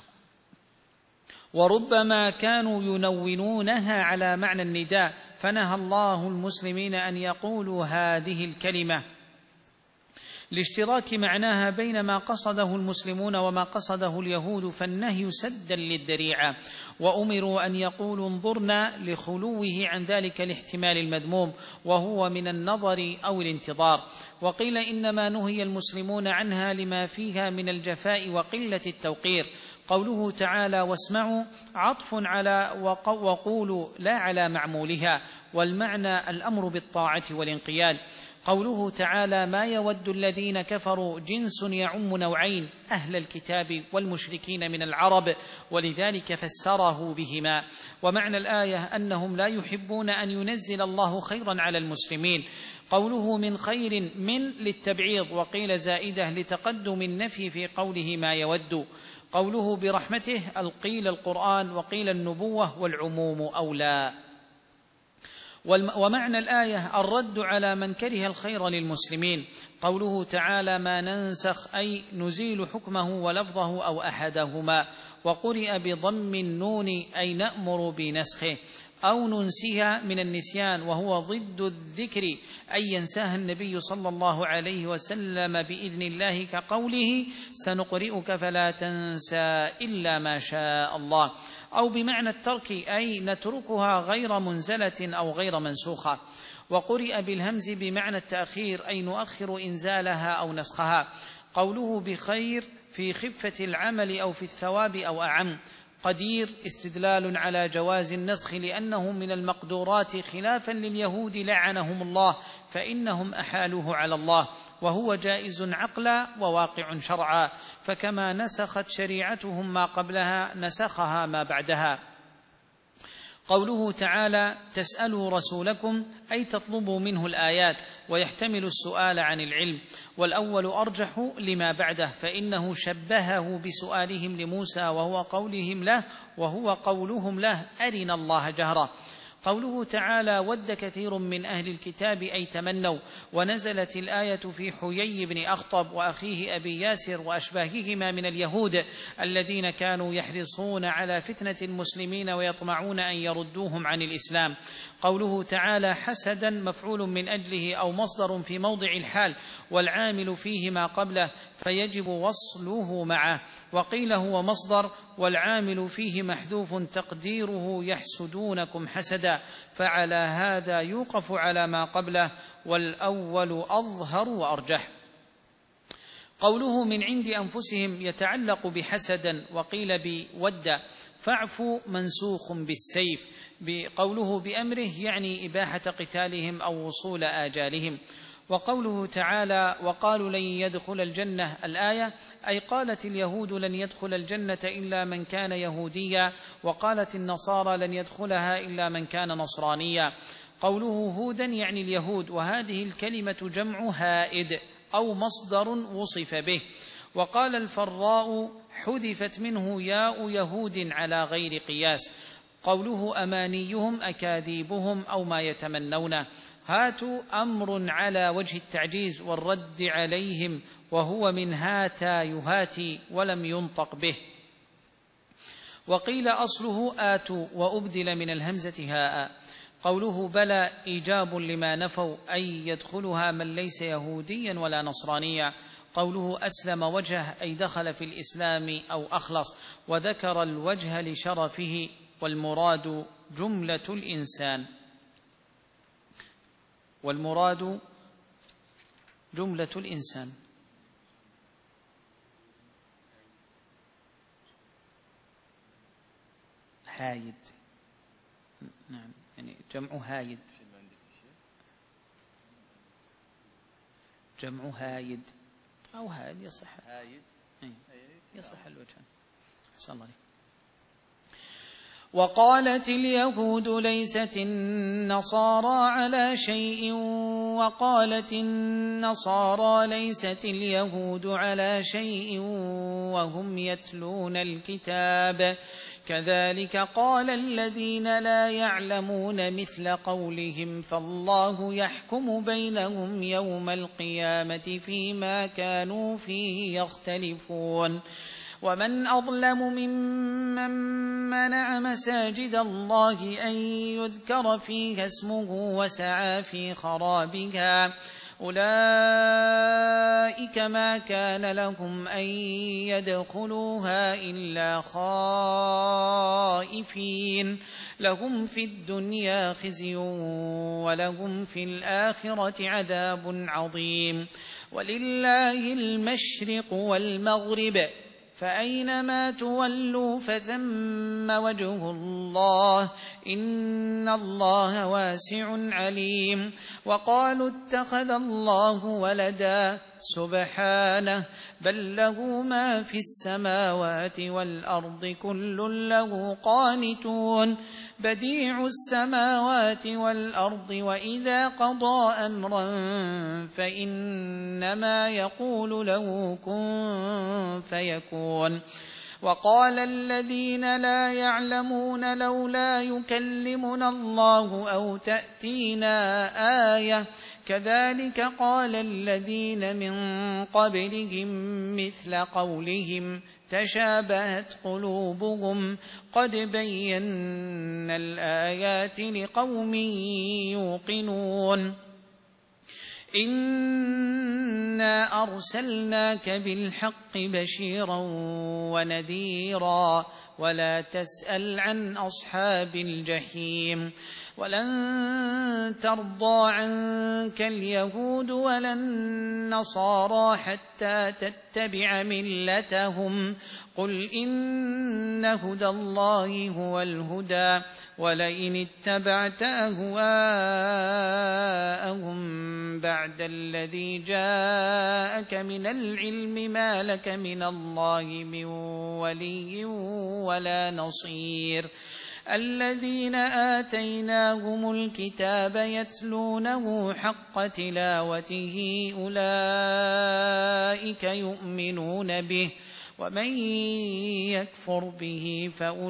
وربما كانوا ينونونها على معنى النداء فنهى الله المسلمين أن يقولوا هذه الكلمة لاشتراك معناها بين ما قصده المسلمون وما قصده اليهود فالنهي سدا للذريعة وأمروا أن يقولوا انظرنا لخلوه عن ذلك الاحتمال المذموم وهو من النظر أو الانتظار وقيل إنما نهي المسلمون عنها لما فيها من الجفاء وقلة التوقير قوله تعالى واسمعوا عطف على وقولوا لا على معمولها والمعنى الأمر بالطاعة والانقياد قوله تعالى ما يود الذين كفروا جنس يعم نوعين أهل الكتاب والمشركين من العرب ولذلك فسره بهما ومعنى الآية أنهم لا يحبون أن ينزل الله خيرا على المسلمين قوله من خير من للتبعيض وقيل زائدة لتقدم النفي في قوله ما يود قوله برحمته القيل القرآن وقيل النبوة والعموم أولى ومعنى الآية الرد على من كره الخير للمسلمين قوله تعالى ما ننسخ أي نزيل حكمه ولفظه أو أحدهما وقرئ بضم النون أي نأمر بنسخه أو ننسها من النسيان وهو ضد الذكر أي ينساها النبي صلى الله عليه وسلم بإذن الله كقوله سنقرئك فلا تنسى إلا ما شاء الله أو بمعنى الترك أي نتركها غير منزلة أو غير منسوخة وقرئ بالهمز بمعنى التأخير أي نؤخر إنزالها أو نسخها قوله بخير في خفة العمل أو في الثواب أو أعم قدير استدلال على جواز النسخ لأنه من المقدورات خلافا لليهود لعنهم الله فإنهم أحالوه على الله وهو جائز عقلا وواقع شرعا فكما نسخت شريعتهم ما قبلها نسخها ما بعدها قوله تعالى تسألوا رسولكم أي تطلبوا منه الآيات ويحتمل السؤال عن العلم والأول أرجح لما بعده فإنه شبهه بسؤالهم لموسى وهو قولهم له وهو قولهم له أرنا الله جهرة قوله تعالى: ود كثير من أهل الكتاب أي تمنوا، ونزلت الآية في حيي بن أخطب وأخيه أبي ياسر وأشباههما من اليهود الذين كانوا يحرصون على فتنة المسلمين ويطمعون أن يردوهم عن الإسلام. قوله تعالى: حسدا مفعول من أجله أو مصدر في موضع الحال، والعامل فيه ما قبله فيجب وصله معه. وقيل هو مصدر والعامل فيه محذوف تقديره يحسدونكم حسدا، فعلى هذا يوقف على ما قبله، والأول أظهر وأرجح. قوله من عند أنفسهم يتعلق بحسدا، وقيل بود فاعفوا منسوخ بالسيف. بقوله بأمره يعني إباحة قتالهم أو وصول آجالهم. وقوله تعالى: وقالوا لن يدخل الجنة الآية، أي قالت اليهود لن يدخل الجنة إلا من كان يهوديا، وقالت النصارى لن يدخلها إلا من كان نصرانيا. قوله هودا يعني اليهود، وهذه الكلمة جمع هائد أو مصدر وصف به. وقال الفراء: حذفت منه ياء يهود على غير قياس. قوله أمانيهم أكاذيبهم أو ما يتمنون. هاتوا أمر على وجه التعجيز والرد عليهم، وهو من هاتا يهاتي ولم ينطق به. وقيل أصله آتوا وأبدل من الهمزة هاء. قوله بلى إيجاب لما نفوا، أي يدخلها من ليس يهوديا ولا نصرانيا. قوله أسلم وجهه، أي دخل في الإسلام أو أخلص، وذكر الوجه لشرفه، والمراد جملة الإنسان والمراد جملة الإنسان. هايد، نعم، يعني جمع هايد، جمع هايد أو هايد يصح، هايد يصح الوجهان. أحسن الله عليك. وقالت اليهود ليست النصارى على شيء، وقالت النصارى ليست اليهود على شيء وهم يتلون الكتاب، كذلك قال الذين لا يعلمون مثل قولهم، فالله يحكم بينهم يوم القيامة فيما كانوا فيه يختلفون. ومن أظلم ممن منع مساجد الله أن يذكر فيها اسمه وسعى في خرابها، أولئك ما كان لهم أن يدخلوها إلا خائفين، لهم في الدنيا خزي ولهم في الآخرة عذاب عظيم. ولله المشرق والمغرب، فأينما تولوا فثم وجه الله، إن الله واسع عليم. وقالوا اتخذ الله ولدا، سبحانه، بل له ما في السماوات والأرض كل له قانتون، بديع السماوات والأرض، وإذا قضى أمرا فإنما يقول له كن فيكون. وقال الذين لا يعلمون لولا يكلمنا الله أو تأتينا آية، كذلك قال الذين من قبلهم مثل قولهم، تشابهت قلوبهم، قد بينا الآيات لقوم يوقنون. إنا أرسلناك بالحق بشيرا ونذيرا، ولا تسأل عن أصحاب الجحيم. ولن ترضى عنك اليهود ولا النصارى حتى تتبع ملتهم، قل إن هدى الله هو الهدى، ولئن اتبعت أهواءهم بعد الذي جاءك من العلم ما لك من الله من ولي ولا نصير. الذين آتيناهم الكتاب يتلونه حق تلاوته أولئك يؤمنون به، ومن يكفر به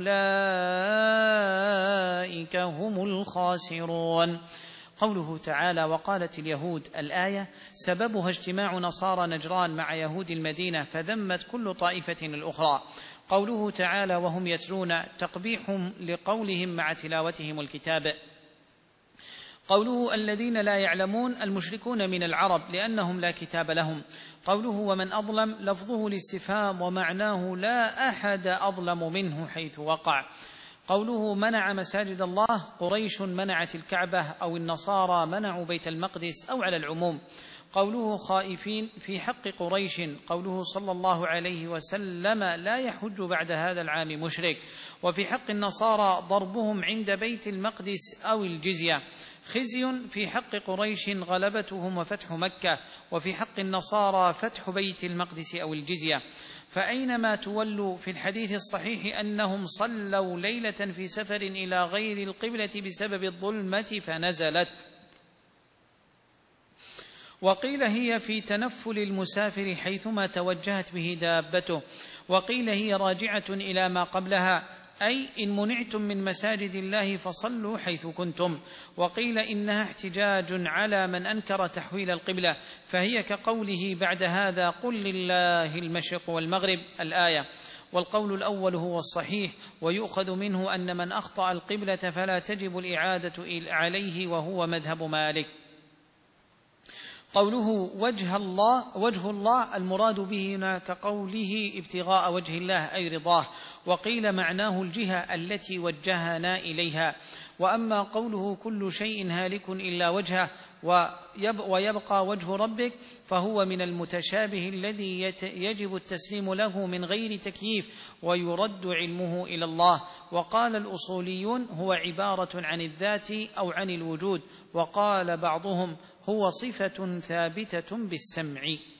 فأولئك هم الخاسرون. قوله تعالى وقالت اليهود، الآية سببها اجتماع نصارى نجران مع يهود المدينة فذمت كل طائفة الأخرى. قوله تعالى وهم يتلون تقبيح لقولهم مع تلاوتهم الكتاب. قوله الذين لا يعلمون المشركون من العرب لأنهم لا كتاب لهم. قوله ومن أظلم لفظه الاستفهام ومعناه لا أحد أظلم منه حيث وقع. قوله منع مساجد الله قريش منعت الكعبة أو النصارى منعوا بيت المقدس أو على العموم. قوله خائفين في حق قريش. قوله صلى الله عليه وسلم لا يحج بعد هذا العام مشرك. وفي حق النصارى ضربهم عند بيت المقدس أو الجزية. خزي في حق قريش غلبتهم وفتح مكة. وفي حق النصارى فتح بيت المقدس أو الجزية. فأينما تولوا في الحديث الصحيح أنهم صلوا ليلة في سفر إلى غير القبلة بسبب الظلمة فنزلت. وقيل هي في تنفل المسافر حيثما توجهت به دابته. وقيل هي راجعة إلى ما قبلها أي إن منعتم من مساجد الله فصلوا حيث كنتم. وقيل إنها احتجاج على من أنكر تحويل القبلة فهي كقوله بعد هذا قل لله المشرق والمغرب الآية. والقول الأول هو الصحيح ويؤخذ منه أن من أخطأ القبلة فلا تجب الإعادة عليه وهو مذهب مالك. قوله وجه الله وجه الله المراد به هنا كقوله ابتغاء وجه الله أي رضاه. وقيل معناه الجهة التي وجهنا إليها. وأما قوله كل شيء هالك إلا وجهه ويبقى وجه ربك فهو من المتشابه الذي يجب التسليم له من غير تكييف ويرد علمه إلى الله. وقال الأصوليون هو عبارة عن الذات أو عن الوجود. وقال بعضهم هو صفة ثابتة بالسمع.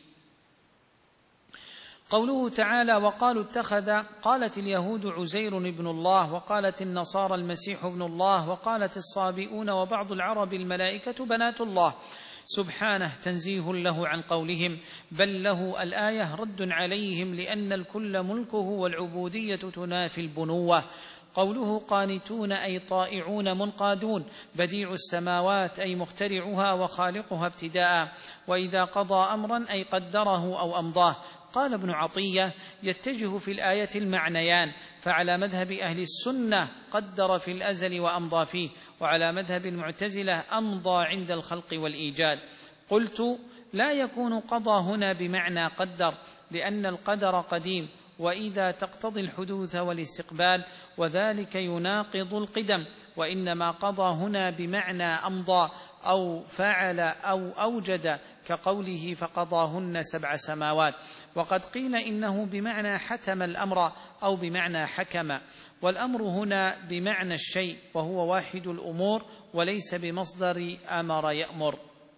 قوله تعالى وقالوا اتخذ قالت اليهود عزير ابن الله وقالت النصارى المسيح ابن الله وقالت الصابئون وبعض العرب الملائكة بنات الله سبحانه تنزيه له عن قولهم بل له الآية رد عليهم لأن الكل ملكه والعبودية تنافي البنوة. قوله قانتون أي طائعون منقادون بديع السماوات أي مخترعها وخالقها ابتداء. وإذا قضى أمرا أي قدره أو أمضاه. قال ابن عطية يتجه في الآية المعنيان فعلى مذهب أهل السنة قدر في الأزل وأمضى فيه وعلى مذهب المعتزلة أمضى عند الخلق والإيجاد. قلت لا يكون قضى هنا بمعنى قدر لأن القدر قديم وإذا تقتضي الحدوث والاستقبال وذلك يناقض القدم. وإنما قضى هنا بمعنى أمضى أو فعل أو أوجد كقوله فقضاهن سبع سماوات. وقد قيل إنه بمعنى حتم الأمر أو بمعنى حكم. والأمر هنا بمعنى الشيء وهو واحد الأمور وليس بمصدر أمر يأمر.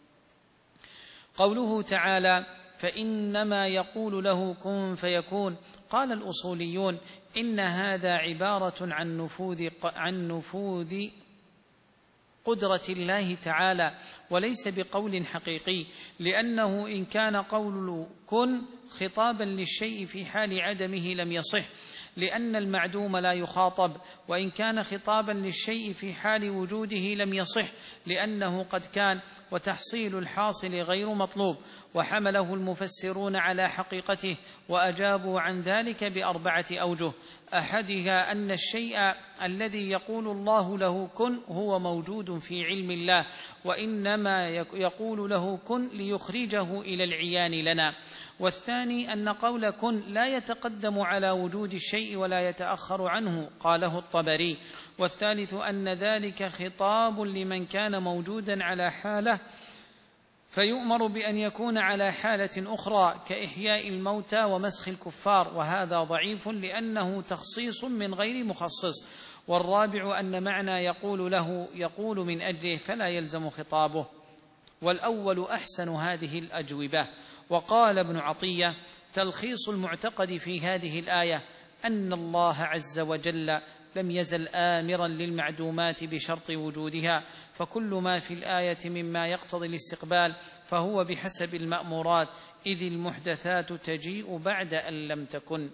قوله تعالى فإنما يقول له كن فيكون. قال الأصوليون إن هذا عبارة عن نفوذ عن نفوذ قدرة الله تعالى وليس بقول حقيقي لأنه إن كان قول كن خطابا للشيء في حال عدمه لم يصح لأن المعدوم لا يخاطب. وإن كان خطابا للشيء في حال وجوده لم يصح لأنه قد كان وتحصيل الحاصل غير مطلوب. وحمله المفسرون على حقيقته وأجابوا عن ذلك بأربعة أوجه. أحدها أن الشيء الذي يقول الله له كن هو موجود في علم الله وإنما يقول له كن ليخرجه إلى العيان لنا. والثاني أن قول كن لا يتقدم على وجود الشيء ولا يتأخر عنه قاله الطبري. والثالث أن ذلك خطاب لمن كان موجودا على حالة فيؤمر بأن يكون على حالة أخرى كإحياء الموتى ومسخ الكفار وهذا ضعيف لأنه تخصيص من غير مخصص. والرابع أن معنى يقول له يقول من أجله فلا يلزم خطابه. والأول أحسن هذه الأجوبة. وقال ابن عطية تلخيص المعتقد في هذه الآية أن الله عز وجل لم يزل آمرا للمعدومات بشرط وجودها، فكل ما في الآية مما يقتضي الاستقبال فهو بحسب المأمورات، إذ المحدثات تجيء بعد أن لم تكن.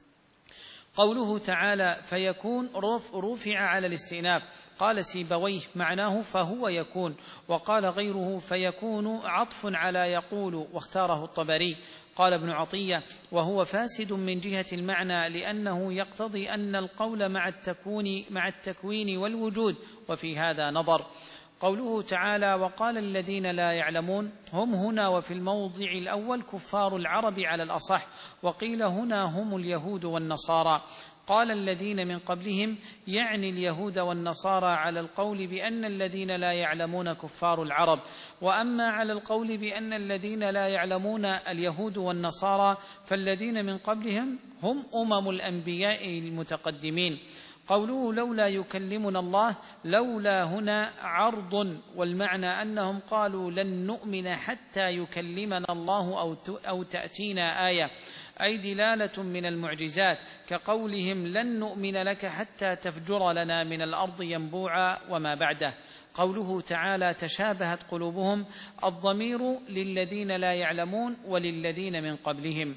قوله تعالى فيكون رفع على الاستئناف، قال سيبويه معناه فهو يكون، وقال غيره فيكون عطف على يقول، واختاره الطبري. قال ابن عطية وهو فاسد من جهة المعنى، لأنه يقتضي أن القول مع التكوين, مع التكوين والوجود، وفي هذا نظر. قوله تعالى وقال الذين لا يعلمون، هم هنا وفي الموضع الأول كفار العرب على الأصح، وقيل هنا هم اليهود والنصارى. قال الذين من قبلهم يعني اليهود والنصارى على القول بأن الذين لا يعلمون كفار العرب، وأما على القول بأن الذين لا يعلمون اليهود والنصارى فالذين من قبلهم هم أمم الأنبياء المتقدمين. قوله لولا يكلمنا الله، لولا هنا عرض، والمعنى أنهم قالوا لن نؤمن حتى يكلمنا الله أو تأتينا آية، أي دلالة من المعجزات، كقولهم لن نؤمن لك حتى تفجر لنا من الأرض ينبوعا وما بعده. قوله تعالى تشابهت قلوبهم، الضمير للذين لا يعلمون وللذين من قبلهم.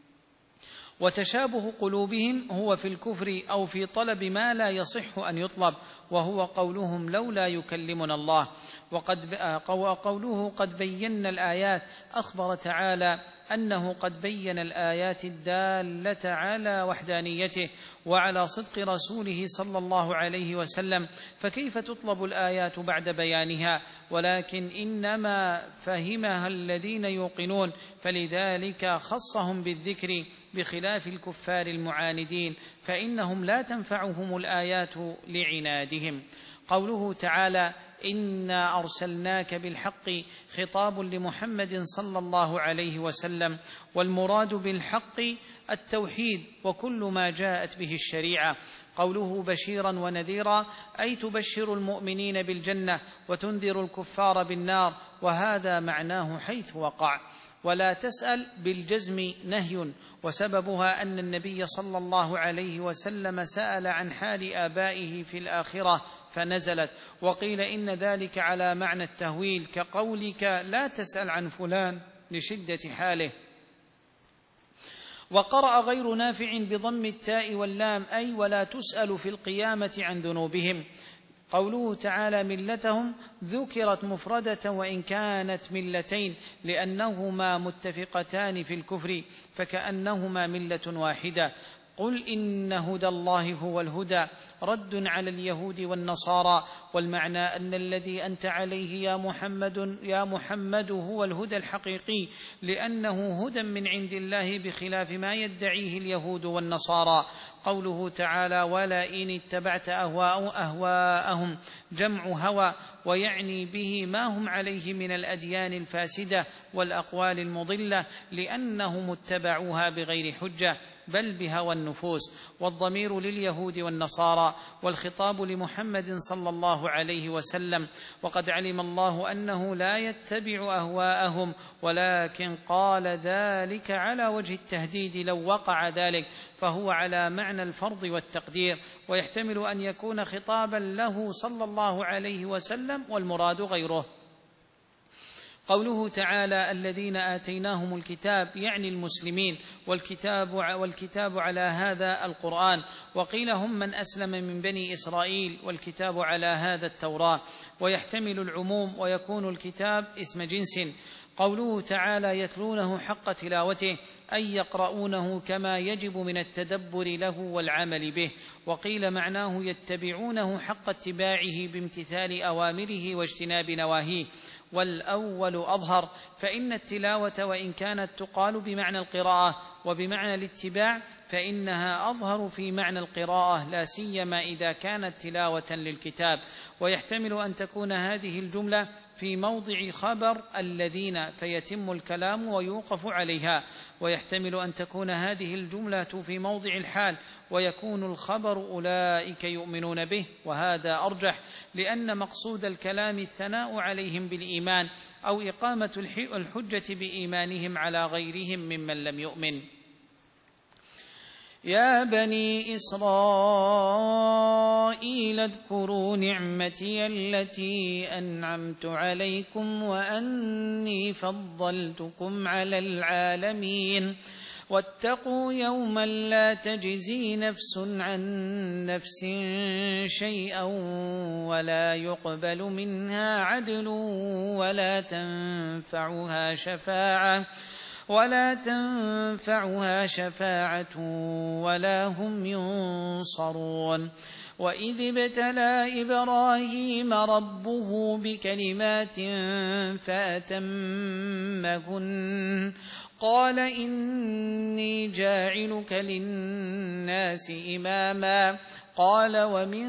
وتشابه قلوبهم هو في الكفر أو في طلب ما لا يصح أن يطلب، وهو قولهم لولا يكلمنا الله. وقد قوله قد بينا الآيات، أخبر تعالى أنه قد بين الآيات الدالة على وحدانيته وعلى صدق رسوله صلى الله عليه وسلم، فكيف تطلب الآيات بعد بيانها؟ ولكن إنما فهمها الذين يوقنون، فلذلك خصهم بالذكر بخلاف الكفار المعاندين، فإنهم لا تنفعهم الآيات لعنادهم. قوله تعالى إنا أرسلناك بالحق، خطاب لمحمد صلى الله عليه وسلم، والمراد بالحق التوحيد وكل ما جاءت به الشريعة. قوله بشيرا ونذيرا، أي تبشر المؤمنين بالجنة وتنذر الكفار بالنار، وهذا معناه حيث وقع. ولا تسأل بالجزم نهي، وسببها أن النبي صلى الله عليه وسلم سأل عن حال آبائه في الآخرة فنزلت، وقيل إن ذلك على معنى التهويل، كقولك لا تسأل عن فلان لشدة حاله. وقرأ غير نافع بضم التاء واللام، أي ولا تسأل في القيامة عن ذنوبهم. قوله تعالى ملتهم ذكرت مفردة وإن كانت ملتين، لأنهما متفقتان في الكفر، فكأنهما ملة واحدة. قل إن هدى الله هو الهدى، رد على اليهود والنصارى، والمعنى أن الذي أنت عليه يا محمد يا محمد هو الهدى الحقيقي، لأنه هدى من عند الله بخلاف ما يدعيه اليهود والنصارى. قوله تعالى ولئن اتبعت أهواءهم، جمع هوى، ويعني به ما هم عليه من الأديان الفاسدة والأقوال المضلة، لأنهم اتبعوها بغير حجة بل بهوى النفوس. والضمير لليهود والنصارى، والخطاب لمحمد صلى الله عليه وسلم، وقد علم الله أنه لا يتبع أهواءهم، ولكن قال ذلك على وجه التهديد لو وقع ذلك، فهو على معنى الفرض والتقدير، ويحتمل أن يكون خطابا له صلى الله عليه وسلم والمراد غيره. قوله تعالى الذين آتيناهم الكتاب، يعني المسلمين، والكتاب, والكتاب على هذا القرآن، وقيل هم من أسلم من بني إسرائيل، والكتاب على هذا التوراة، ويحتمل العموم ويكون الكتاب اسم جنس. قوله تعالى يتلونه حق تلاوته، أي يقرؤونه كما يجب من التدبر له والعمل به. وقيل معناه يتبعونه حق اتباعه بامتثال أوامره واجتناب نواهيه، والأول أظهر، فإن التلاوة وإن كانت تقال بمعنى القراءة وبمعنى الاتباع فإنها أظهر في معنى القراءة، لا سيما إذا كانت تلاوة للكتاب. ويحتمل أن تكون هذه الجملة في موضع خبر الذين فيتم الكلام ويوقف عليها، ويحتمل أن تكون هذه الجملة في موضع الحال ويكون الخبر أولئك يؤمنون به، وهذا أرجح، لأن مقصود الكلام الثناء عليهم بالإيمان أو إقامة الحجة بإيمانهم على غيرهم ممن لم يؤمن. يا بني إسرائيل اذكروا نعمتي التي أنعمت عليكم وأني فضلتكم على العالمين واتقوا يوما لا تجزي نفس عن نفس شيئا ولا يقبل منها عدل ولا تنفعها شفاعة ولا تنفعها شفاعة ولا هم ينصرون وإذ ابتلى إبراهيم ربه بكلمات فأتمهن قال إني جاعلك للناس إماما قال ومن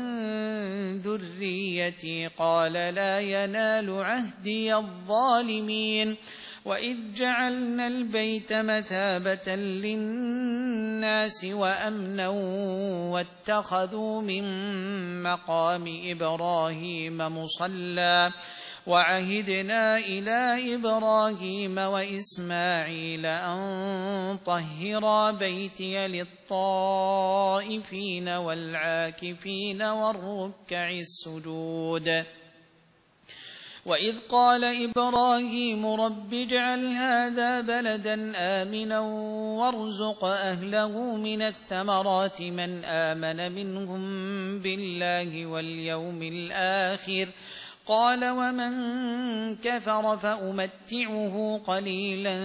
ذريتي قال لا ينال عهدي الظالمين وإذ جعلنا البيت مثابة للناس وأمنا واتخذوا من مقام إبراهيم مصلى وعهدنا إلى إبراهيم وإسماعيل أن طهرا بيتي للطائفين والعاكفين والركع السجود وإذ قال إبراهيم رب اجعل هذا بلدا آمنا وارزق أهله من الثمرات من آمن منهم بالله واليوم الآخر قال ومن كفر فأمتعه قليلا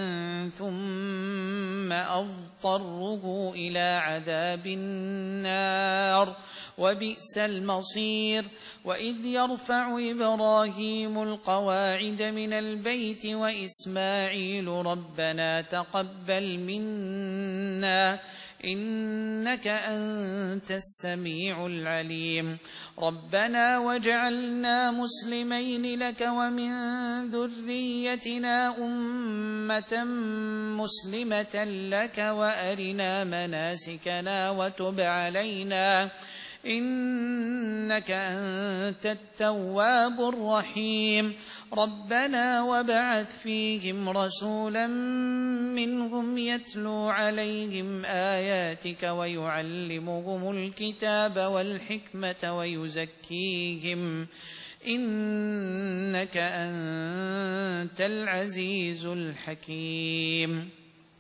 ثم أضطره إلى عذاب النار وبئس المصير وإذ يرفع إبراهيم القواعد من البيت وإسماعيل ربنا تقبل منا إنك أنت السميع العليم ربنا واجعلنا مسلمين لك ومن ذريتنا أمة مسلمة لك وأرنا مناسكنا وتب علينا إنك أنت التواب الرحيم ربنا وابعث فيهم رسولا منهم يتلو عليهم آياتك ويعلمهم الكتاب والحكمة ويزكيهم إنك أنت العزيز الحكيم.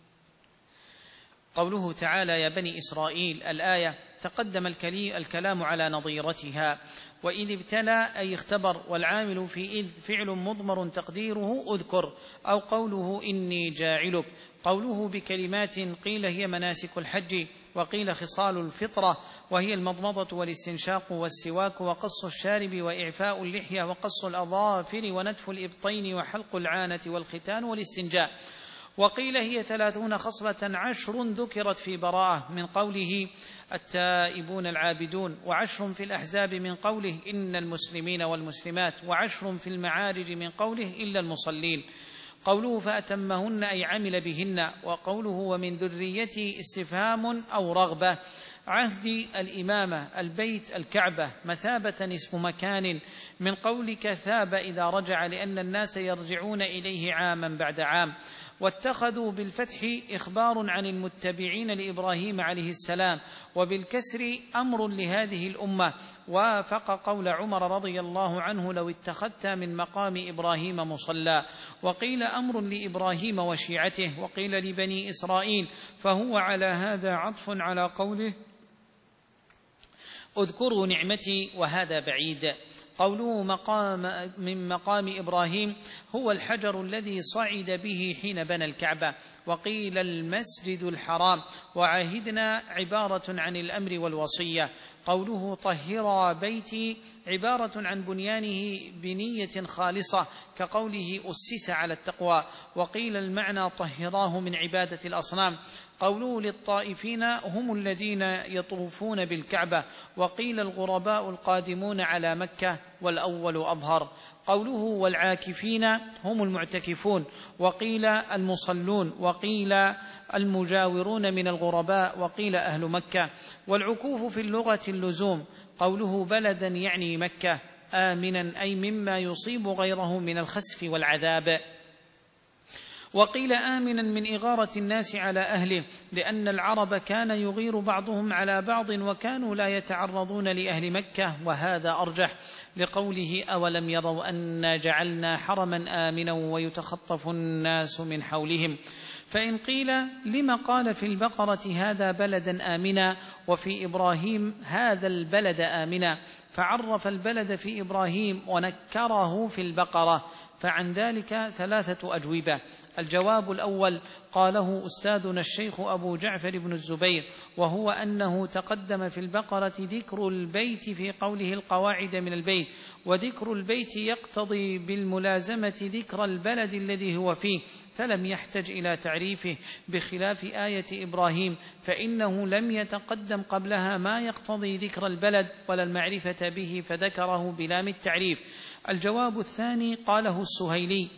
قوله تعالى يا بني إسرائيل الآية تقدم الكلام على نظيرتها وإذ ابتلى أي اختبر والعامل في إذ فعل مضمر تقديره أذكر أو قوله إني جاعلك قوله بكلمات قيل هي مناسك الحج وقيل خصال الفطرة وهي المضمضة والاستنشاق والسواك وقص الشارب وإعفاء اللحية وقص الأظافر ونتف الإبطين وحلق العانة والختان والاستنجاء وقيل هي ثلاثون خصلة عشر ذكرت في براءة من قوله التائبون العابدون وعشر في الأحزاب من قوله إن المسلمين والمسلمات وعشر في المعارج من قوله إلا المصلين قوله فأتمهن أي عمل بهن وقوله ومن ذريتي استفهام أو رغبة عهد الإمامة البيت الكعبة مثابة اسم مكان من قولك ثاب إذا رجع لأن الناس يرجعون إليه عاما بعد عام واتخذوا بالفتح إخبار عن المتبعين لإبراهيم عليه السلام وبالكسر أمر لهذه الأمة وافق قول عمر رضي الله عنه لو اتخذت من مقام إبراهيم مصلى وقيل أمر لإبراهيم وشيعته وقيل لبني إسرائيل فهو على هذا عطف على قوله اذكروا نعمتي وهذا بعيد قوله مقام من مقام إبراهيم هو الحجر الذي صعد به حين بنى الكعبة وقيل المسجد الحرام وعهدنا عبارة عن الأمر والوصية قوله طهرا بيتي عبارة عن بنيانه بنية خالصة كقوله أسس على التقوى وقيل المعنى طهراه من عبادة الأصنام قوله للطائفين هم الذين يطوفون بالكعبة وقيل الغرباء القادمون على مكة والأول أظهر قوله والعاكفين هم المعتكفون وقيل المصلون وقيل المجاورون من الغرباء وقيل أهل مكة والعكوف في اللغة اللزوم قوله بلدا يعني مكة آمنا أي مما يصيب غيره من الخسف والعذاب وقيل آمنا من إغارة الناس على أهله، لأن العرب كان يغير بعضهم على بعض وكانوا لا يتعرضون لأهل مكة، وهذا أرجح لقوله أولم يروا أنا جعلنا حرما آمنا ويتخطف الناس من حولهم. فإن قيل لما قال في البقرة هذا بلدا آمنا وفي إبراهيم هذا البلد آمنا، فعرف البلد في إبراهيم ونكره في البقرة، فعن ذلك ثلاثة أجوبة. الجواب الأول قاله أستاذنا الشيخ أبو جعفر بن الزبير، وهو أنه تقدم في البقرة ذكر البيت في قوله القواعد من البيت، وذكر البيت يقتضي بالملازمة ذكر البلد الذي هو فيه، فلم يحتج إلى تعريفه، بخلاف آية إبراهيم فإنه لم يتقدم قبلها ما يقتضي ذكر البلد ولا المعرفة به، فذكره بلام التعريف. الجواب الثاني قاله السهيلي،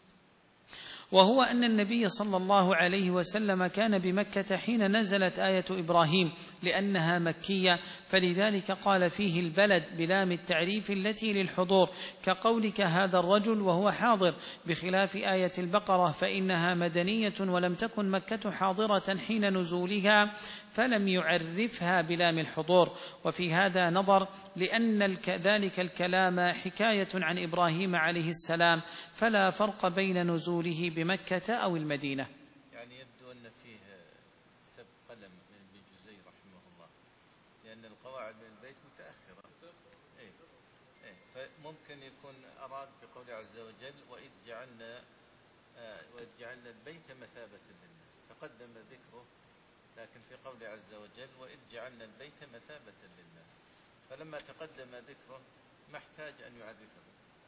وهو أن النبي صلى الله عليه وسلم كان بمكة حين نزلت آية إبراهيم لأنها مكية، فلذلك قال فيه البلد بلام التعريف التي للحضور، كقولك هذا الرجل وهو حاضر، بخلاف آية البقرة فإنها مدنية ولم تكن مكة حاضرة حين نزولها فلم يعرفها بلام الحضور. وفي هذا نظر، لأن ذلك الكلام حكاية عن إبراهيم عليه السلام، فلا فرق بين نزوله بمكة أو المدينة. يعني يبدو أن فيه سب قلم من ابن جزي رحمه الله، لأن القواعد من البيت متأخرة. إيه؟ إيه؟ فممكن يكون أراد بقوله عز وجل وإذ جعلنا آه وإذ جعلنا البيت مثابة للناس، تقدم ذكره، لكن في قوله عز وجل وإذ جعلنا البيت مثابة للناس، فلما تقدم ذكره ما احتاج أن يعرفه.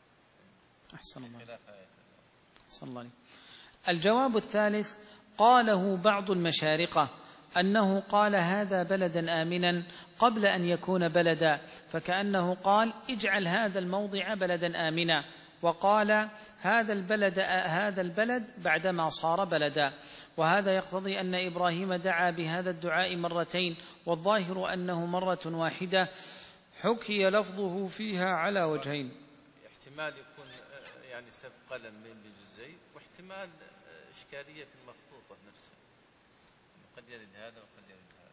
أحسن الله. أحسن الله. الجواب الثالث قاله بعض المشارقة، أنه قال هذا بلدا آمنا قبل أن يكون بلدا، فكأنه قال اجعل هذا الموضع بلدا آمنا، وقال هذا البلد هذا البلد بعدما صار بلدا. وهذا يقتضي أن إبراهيم دعا بهذا الدعاء مرتين، والظاهر أنه مرة واحدة حكي لفظه فيها على وجهين. احتمال يكون يعني سب قلم من بجزئي، واحتمال إشكالية في المخطوطة نفسها، قد يرد هذا وقد يرد هذا.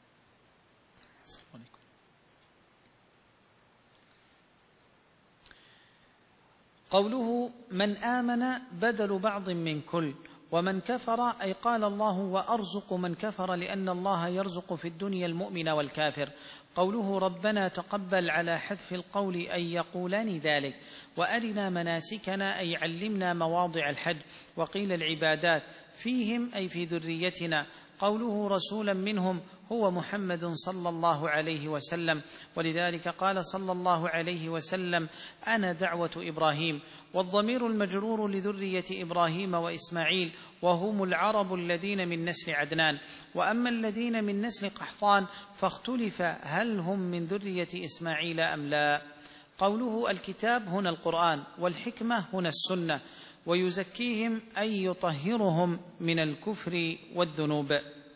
قوله من آمن بدل بعض من كل، ومن كفر أي قال الله وأرزق من كفر، لأن الله يرزق في الدنيا المؤمن والكافر. قوله ربنا تقبل على حذف القول أي يقولان ذلك، وأرنا مناسكنا أي علمنا مواضع الحج، وقيل العبادات فيهم أي في ذريتنا. قوله رسولا منهم هو محمد صلى الله عليه وسلم، ولذلك قال صلى الله عليه وسلم أنا دعوة إبراهيم. والضمير المجرور لذرية إبراهيم وإسماعيل، وهم العرب الذين من نسل عدنان. وأما الذين من نسل قحطان فاختلف هل هم من ذرية إسماعيل أم لا. قوله الكتاب هنا القرآن، والحكمة هنا السنة، ويزكيهم أي يطهرهم من الكفر والذنوب.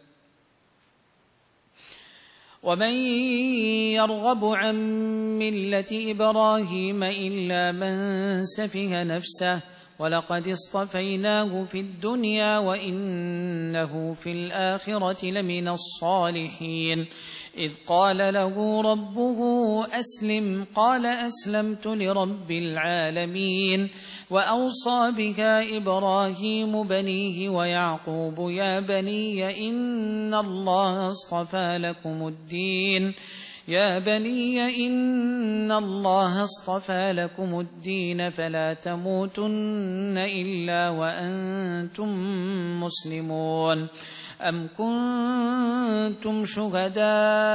ومن يرغب عن ملة إبراهيم إلا من سفه نفسه ولقد اصطفيناه في الدنيا وإنه في الآخرة لمن الصالحين. إذ قال له ربه أسلم قال أسلمت لرب العالمين. وأوصى بها إبراهيم بنيه ويعقوب يا بني إن الله اصطفى لكم الدين يا بني إن الله اصطفى لكم الدين فلا تموتن إلا وأنتم مسلمون. أم كنتم شهداء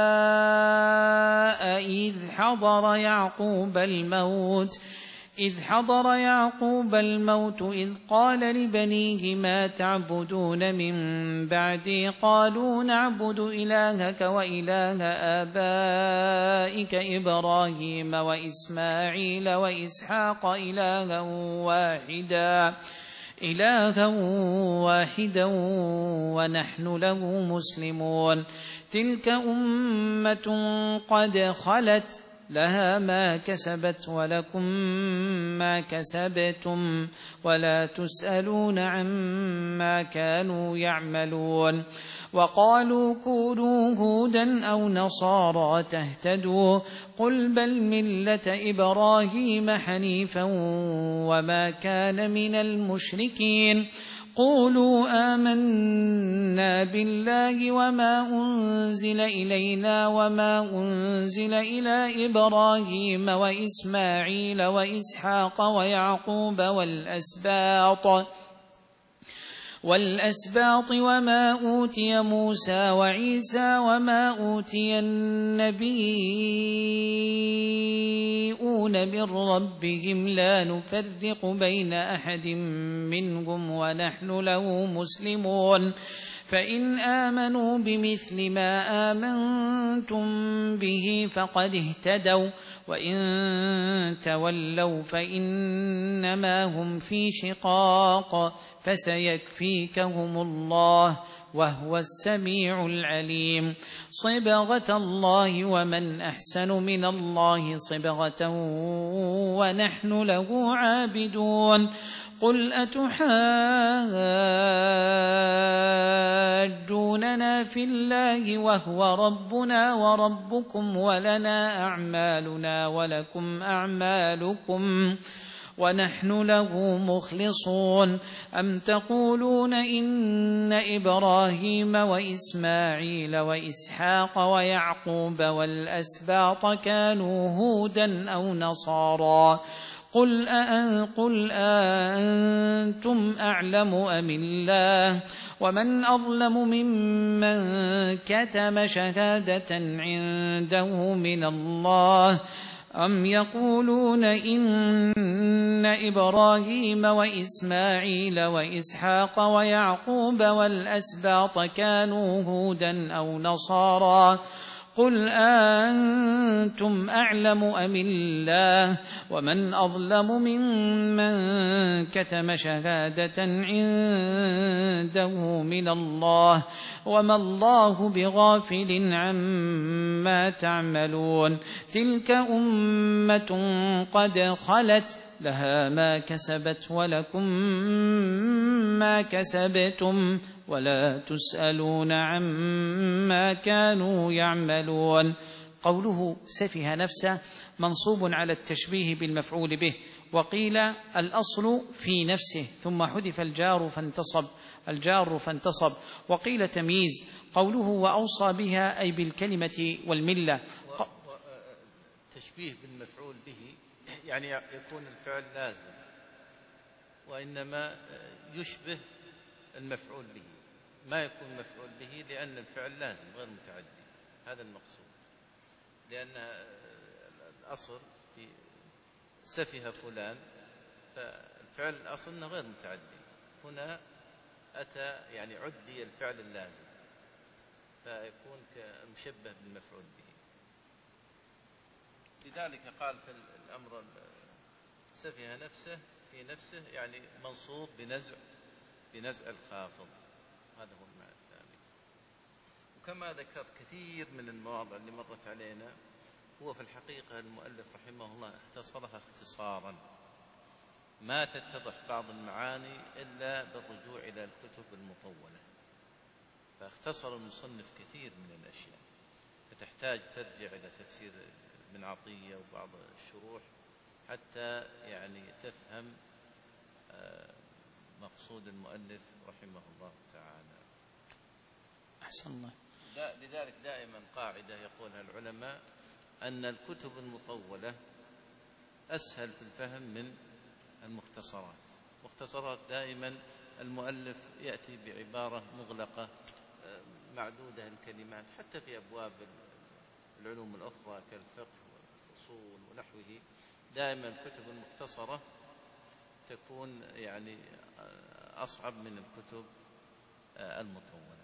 إذ حضر يعقوب الموت إذ حضر يعقوب الموت إذ قال لبنيه ما تعبدون من بعدي قالوا نعبد إلهك وإله آبائك إبراهيم وإسماعيل وإسحاق إلها واحدا إلها واحدا ونحن له مسلمون. تلك أمة قد خلت لها ما كسبت ولكم ما كسبتم ولا تسألون عما كانوا يعملون. وقالوا كونوا هودا أو نصارى تهتدوا قل بل ملة إبراهيم حنيفا وما كان من المشركين. قولوا آمنا بالله وما أنزل إلينا وما أنزل إلى إبراهيم وإسماعيل وإسحاق ويعقوب والأسباط والأسباط وما أوتي موسى وعيسى وما أوتي النبيون من ربهم لا نفرق بين أحد منهم ونحن له مسلمون. فإن آمنوا بمثل ما آمنتم به فقد اهتدوا وإن تولوا فإنما هم في شقاق فسيكفيكهم الله وهو السميع العليم. صبغة الله ومن أحسن من الله صبغة ونحن له عابدون. قل أتحاجوننا في الله وهو ربنا وربكم ولنا أعمالنا ولكم أعمالكم ونحن له مخلصون. أم تقولون إن إبراهيم وإسماعيل وإسحاق ويعقوب والأسباط كانوا هودا أو نصارى قل أأن قل أأنتم أعلم أم الله ومن أظلم ممن كتم شهادة عنده من الله أم يقولون إن إبراهيم وإسماعيل وإسحاق ويعقوب والأسباط كانوا هودا أو نصارى قل أنتم أعلم أم الله ومن أظلم ممن كتم شهادة عنده من الله وما الله بغافل عما تعملون. تلك أمة قد خلت لها ما كسبت ولكم ما كسبتم ولا تسألون عما كانوا يعملون. قوله سفه نفسه منصوب على التشبيه بالمفعول به، وقيل الأصل في نفسه ثم حذف الجار فانتصب الجار فانتصب وقيل تمييز. قوله وأوصى بها أي بالكلمة والملة. التشبيه بالمفعول به يعني يكون الفعل لازم وإنما يشبه المفعول به، ما يكون مفعول به لأن الفعل لازم غير متعدي، هذا المقصود. لأن الأصل في سفه فلان فالفعل الأصل أنه غير متعدي، هنا أتى يعني عدي الفعل اللازم فيكون كمشبه بالمفعول به. لذلك قال في الأمر سفه نفسه في نفسه يعني منصوب بنزع بنزع الخافض، هذا هو المعنى الثاني. وكما ذكرت كثير من المواضع اللي مرت علينا هو في الحقيقة المؤلف رحمه الله اختصرها اختصارا ما تتضح بعض المعاني إلا بالرجوع إلى الكتب المطولة، فاختصر المصنف كثير من الأشياء فتحتاج ترجع إلى تفسير ابن عطية وبعض الشروح حتى يعني تفهم مقصود المؤلف رحمه الله تعالى. أحسن الله. لذلك دائما قاعدة يقولها العلماء أن الكتب المطولة أسهل في الفهم من المختصرات. مختصرات دائما المؤلف يأتي بعبارة مغلقة معدودة الكلمات، حتى في أبواب العلوم الأخرى كالفقه والأصول ونحوه دائما الكتب المختصرة تكون يعني أصعب من الكتب المطولة.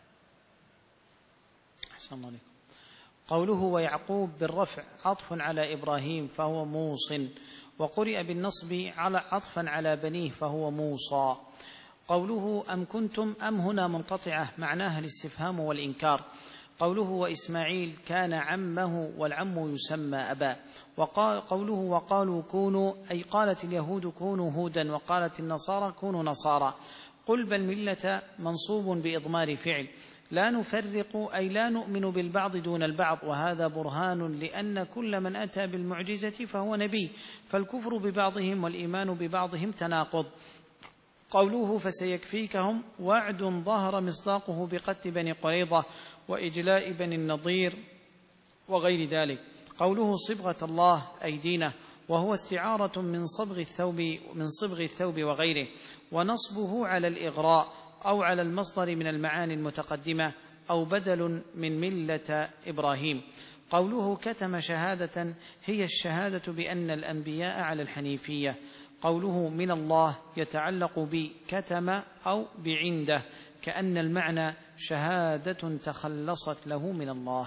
أحسن الله عليكم. قوله ويعقوب بالرفع عطف على إبراهيم فهو موص، وقرئ بالنصب على عطفا على بنيه فهو موصى. قوله أم كنتم أم هنا منقطعة معناها الاستفهام والإنكار. قوله وإسماعيل كان عمه والعم يسمى أبا. وقوله وقالوا كونوا أي قالت اليهود كونوا هودا وقالت النصارى كونوا نصارى. قل بل ملة منصوب بإضمار فعل. لا نفرق أي لا نؤمن بالبعض دون البعض، وهذا برهان لأن كل من أتى بالمعجزة فهو نبي، فالكفر ببعضهم والإيمان ببعضهم تناقض. قوله فسيكفيكهم وعد ظهر مصداقه بقتل بني قريظة وإجلاء بني النضير وغير ذلك. قوله صبغة الله أي دينه، وهو استعارة من صبغ الثوب من صبغ الثوب وغيره، ونصبه على الإغراء أو على المصدر من المعاني المتقدمة أو بدل من ملة إبراهيم. قوله كتم شهادة هي الشهادة بأن الأنبياء على الحنيفية. قوله من الله يتعلق بكتم أو بعنده، كأن المعنى شهادة تخلصت له من الله.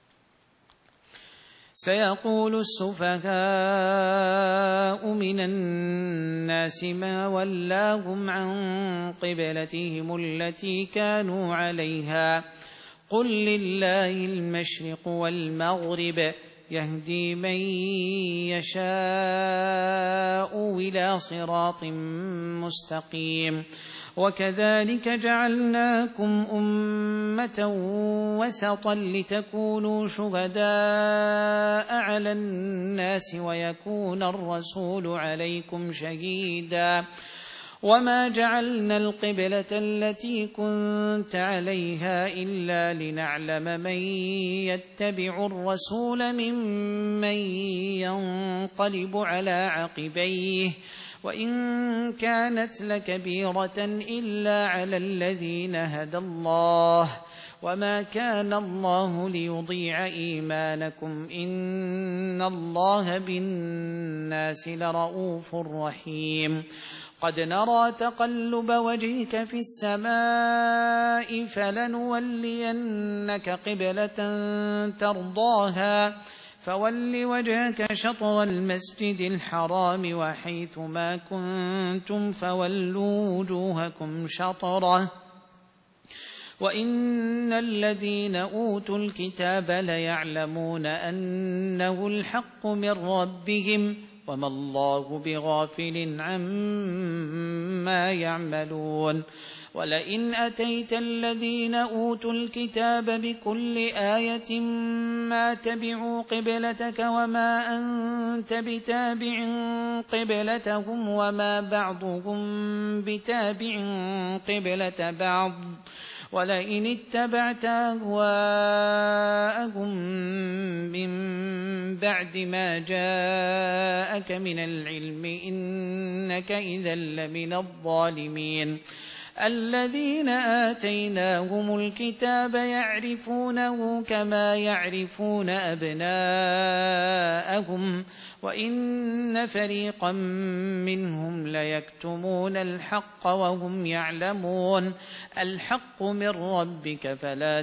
سيقول السفهاء من الناس ما ولاهم عن قبلتهم التي كانوا عليها قل لله المشرق والمغرب يهدي من يشاء إلى صراط مستقيم. وكذلك جعلناكم أمة وسطا لتكونوا شهداء على الناس ويكون الرسول عليكم شهيدا. وما جعلنا القبلة التي كنت عليها إلا لنعلم من يتبع الرسول ممن ينقلب على عقبيه وإن كانت لكبيرة إلا على الذين هدى الله وما كان الله ليضيع إيمانكم إن الله بالناس لرؤوف رحيم. قد نرى تقلب وجهك في السماء فلنولينك قبلة ترضاها فول وجهك شطر المسجد الحرام وحيث ما كنتم فولوا وجوهكم شطره وإن الذين أوتوا الكتاب ليعلمون أنه الحق من ربهم وما الله بغافل عما يعملون. ولئن أتيت الذين أوتوا الكتاب بكل آية ما تبعوا قبلتك وما أنت بتابع قبلتهم وما بعضهم بتابع قبلة بعض ولئن اتبعت أهواءهم من بعد ما جاءك من العلم إنك إذا لمن الظالمين. الذين آتيناهم الكتاب يعرفونه كما يعرفون أبناءهم وإن فريقا منهم ليكتمون الحق وهم يعلمون. الحق من ربك فلا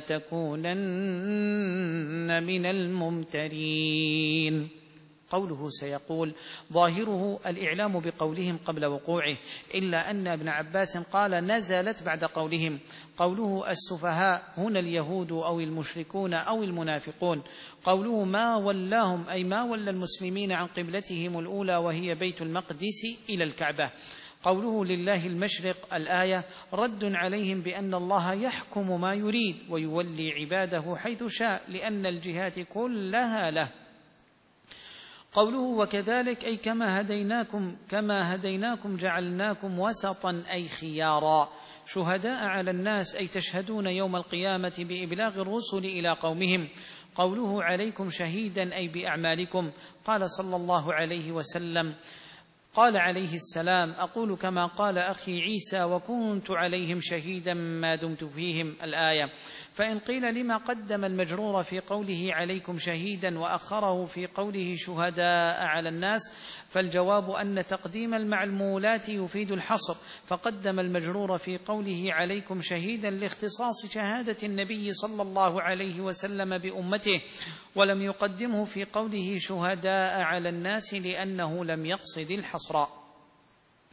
تكونن من الممترين. قوله سيقول ظاهره الإعلام بقولهم قبل وقوعه، إلا أن ابن عباس قال نزلت بعد قولهم. قوله السفهاء هنا اليهود أو المشركون أو المنافقون. قوله ما ولاهم أي ما ولى المسلمين عن قبلتهم الأولى وهي بيت المقدس إلى الكعبة. قوله لله المشرق الآية رد عليهم بأن الله يحكم ما يريد ويولي عباده حيث شاء لأن الجهات كلها له. قوله وكذلك أي كما هديناكم كما هديناكم جعلناكم وسطا أي خيارا شهداء على الناس أي تشهدون يوم القيامة بإبلاغ الرسل إلى قومهم. قوله عليكم شهيدا أي بأعمالكم. قال صلى الله عليه وسلم قال عليه السلام أقول كما قال أخي عيسى وكنت عليهم شهيدا ما دمت فيهم الآية. فإن قيل لما قدم المجرور في قوله عليكم شهيدا وأخره في قوله شهداء على الناس فالجواب أن تقديم المعلومات يفيد الحصر، فقدم المجرور في قوله عليكم شهيدا لاختصاص شهادة النبي صلى الله عليه وسلم بأمته ولم يقدمه في قوله شهداء على الناس لأنه لم يقصد الحصر.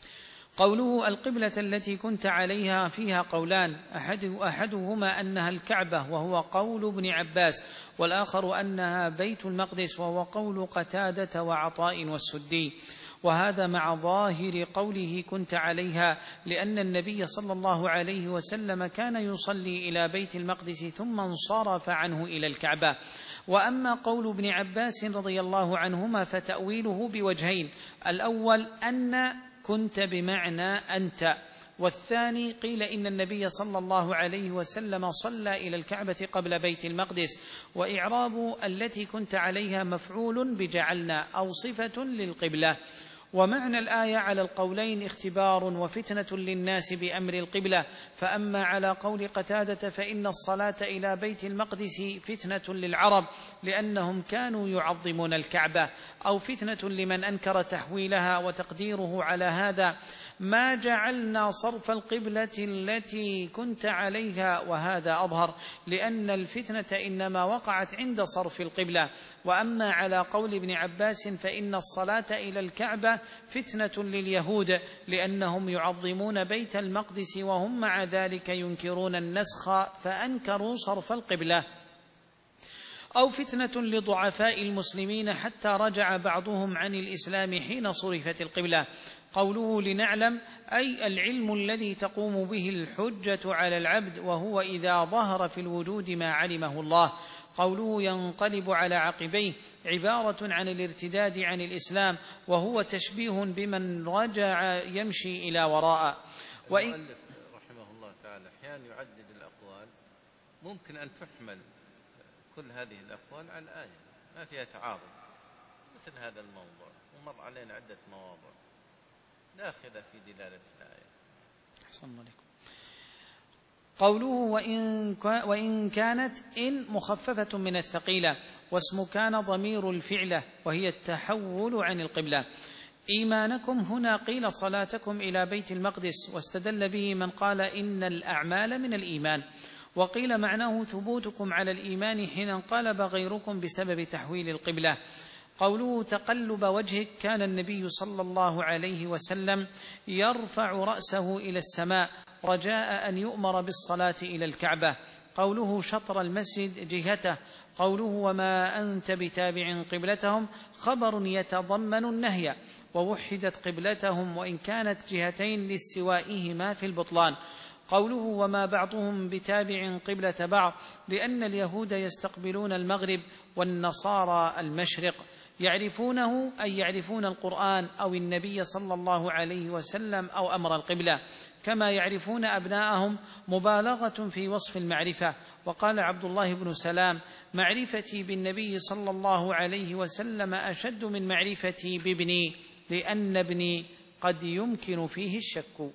قوله القبلة التي كنت عليها فيها قولان، أحد أحدهما أنها الكعبة وهو قول ابن عباس، والآخر أنها بيت المقدس وهو قول قتادة وعطاء والسدي، وهذا مع ظاهر قوله كنت عليها، لأن النبي صلى الله عليه وسلم كان يصلي إلى بيت المقدس ثم انصرف عنه إلى الكعبة. وأما قول ابن عباس رضي الله عنهما فتأويله بوجهين، الأول أن كنت بمعنى أنت، والثاني قيل إن النبي صلى الله عليه وسلم صلى إلى الكعبة قبل بيت المقدس، وإعراب التي كنت عليها مفعول بجعلنا أو صفة للقبلة. ومعنى الآية على القولين اختبار وفتنة للناس بأمر القبلة، فأما على قول قتادة فإن الصلاة إلى بيت المقدس فتنة للعرب لأنهم كانوا يعظمون الكعبة، أو فتنة لمن أنكر تحويلها، وتقديره على هذا ما جعلنا صرف القبلة التي كنت عليها، وهذا أظهر لأن الفتنة إنما وقعت عند صرف القبلة. وأما على قول ابن عباس فإن الصلاة إلى الكعبة فتنة لليهود لأنهم يعظمون بيت المقدس وهم مع ذلك ينكرون النسخ فأنكروا صرف القبلة، أو فتنة لضعفاء المسلمين حتى رجع بعضهم عن الإسلام حين صرفت القبلة. قوله لنعلم أي العلم الذي تقوم به الحجة على العبد، وهو إذا ظهر في الوجود ما علمه الله. قوله ينقلب على عقبيه عبارة عن الارتداد عن الإسلام، وهو تشبيه بمن رجع يمشي إلى وراء. المؤلف رحمه الله تعالى أحيانا يعدد الأقوال، ممكن أن تحمل كل هذه الأقوال على الآية، ما فيها تعارض، مثل هذا الموضوع ومر علينا عدة مواضع داخلة في دلالة الآية. أحسن الله عليكم. قوله وإن, وإن كانت إن مخففة من الثقيلة، واسم كان ضمير الفعلة وهي التحول عن القبلة. إيمانكم هنا قيل صلاتكم إلى بيت المقدس، واستدل به من قال إن الأعمال من الإيمان، وقيل معناه ثبوتكم على الإيمان حين انقلب غيركم بسبب تحويل القبلة. قوله تقلب وجهك، كان النبي صلى الله عليه وسلم يرفع رأسه إلى السماء رجاء أن يؤمر بالصلاة إلى الكعبة. قوله شطر المسجد جهته. قوله وما أنت بتابع قبلتهم خبر يتضمن النهي، ووحدت قبلتهم وإن كانت جهتين لاستوائهما في البطلان. قوله وما بعضهم بتابع قبلة بعض، لأن اليهود يستقبلون المغرب والنصارى المشرق، يعرفونه أي يعرفون القرآن أو النبي صلى الله عليه وسلم أو أمر القبلة، كما يعرفون أبناءهم، مبالغة في وصف المعرفة. وقال عبد الله بن سلام معرفتي بالنبي صلى الله عليه وسلم أشد من معرفتي بابني، لأن ابني قد يمكن فيه الشك.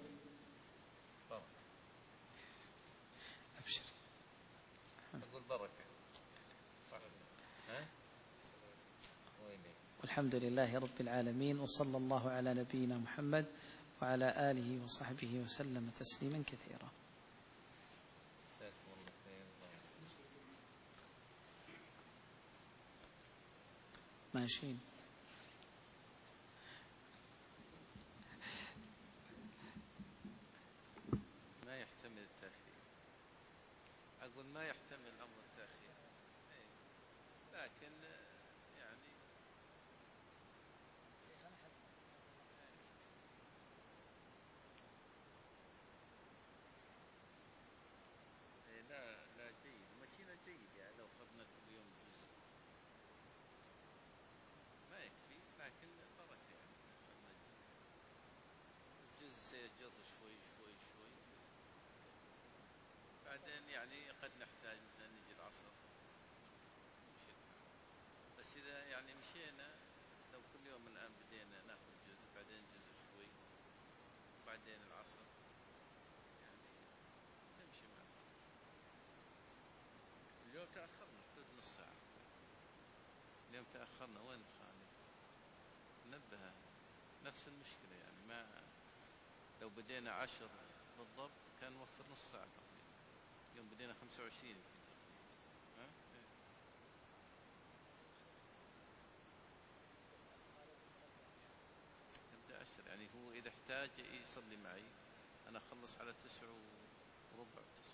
الحمد لله رب العالمين، وصلى الله على نبينا محمد وعلى آله وصحبه وسلم تسليما كثيرا. ماشيين. ما يحتمل التأخير، أقول ما يحتمل الأمر التأخير، لكن يعني لا لا جيد، مشينا جيد، يعني لو أخذنا كل يوم جزء ما يكفي، لكن بركة يعني أخذنا جزء، الجزء سيجر شوي شوي شوي، بعدين يعني قد نحتاج مثلا نجي العصر نمشي، بس إذا يعني مشينا لو كل يوم الآن بدينا ناخذ جزء بعدين جزء شوي وبعدين العصر، يعني نمشي معه. اليوم تأخرنا حدود نص ساعة، اليوم تأخرنا، وين خالد؟ نبه نفس المشكلة، يعني ما لو بدينا عشر بالضبط كان نوفر نص ساعة تقريبا، اليوم بدينا خمسة وعشرين ها؟ نبدأ عشر، يعني يعني هو إذا احتاج يصلي معي، أنا أخلص على تسع وربع